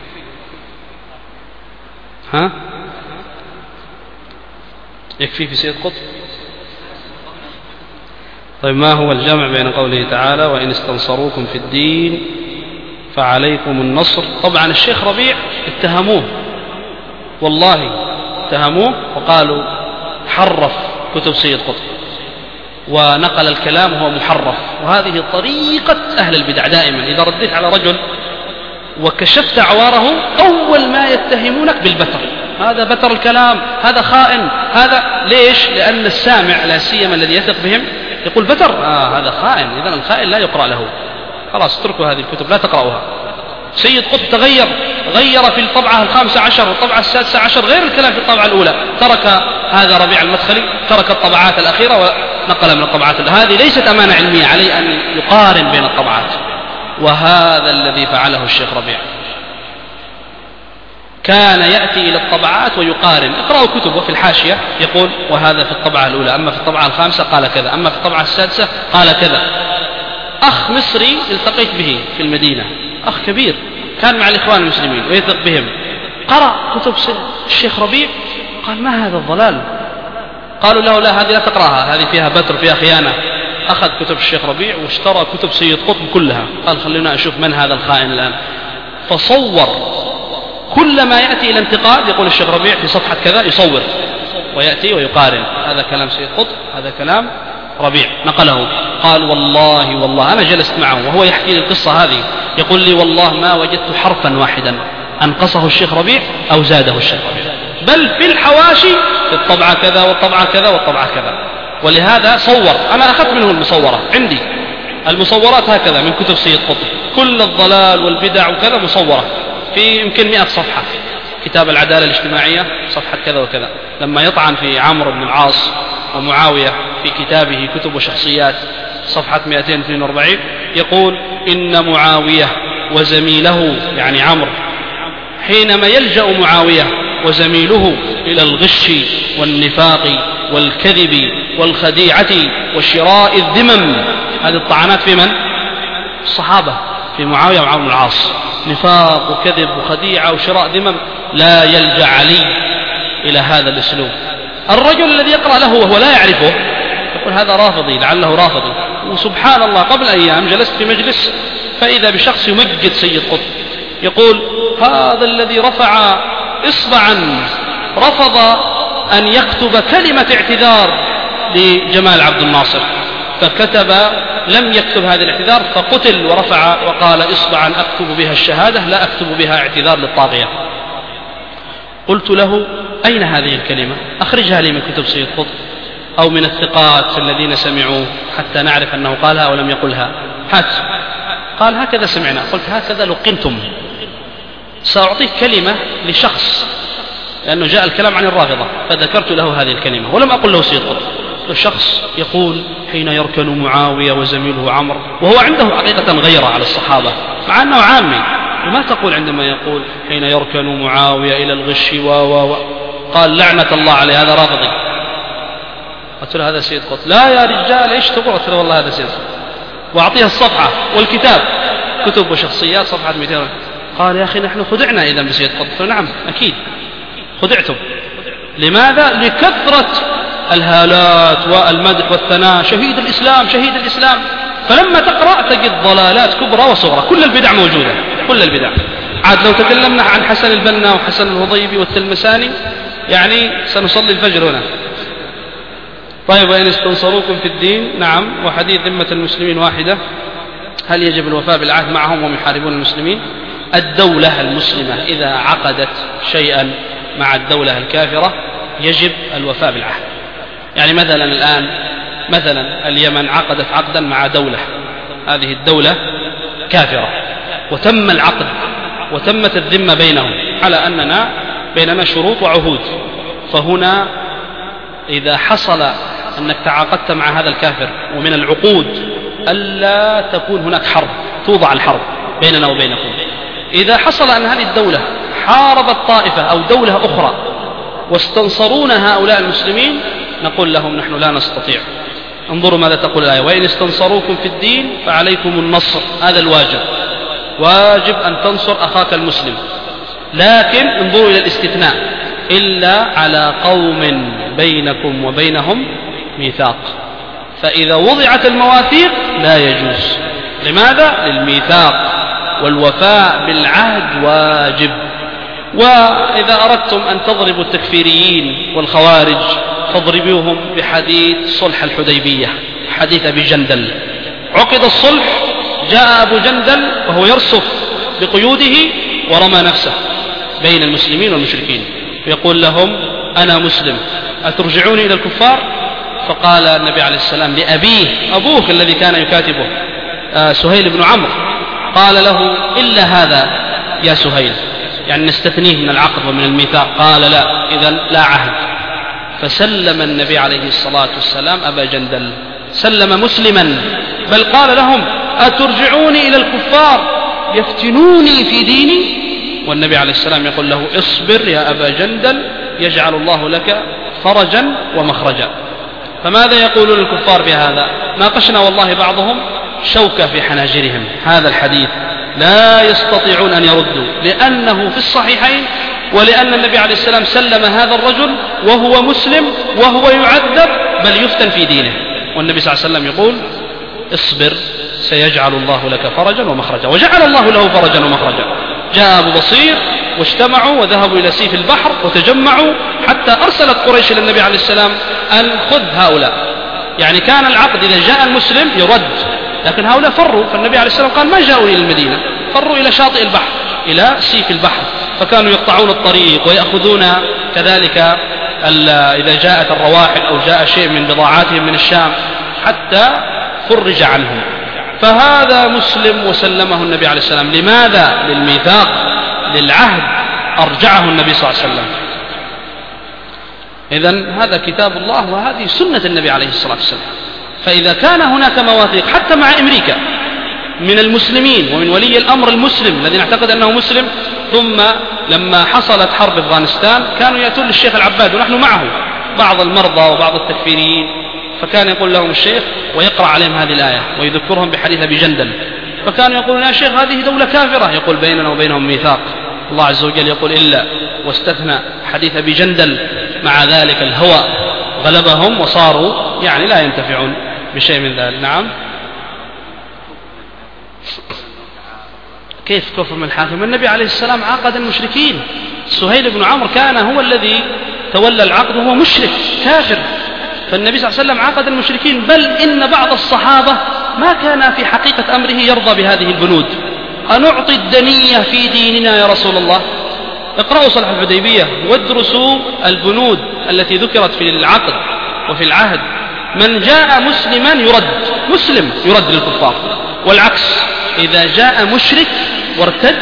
ها؟ يكفي في سيد قطب. طيب، ما هو الجمع بين قوله تعالى وإن استنصروكم في الدين فعليكم النصر؟ طبعا الشيخ ربيع اتهموه، والله اتهموه وقالوا حرف كتب سيد قطب ونقل الكلام وهو محرف، وهذه طريقة أهل البدع دائما. إذا رديت على رجل وكشفت عواره أول ما يتهمونك بالبتر، هذا بتر الكلام، هذا خائن، هذا ليش؟ لأن السامع لا سيما الذي يثق بهم يقول بتر، هذا خائن، إذن الخائن لا يقرأ له، خلاص اتركوا هذه الكتب لا تقرأوها. سيد قطب غير في الطبعة 15 والطبعة 16 غير الكلام في الطبعة الأولى، ترك هذا ربيع المدخلي، ترك الطبعات الأخيرة ونقل من الطبعات. هذه ليست أمانة علمية، عليه أن يقارن بين الطبعات، وهذا الذي فعله الشيخ ربيع. كان يأتي إلى الطبعات ويقارن، اقرأوا كتبه في الحاشية يقول وهذا في الطبعة الأولى، أما في الطبعة الخامسة قال كذا، أما في الطبعة السادسة قال كذا. أخ مصري التقيت به في المدينة، أخ كبير كان مع الإخوان المسلمين ويثق بهم، قرأ كتب الشيخ ربيع قال ما هذا الضلال؟ قالوا له لا، هذه لا تقرأها، هذه فيها بتر فيها خيانة. أخذ كتب الشيخ ربيع واشترى كتب سيد قطب كلها، قال خلينا أشوف من هذا الخائن الآن. فصور كل ما يأتي إلى انتقاد يقول الشيخ ربيع في صفحة كذا، يصور ويأتي ويقارن، هذا كلام سيد قطب، هذا كلام ربيع، نقله. قال والله أنا جلست معه وهو يحكي لي القصة هذه، يقول لي والله ما وجدت حرفا واحدا أنقصه الشيخ ربيع أو زاده الشيخ ربيع، بل في الحواشي في الطبعة كذا والطبعة كذا والطبعة كذا. ولهذا صور، أنا أخذت منه المصورة عندي، المصورات هكذا من كتب سيد قطب، كل الضلال والبدع وكذا مصورة في يمكن 100 صفحة. كتاب العدالة الاجتماعية صفحة كذا وكذا، لما يطعن في عمرو بن العاص ومعاوية في كتابه كتب وشخصيات صفحة 242 يقول إن معاوية وزميله يعني عمرو حينما يلجأ معاوية وزميله إلى الغش والنفاق والكذب والخديعة وشراء الذمم، هذه الطعنات في من؟ الصحابة، في معاوية وعمرو بن العاص، نفاق وكذب وخديعة وشراء ذمم، لا يلجأ علي إلى هذا الأسلوب. الرجل الذي يقرأ له وهو لا يعرفه يقول هذا رافضي، لعله رافضي. وسبحان الله قبل أيام جلست في مجلس فإذا بشخص يمجد سيد قطب يقول هذا الذي رفع إصبعا رفض أن يكتب كلمة اعتذار لجمال عبد الناصر، فكتب لم يكتب هذا الاعتذار فقتل، ورفع وقال إصبعا أكتب بها الشهادة لا أكتب بها اعتذار للطاغية. قلت له أين هذه الكلمة؟ أخرجها لي من كتب سيد قطب أو من الثقات الذين سمعوا حتى نعرف أنه قالها أو لم يقلها، هات. قال هكذا سمعنا. قلت هكذا لقنتم، سأعطيك كلمة لشخص لأنه جاء الكلام عن الرافضة، فذكرت له هذه الكلمة ولم أقل له سيد قطب. الشخص يقول حين يركن معاوية وزميله عمرو، وهو عنده حقيقة غيرة على الصحابة مع أنه عامي، وما تقول عندما يقول حين يركن معاوية إلى الغش قال لعنة الله عليه هذا رافضي. قلت له هذا سيد قطب. لا يا رجال ايش تقول؟ قلت له والله هذا سيد قطب، وأعطيها الصفحة والكتاب كتب وشخصيات صفحة 200. قال يا أخي نحن خدعنا إذا بسيد قطب. نعم أكيد خدعتم. لماذا؟ لكثرة الهالات والمدح والثناء، شهيد الإسلام شهيد الإسلام. فلما تقرأ تجد ضلالات كبرى وصغرى، كل البدع موجودة، كل البدع. عاد لو تكلمنا عن حسن البنا وحسن الهضيبي والتلمساني يعني سنصلي الفجر هنا. طيب وإن استنصروكم في الدين، نعم، وحديث ذمة المسلمين واحدة، هل يجب الوفاء بالعهد معهم وهم يحاربون المسلمين؟ الدولة المسلمة إذا عقدت شيئا مع الدولة الكافرة يجب الوفاء بالعهد. يعني مثلا الآن مثلا اليمن عقدت عقدا مع دولة، هذه الدولة كافرة، وتم العقد وتمت الذمة بينهم على أننا بيننا شروط وعهود. فهنا إذا حصل أنك تعاقدت مع هذا الكافر، ومن العقود ألا تكون هناك حرب، توضع الحرب بيننا وبينكم. إذا حصل أن هذه الدولة حاربت طائفة أو دولة أخرى واستنصرون هؤلاء المسلمين، نقول لهم نحن لا نستطيع. انظروا ماذا تقول الآية: وإن استنصروكم في الدين فعليكم النصر. هذا الواجب، واجب أن تنصر أخاك المسلم. لكن انظروا إلى الاستثناء: إلا على قوم بينكم وبينهم ميثاق. فإذا وضعت المواثيق لا يجوز. لماذا؟ للميثاق، والوفاء بالعهد واجب. وإذا أردتم أن تضربوا التكفيريين والخوارج فاضربوهم بحديث صلح الحديبية، حديث أبي جندل. عقد الصلح، جاء أبو جندل وهو يرصف بقيوده ورمى نفسه بين المسلمين والمشركين، يقول لهم: أنا مسلم، أترجعوني إلى الكفار؟ فقال النبي عليه السلام لأبيه، أبوك الذي كان يكاتبه سهيل بن عمرو، قال له: إلا هذا يا سهيل، يعني نستثنيه من العقد ومن الميثاق. قال: لا، إذا لا عهد. فسلم النبي عليه الصلاة والسلام أبا جندل، سلم مسلما، بل قال لهم: أترجعوني إلى الكفار يفتنوني في ديني؟ والنبي عليه السلام يقول له: اصبر يا أبا جندل، يجعل الله لك فرجا ومخرجا. فماذا يقولون الكفار بهذا؟ ناقشنا والله بعضهم شوكة في حناجرهم هذا الحديث، لا يستطيعون أن يردوا، لأنه في الصحيحين، ولأن النبي عليه السلام سلم هذا الرجل وهو مسلم وهو يعذب بل يفتن في دينه، والنبي صلى الله عليه وسلم يقول: اصبر سيجعل الله لك فرجا ومخرجا. وجعل الله له فرجا ومخرجا. جاء أبو بصير واجتمعوا وذهبوا إلى سيف البحر وتجمعوا، حتى أرسلت قريش للنبي عليه السلام أن خذ هؤلاء. يعني كان العقد إذا جاء المسلم يرد، لكن هؤلاء فروا، فالنبي عليه السلام قال: ما جاءوا إلى المدينة، فروا إلى شاطئ البحر، إلى سيف البحر. فكانوا يقطعون الطريق ويأخذون كذلك إذا جاءت الرواحل أو جاء شيء من بضاعاتهم من الشام، حتى فرج عنهم. فهذا مسلم وسلمه النبي عليه السلام. لماذا؟ للميثاق، للعهد، أرجعه النبي صلى الله عليه وسلم. إذن هذا كتاب الله وهذه سنة النبي عليه الصلاة والسلام. فإذا كان هناك مواثيق حتى مع أمريكا من المسلمين ومن ولي الأمر المسلم الذي نعتقد أنه مسلم، ثم لما حصلت حرب أفغانستان كانوا يأتون للشيخ العباد ونحن معه، بعض المرضى وبعض التكفيريين، فكان يقول لهم الشيخ ويقرأ عليهم هذه الآية ويذكرهم بحديث أبي جندل، فكانوا يقولون: يا شيخ هذه دولة كافرة. يقول: بيننا وبينهم ميثاق. الله عز وجل يقول: إلا، واستثنى حديث أبي جندل. مع ذلك الهوى غلبهم وصاروا يعني لا ينتفعون بشيء من ذلك. نعم. كيف كفر من الحاكم؟ النبي عليه السلام عاقد المشركين. سهيل بن عمرو كان هو الذي تولى العقد وهو مشرك كافر، فالنبي صلى الله عليه وسلم عاقد المشركين. بل إن بعض الصحابة ما كان في حقيقة أمره يرضى بهذه البنود. أنعطي الدنية في ديننا يا رسول الله؟ اقرأوا صلح الحديبية وادرسوا البنود التي ذكرت في العقد وفي العهد. من جاء مسلما يرد، مسلم يرد للكفار، والعكس إذا جاء مشرك وارتد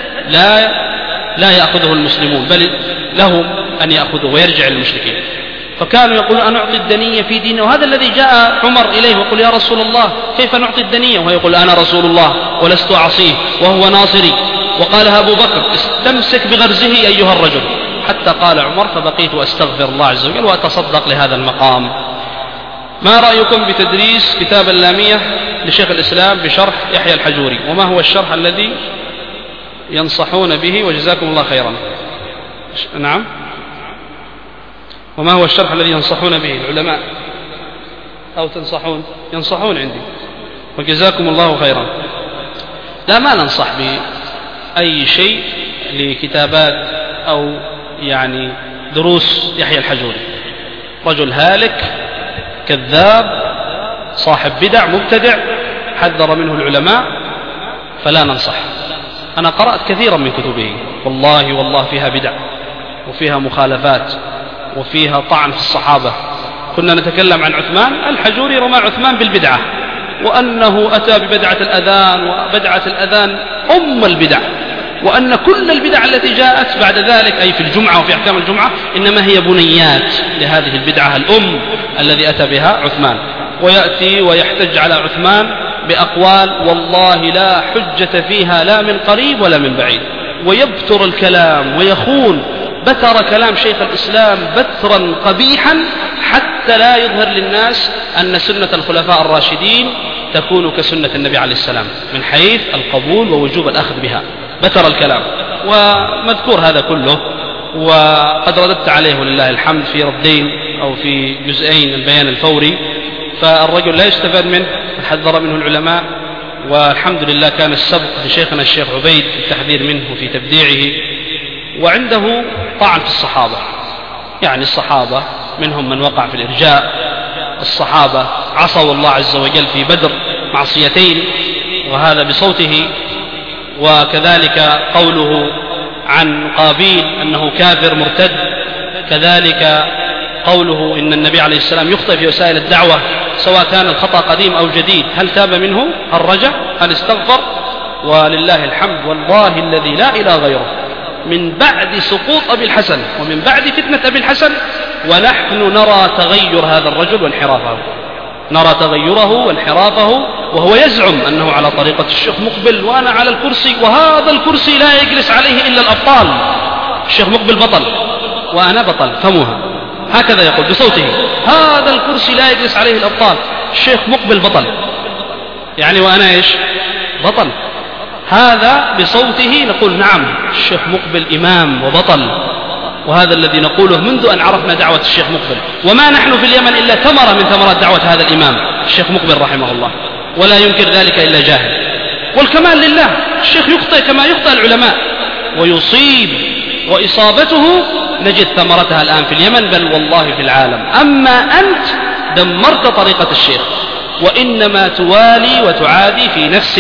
لا يأخذه المسلمون، بل لهم أن يأخذه ويرجع للمشركين. فكانوا يقولون: أنعطي الدنية في ديننا. وهذا الذي جاء عمر إليه ويقول: يا رسول الله كيف نعطي الدنية؟ وهو يقول: أنا رسول الله ولست أعصيه وهو ناصري. وقالها أبو بكر: استمسك بغرزه أيها الرجل. حتى قال عمر: فبقيت أستغفر الله عز وجل وأتصدق لهذا المقام. ما رأيكم بتدريس كتاب اللامية لشيخ الإسلام بشرح يحيى الحجوري؟ وما هو الشرح الذي ينصحون به وجزاكم الله خيرا. نعم. وما هو الشرح الذي ينصحون به العلماء أو تنصحون؟ ينصحون عندي وجزاكم الله خيرا. لا، ما ننصح بأي شيء لكتابات أو يعني دروس يحيى الحجوري، رجل هالك كذاب صاحب بدع مبتدع حذر منه العلماء، فلا ننصح. أنا قرأت كثيرا من كتبه، والله فيها بدع وفيها مخالفات وفيها طعن في الصحابة. كنا نتكلم عن عثمان، الحجوري رمى عثمان بالبدعة، وأنه أتى ببدعة الأذان، وبدعة الأذان أم البدع، وأن كل البدع التي جاءت بعد ذلك أي في الجمعة وفي أحكام الجمعة إنما هي بنيات لهذه البدعة الأم الذي أتى بها عثمان. ويأتي ويحتج على عثمان بأقوال والله لا حجة فيها لا من قريب ولا من بعيد، ويبتر الكلام ويخون، بتر كلام شيخ الإسلام بترا قبيحا حتى لا يظهر للناس أن سنة الخلفاء الراشدين تكون كسنة النبي عليه السلام من حيث القبول ووجوب الأخذ بها. بتر الكلام، ومذكور هذا كله، وقد رددت عليه ولله الحمد في ردين أو في جزئين البيان الفوري، فالرجل لا يستفاد منه، حذر منه العلماء، والحمد لله كان السبق لشيخنا الشيخ عبيد في التحذير منه في تبديعه. وعنده طعن في الصحابة، يعني الصحابة منهم من وقع في الإرجاء، الصحابة عصوا الله عز وجل في بدر معصيتين وهذا بصوته، وكذلك قوله عن قابيل أنه كافر مرتد، كذلك قوله إن النبي عليه السلام يخطئ في وسائل الدعوة سواء كان الخطأ قديم أو جديد، هل تاب منه؟ هل رجع؟ هل استغفر؟ ولله الحمد والله الذي لا إله غيره، من بعد سقوط أبي الحسن ومن بعد فتنة أبي الحسن ونحن نرى تغير هذا الرجل وانحرافه، نرى تغيره وانحرافه، وهو يزعم أنه على طريقة الشيخ مقبل وأنا على الكرسي، وهذا الكرسي لا يجلس عليه إلا الأبطال، الشيخ مقبل بطل وأنا بطل، فهموها هكذا يقول بصوته، هذا الكرسي لا يجلس عليه الأبطال، الشيخ مقبل بطل، يعني وأنا إيش؟ بطل. هذا بصوته نقول نعم الشيخ مقبل إمام وبطل، وهذا الذي نقوله منذ أن عرفنا دعوة الشيخ مقبل، وما نحن في اليمن إلا ثمرة من ثمرات دعوة هذا الإمام الشيخ مقبل رحمه الله، ولا ينكر ذلك إلا جاهل. والكمال لله، الشيخ يخطئ كما يخطئ العلماء ويصيب، وإصابته نجد ثمرتها الآن في اليمن بل والله في العالم. أما أنت دمرت طريقة الشيخ، وإنما توالي وتعادي في نفسك،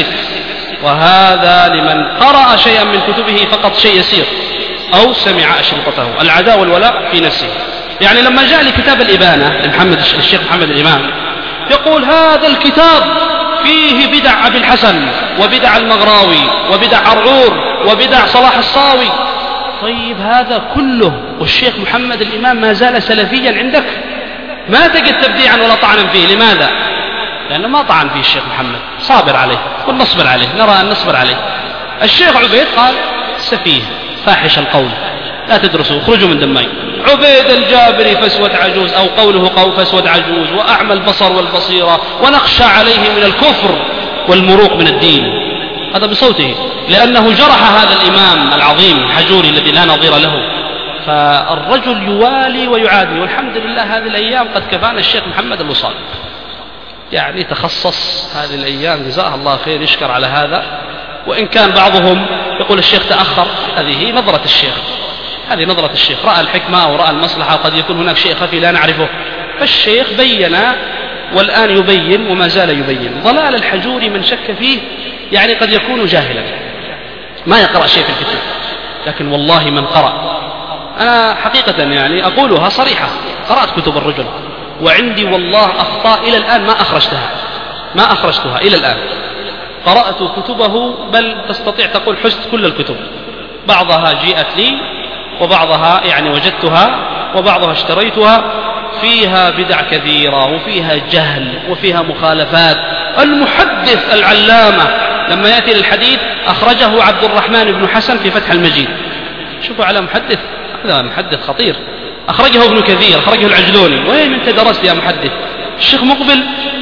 وهذا لمن قرأ شيئا من كتبه فقط شيء يسير أو سمع أشرطته، العداء والولاء في نفسه. يعني لما جاء لكتاب الإبانة لمحمد الشيخ محمد الإمام يقول هذا الكتاب فيه بدع أبي الحسن وبدع المغراوي وبدع عرعور وبدع صلاح الصاوي. طيب هذا كله والشيخ محمد الإمام ما زال سلفيا عندك، ما تجد تبديعا ولا طعنا فيه. لماذا؟ لأنه ما طعن فيه الشيخ محمد، صابر عليه ونصبر عليه، نرى أن نصبر عليه. الشيخ عبيد قال سفيه فاحش القول لا تدرسوا اخرجوا من دمي. عبيد الجابري فسوة عجوز، أو قوله فسوة عجوز، وأعمى البصر والبصيرة، ونخشى عليه من الكفر والمروق من الدين. هذا بصوته، لأنه جرح هذا الإمام العظيم الحجوري الذي لا نظير له. فالرجل يوالي ويعادي، والحمد لله هذه الأيام قد كفانا الشيخ محمد الوصال، يعني تخصص هذه الأيام جزاه الله خير، يشكر على هذا. وإن كان بعضهم يقول الشيخ تأخر، هذه نظرة الشيخ، هذه نظرة الشيخ، رأى الحكمة أو رأى المصلحة، قد يكون هناك شيء خفي لا نعرفه، فالشيخ بين والآن يبين وما زال يبين. ضلال الحجوري من شك فيه يعني قد يكون جاهلا ما يقرأ شيء في الكتاب، لكن والله من قرأ، أنا حقيقة يعني أقولها صريحة، قرأت كتب الرجل وعندي والله أخطاء إلى الآن ما أخرجتها إلى الآن. قرأت كتبه بل تستطيع تقول حزت كل الكتب، بعضها جيءت لي وبعضها يعني وجدتها وبعضها اشتريتها، فيها بدع كثيرة وفيها جهل وفيها مخالفات. المحدث العلامة لما يأتي للحديث أخرجه عبد الرحمن بن حسن في فتح المجيد، شوفوا على محدث، هذا محدث خطير. أخرجه ابن كثير، أخرجه العجلوني، وين أنت درست يا محدث؟ الشيخ مقبل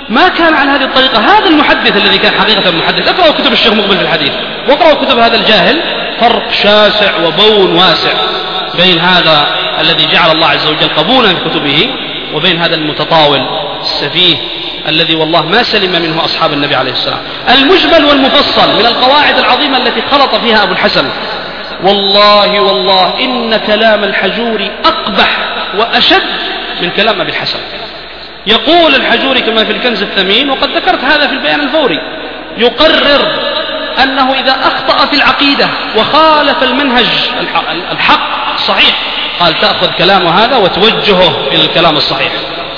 ما كان على هذه الطريقة. هذا المحدث الذي كان حقيقة محدث. اقرأوا كتب الشيخ مقبل في الحديث واقرأوا كتب هذا الجاهل، فرق شاسع وبون واسع بين هذا الذي جعل الله عز وجل قبولا في كتبه وبين هذا المتطاول السفيه الذي والله ما سلم منه أصحاب النبي عليه السلام. المجمل والمفصل من القواعد العظيمة التي خلط فيها أبو الحسن. والله إن كلام الحجوري أقبح وأشد من كلام أبي الحسن. يقول الحجوري كما في الكنز الثمين، وقد ذكرت هذا في البيان الفوري، يقرر أنه إذا أخطأ في العقيدة وخالف المنهج الحق الصحيح قال تأخذ كلامه هذا وتوجهه إلى الكلام الصحيح.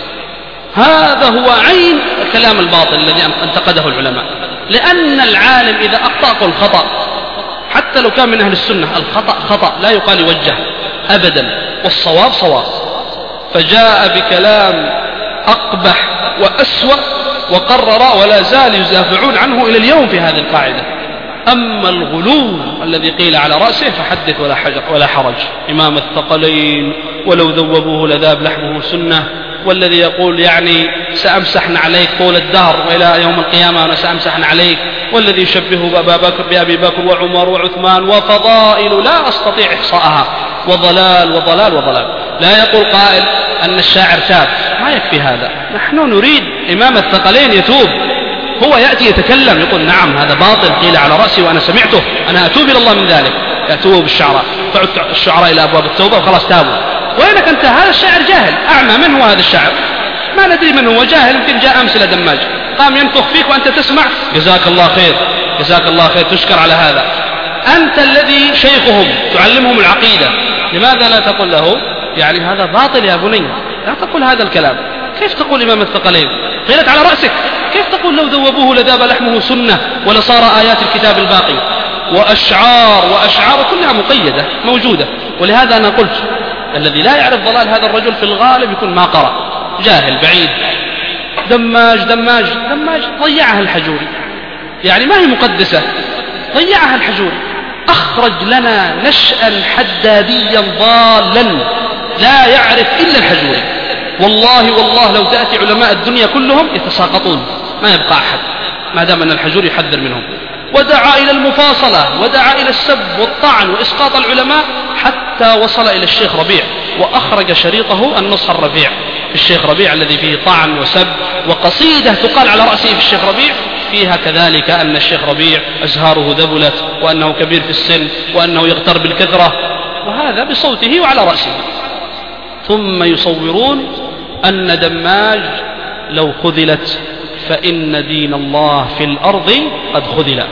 هذا هو عين الكلام الباطل الذي انتقده العلماء، لأن العالم إذا أخطأ قل خطأ، حتى لو كان من أهل السنة الخطأ خطأ لا يقال يوجه أبدا، والصواب صواب. فجاء بكلام أقبح وأسوأ وقرر ولا زال يزافعون عنه إلى اليوم في هذه القاعدة. أما الغلو الذي قيل على رأسه فحدث ولا حرج. إمام الثقلين ولو ذوبوه لذاب لحمه سنة، والذي يقول يعني سأمسحن عليك طول الدهر وإلى يوم القيامة أنا سأمسحن عليك، والذي يشبهه بأبي بكر وعمر وعثمان وفضائل لا أستطيع إحصاءها، وضلال وضلال وضلال. لا يقول قائل أن الشاعر تاب، ما يكفي هذا. نحن نريد إمام الثقلين يتوب، هو يأتي يتكلم يقول نعم هذا باطل قيل على رأسي وأنا سمعته، أنا أتوب إلى الله من ذلك. يتوب الشعراء، تعد الشعراء إلى أبواب التوبة وخلاص تابوا. وينك أنت؟ هذا الشاعر جاهل أعمى. من هو هذا الشاعر؟ ما ندري من هو، جاهل. يمكن جاء أمس إلى دماج قام ينفخ فيك وأنت تسمع. جزاك الله خير، جزاك الله خير، تشكر على هذا. أنت الذي شيخهم تعلمهم العقيدة، لماذا لا تقول له يعني هذا باطل يا بني؟ لا تقول هذا الكلام. كيف تقول إمام الثقلين؟ قيلت على رأسك. كيف تقول لو ذوبوه لذاب لحمه سنة ولصار آيات الكتاب الباقي؟ وأشعار كلها مقيدة موجودة. ولهذا أنا قلت الذي لا يعرف ضلال هذا الرجل في الغالب يكون ما قرأ، جاهل بعيد. دماج دماج دماج ضيعها الحجوري، يعني ما هي مقدسة، ضيعها الحجوري. أخرج لنا نشأ حداديا ضالا لا يعرف إلا الحجوري. والله لو تأتي علماء الدنيا كلهم يتساقطون، ما يبقى أحد ما دام أن الحجوري يحذر منهم. ودعا إلى المفاصلة ودعا إلى السب والطعن وإسقاط العلماء حتى وصل إلى الشيخ ربيع، وأخرج شريطه النصح الرفيع في الشيخ ربيع الذي فيه طعن وسب، وقصيدة تقال على رأسه في الشيخ ربيع فيها كذلك أن الشيخ ربيع أزهاره ذبلت وأنه كبير في السن وأنه يغتر بالكثرة، وهذا بصوته وعلى رأسه. ثم يصورون أن دماج لو خذلت فإن دين الله في الأرض قد خذل،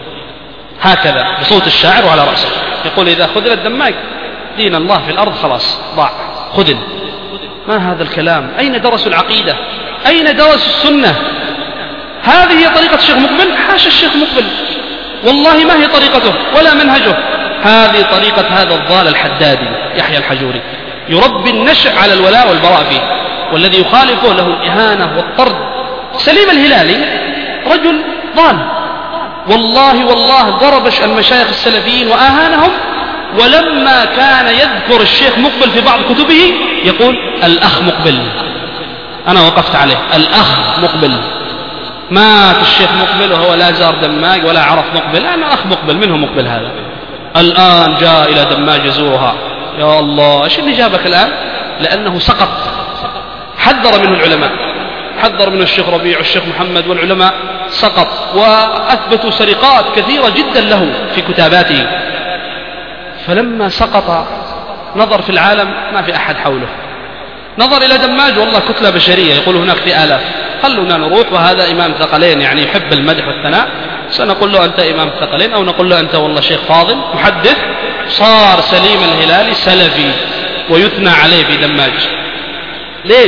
هكذا بصوت الشاعر وعلى رأسه يقول إذا خذلت دماج دين الله في الأرض خلاص ضاع خذل. ما هذا الكلام؟ أين درسوا العقيدة؟ أين درسوا السنة؟ هذه هي طريقة الشيخ مقبل؟ حاشا الشيخ مقبل، والله ما هي طريقته ولا منهجه. هذه طريقة هذا الضال الحدادي يحيى الحجوري، يربي النشء على الولاء والبراء فيه، والذي يخالفه له الإهانة والطرد. سليم الهلالي رجل ضال، والله ضرب المشايخ السلفيين وآهانهم، ولما كان يذكر الشيخ مقبل في بعض كتبه يقول الأخ مقبل. أنا وقفت عليه، الأخ مقبل. مات الشيخ مقبل وهو لا زار دماج ولا عرف مقبل. أنا أخ مقبل، منه مقبل هذا؟ الآن جاء إلى دماج يزورها. يا الله، إيش اللي جابك الآن؟ لأنه سقط، حذر منه العلماء، حذر منه الشيخ ربيع والشيخ محمد والعلماء، سقط، وأثبتوا سرقات كثيرة جدا له في كتاباته. فلما سقط نظر في العالم ما في أحد حوله، نظر إلى دماج والله كتلة بشرية، يقول هناك في آلاف، خلونا نروح، وهذا إمام ثقلين يعني يحب المدح والثناء، سنقول له أنت إمام ثقلين أو نقول له أنت والله شيخ فاضل محدث. صار سليم الهلالي سلفي ويثنى عليه في دماج. ليش؟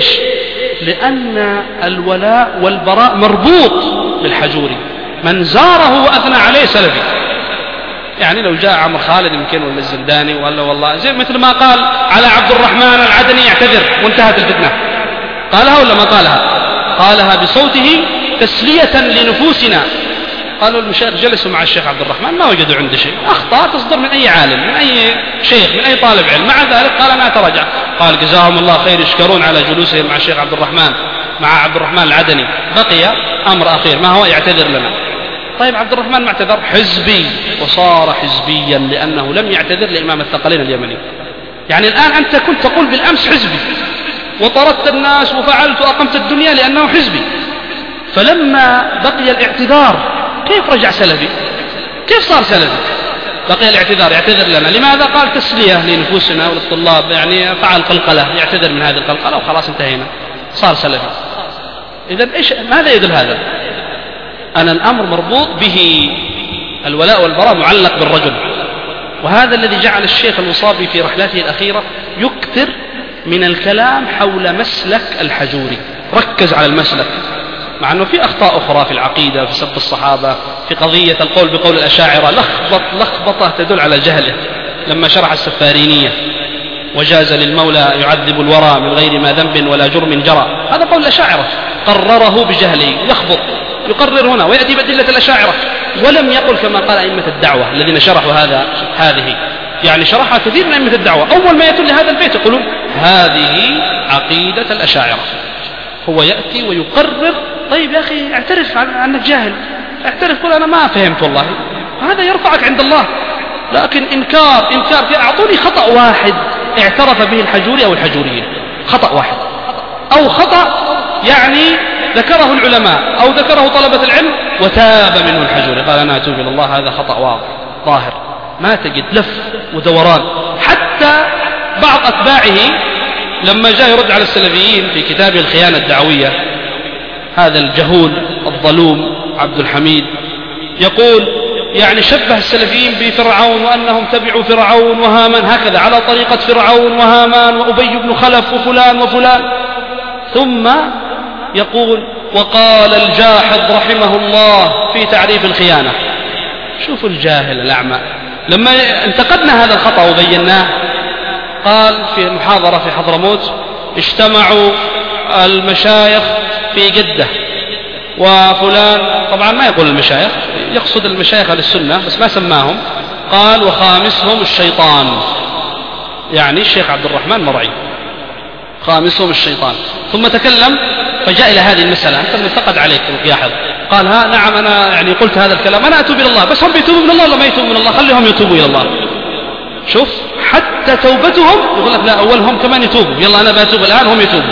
لأن الولاء والبراء مربوط بالحجوري، من زاره وأثنى عليه سلفي. يعني لو جاء عمر خالد يمكن ولا الزنداني ولا والله زي مثل ما قال على عبد الرحمن العدني يعتذر وانتهت الفتنة، قالها ولا ما قالها؟ قالها بصوته تسلية لنفوسنا. قالوا المشايخ جلسوا مع الشيخ عبد الرحمن ما وجدوا عنده شيء، أخطاء تصدر من أي عالم من أي شيخ من أي طالب علم، مع ذلك قال أنا أتراجع. قال جزاهم الله خير، يشكرون على جلوسهم مع الشيخ عبد الرحمن، مع عبد الرحمن العدني، بقي أمر أخير، ما هو؟ يعتذر لنا. طيب عبد الرحمن ما اعتذر، حزبي، وصار حزبيا لأنه لم يعتذر لإمام الثقلين اليمني. يعني الآن أنت كنت تقول بالأمس حزبي وطردت الناس وفعلت وأقمت الدنيا لأنه حزبي، فلما بقي الاعتذار كيف رجع سلفي؟ كيف صار سلفي؟ بقي الاعتذار، يعتذر لنا. لماذا؟ قال تسلية لنفوسنا وللطلاب، يعني فعل قلقلة، يعتذر من هذه القلقلة وخلاص انتهينا، صار سلفي. إذن إيش ماذا يدل هذا؟ أن الأمر مربوط به، الولاء والبراء معلق بالرجل. وهذا الذي جعل الشيخ الوصابي في رحلته الأخيرة يكثر من الكلام حول مسلك الحجوري، ركز على المسلك، مع أنه في أخطاء أخرى في العقيدة، في سب الصحابة، في قضية القول بقول الأشاعرة، لخبطة تدل على جهله لما شرح السفارينية: وجاز للمولى يعذب الورى من غير ما ذنب ولا جرم جرى. هذا قول الأشاعرة، قرره بجهله، يخبط، يقرر هنا ويأتي بأدلة الأشاعرة، ولم يقل كما قال أئمة الدعوة الذين شرحوا هذه، يعني شرحها كثير من أئمة الدعوة، أول ما يأتون لهذا البيت يقولون هذه عقيدة الأشاعرة. هو يأتي ويقرر. طيب يا أخي اعترف عنك جاهل، اعترف، قل أنا ما فهمت والله، هذا يرفعك عند الله. لكن إنكار أعطوني خطأ واحد اعترف به الحجوري أو الحجوريين، خطأ واحد، أو خطأ يعني ذكره العلماء أو ذكره طلبة العلم وتاب منه الحجوري قال أنا أتوب إلى الله، هذا خطأ واضح ظاهر، ما تجد لف ودوران. حتى بعض أتباعه لما جاء يرد على السلفيين في كتابه الخيانة الدعوية، هذا الجهول الظلوم عبد الحميد يقول يعني شبه السلفيين بفرعون وأنهم تبعوا فرعون وهامان، هكذا على طريقة فرعون وهامان وأبي بن خلف وفلان وفلان. ثم يقول وقال الجاحظ رحمه الله في تعريف الخيانة، شوفوا الجاهل الأعمى، لما انتقدنا هذا الخطأ وبيناه قال في محاضرة في حضرموت اجتمعوا المشايخ في جدة وفلان، طبعا ما يقول المشايخ، يقصد المشايخ للسنة بس ما سماهم، قال وخامسهم الشيطان، يعني الشيخ عبد الرحمن مرعي، خامسهم الشيطان. ثم تكلم فجاء إلى هذه المسألة، أنت منتقد عليك القياحظ، قال ها نعم أنا يعني قلت هذا الكلام، أنا أتوب إلى الله، بس هم بيتوبوا من الله ولا ما يتوبوا من الله؟ خليهم يتوبوا إلى الله. شوف حتى توبتهم يقول لك لا أولهم كمان يتوبوا، يلا أنا بأتوب الآن هم يتوبوا.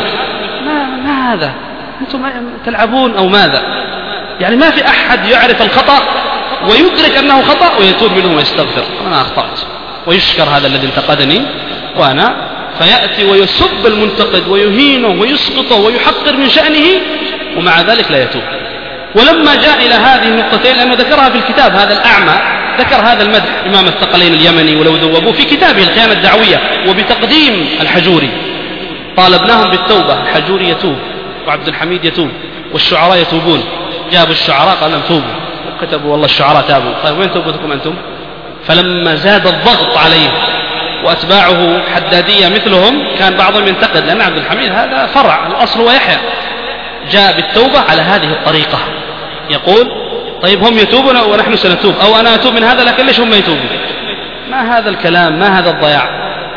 ما هذا؟ أنتم تلعبون أو ماذا؟ يعني ما في أحد يعرف الخطأ ويدرك أنه خطأ ويتوب منه ويستغفر، أنا أخطأت ويشكر هذا الذي انتقدني وأنا، فيأتي ويسب المنتقد ويهينه ويسقطه ويحقر من شأنه ومع ذلك لا يتوب. ولما جاء إلى هذه النقطتين، لأنه ذكرها في الكتاب، هذا الأعمى ذكر هذا المدح إمام الثقلين اليمني ولو ذوبوه في كتابه الخيانة الدعوية وبتقديم الحجوري، طالبناهم بالتوبة، الحجوري يتوب وعبد الحميد يتوب والشعراء يتوبون، جابوا الشعراء قال لهم توبوا، وكتبوا والله الشعراء تابوا، طيب وين توبتكم أنتم؟ فلما زاد الضغط عليه وأتباعه حدادية مثلهم كان بعضهم ينتقد، لأن عبد الحميد هذا فرع، الأصل هو يحيى، جاء بالتوبة على هذه الطريقة، يقول طيب هم يتوبون ونحن سنتوب، أو أنا أتوب من هذا لكن ليش هم يتوبون؟ ما هذا الكلام، ما هذا الضياع.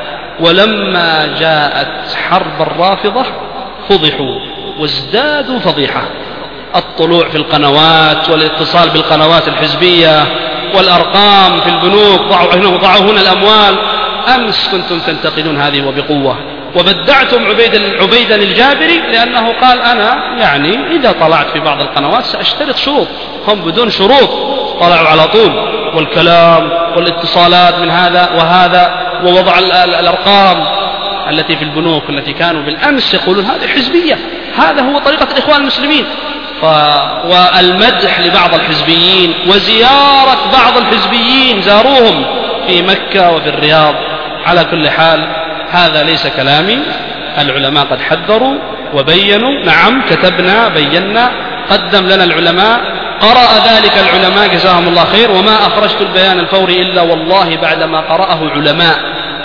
ولما جاءت حرب الرافضة فضحوا وازدادوا فضيحة، الطلوع في القنوات والاتصال بالقنوات الحزبية والأرقام في البنوك، ضعوا هنا الأموال. أمس كنتم تنتقدون هذه وبقوة، وبدعتم عبيدا الجابري لأنه قال أنا يعني إذا طلعت في بعض القنوات سأشترط شروط، هم بدون شروط طلعوا على طول، والكلام والاتصالات من هذا وهذا ووضع الأرقام التي في البنوك التي كانوا بالأمس يقولون هذه حزبية، هذا هو طريقة الإخوان المسلمين، والمدح لبعض الحزبيين وزيارة بعض الحزبيين زاروهم في مكة وفي الرياض. على كل حال هذا ليس كلامي، العلماء قد حذروا وبينوا، نعم كتبنا بينا، قدم لنا العلماء، قرأ ذلك العلماء جزاهم الله خير، وما أخرجت البيان الفوري إلا والله بعدما قرأه علماء،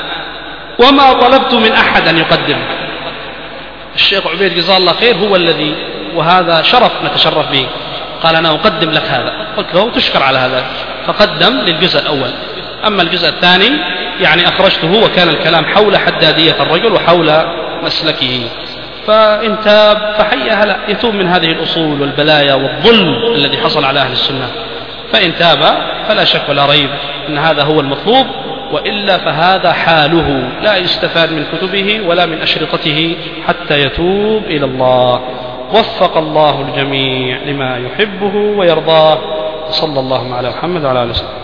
وما طلبت من أحد أن يقدم. الشيخ عبيد جزاه الله خير هو الذي، وهذا شرف نتشرف به، قال أنا أقدم لك هذا، قلت له تشكر على هذا، فقدم للجزء الأول. أما الجزء الثاني يعني أخرجته، وكان الكلام حول حدادية الرجل وحول مسلكه. فإن تاب فحيا هلا، يتوب من هذه الأصول والبلايا والظلم الذي حصل على أهل السنة. فإن تاب فلا شك ولا ريب أن هذا هو المطلوب، وإلا فهذا حاله لا يستفاد من كتبه ولا من أشرطته حتى يتوب إلى الله. وفق الله الجميع لما يحبه ويرضاه. صلى الله على محمد وعلى آله وسلم.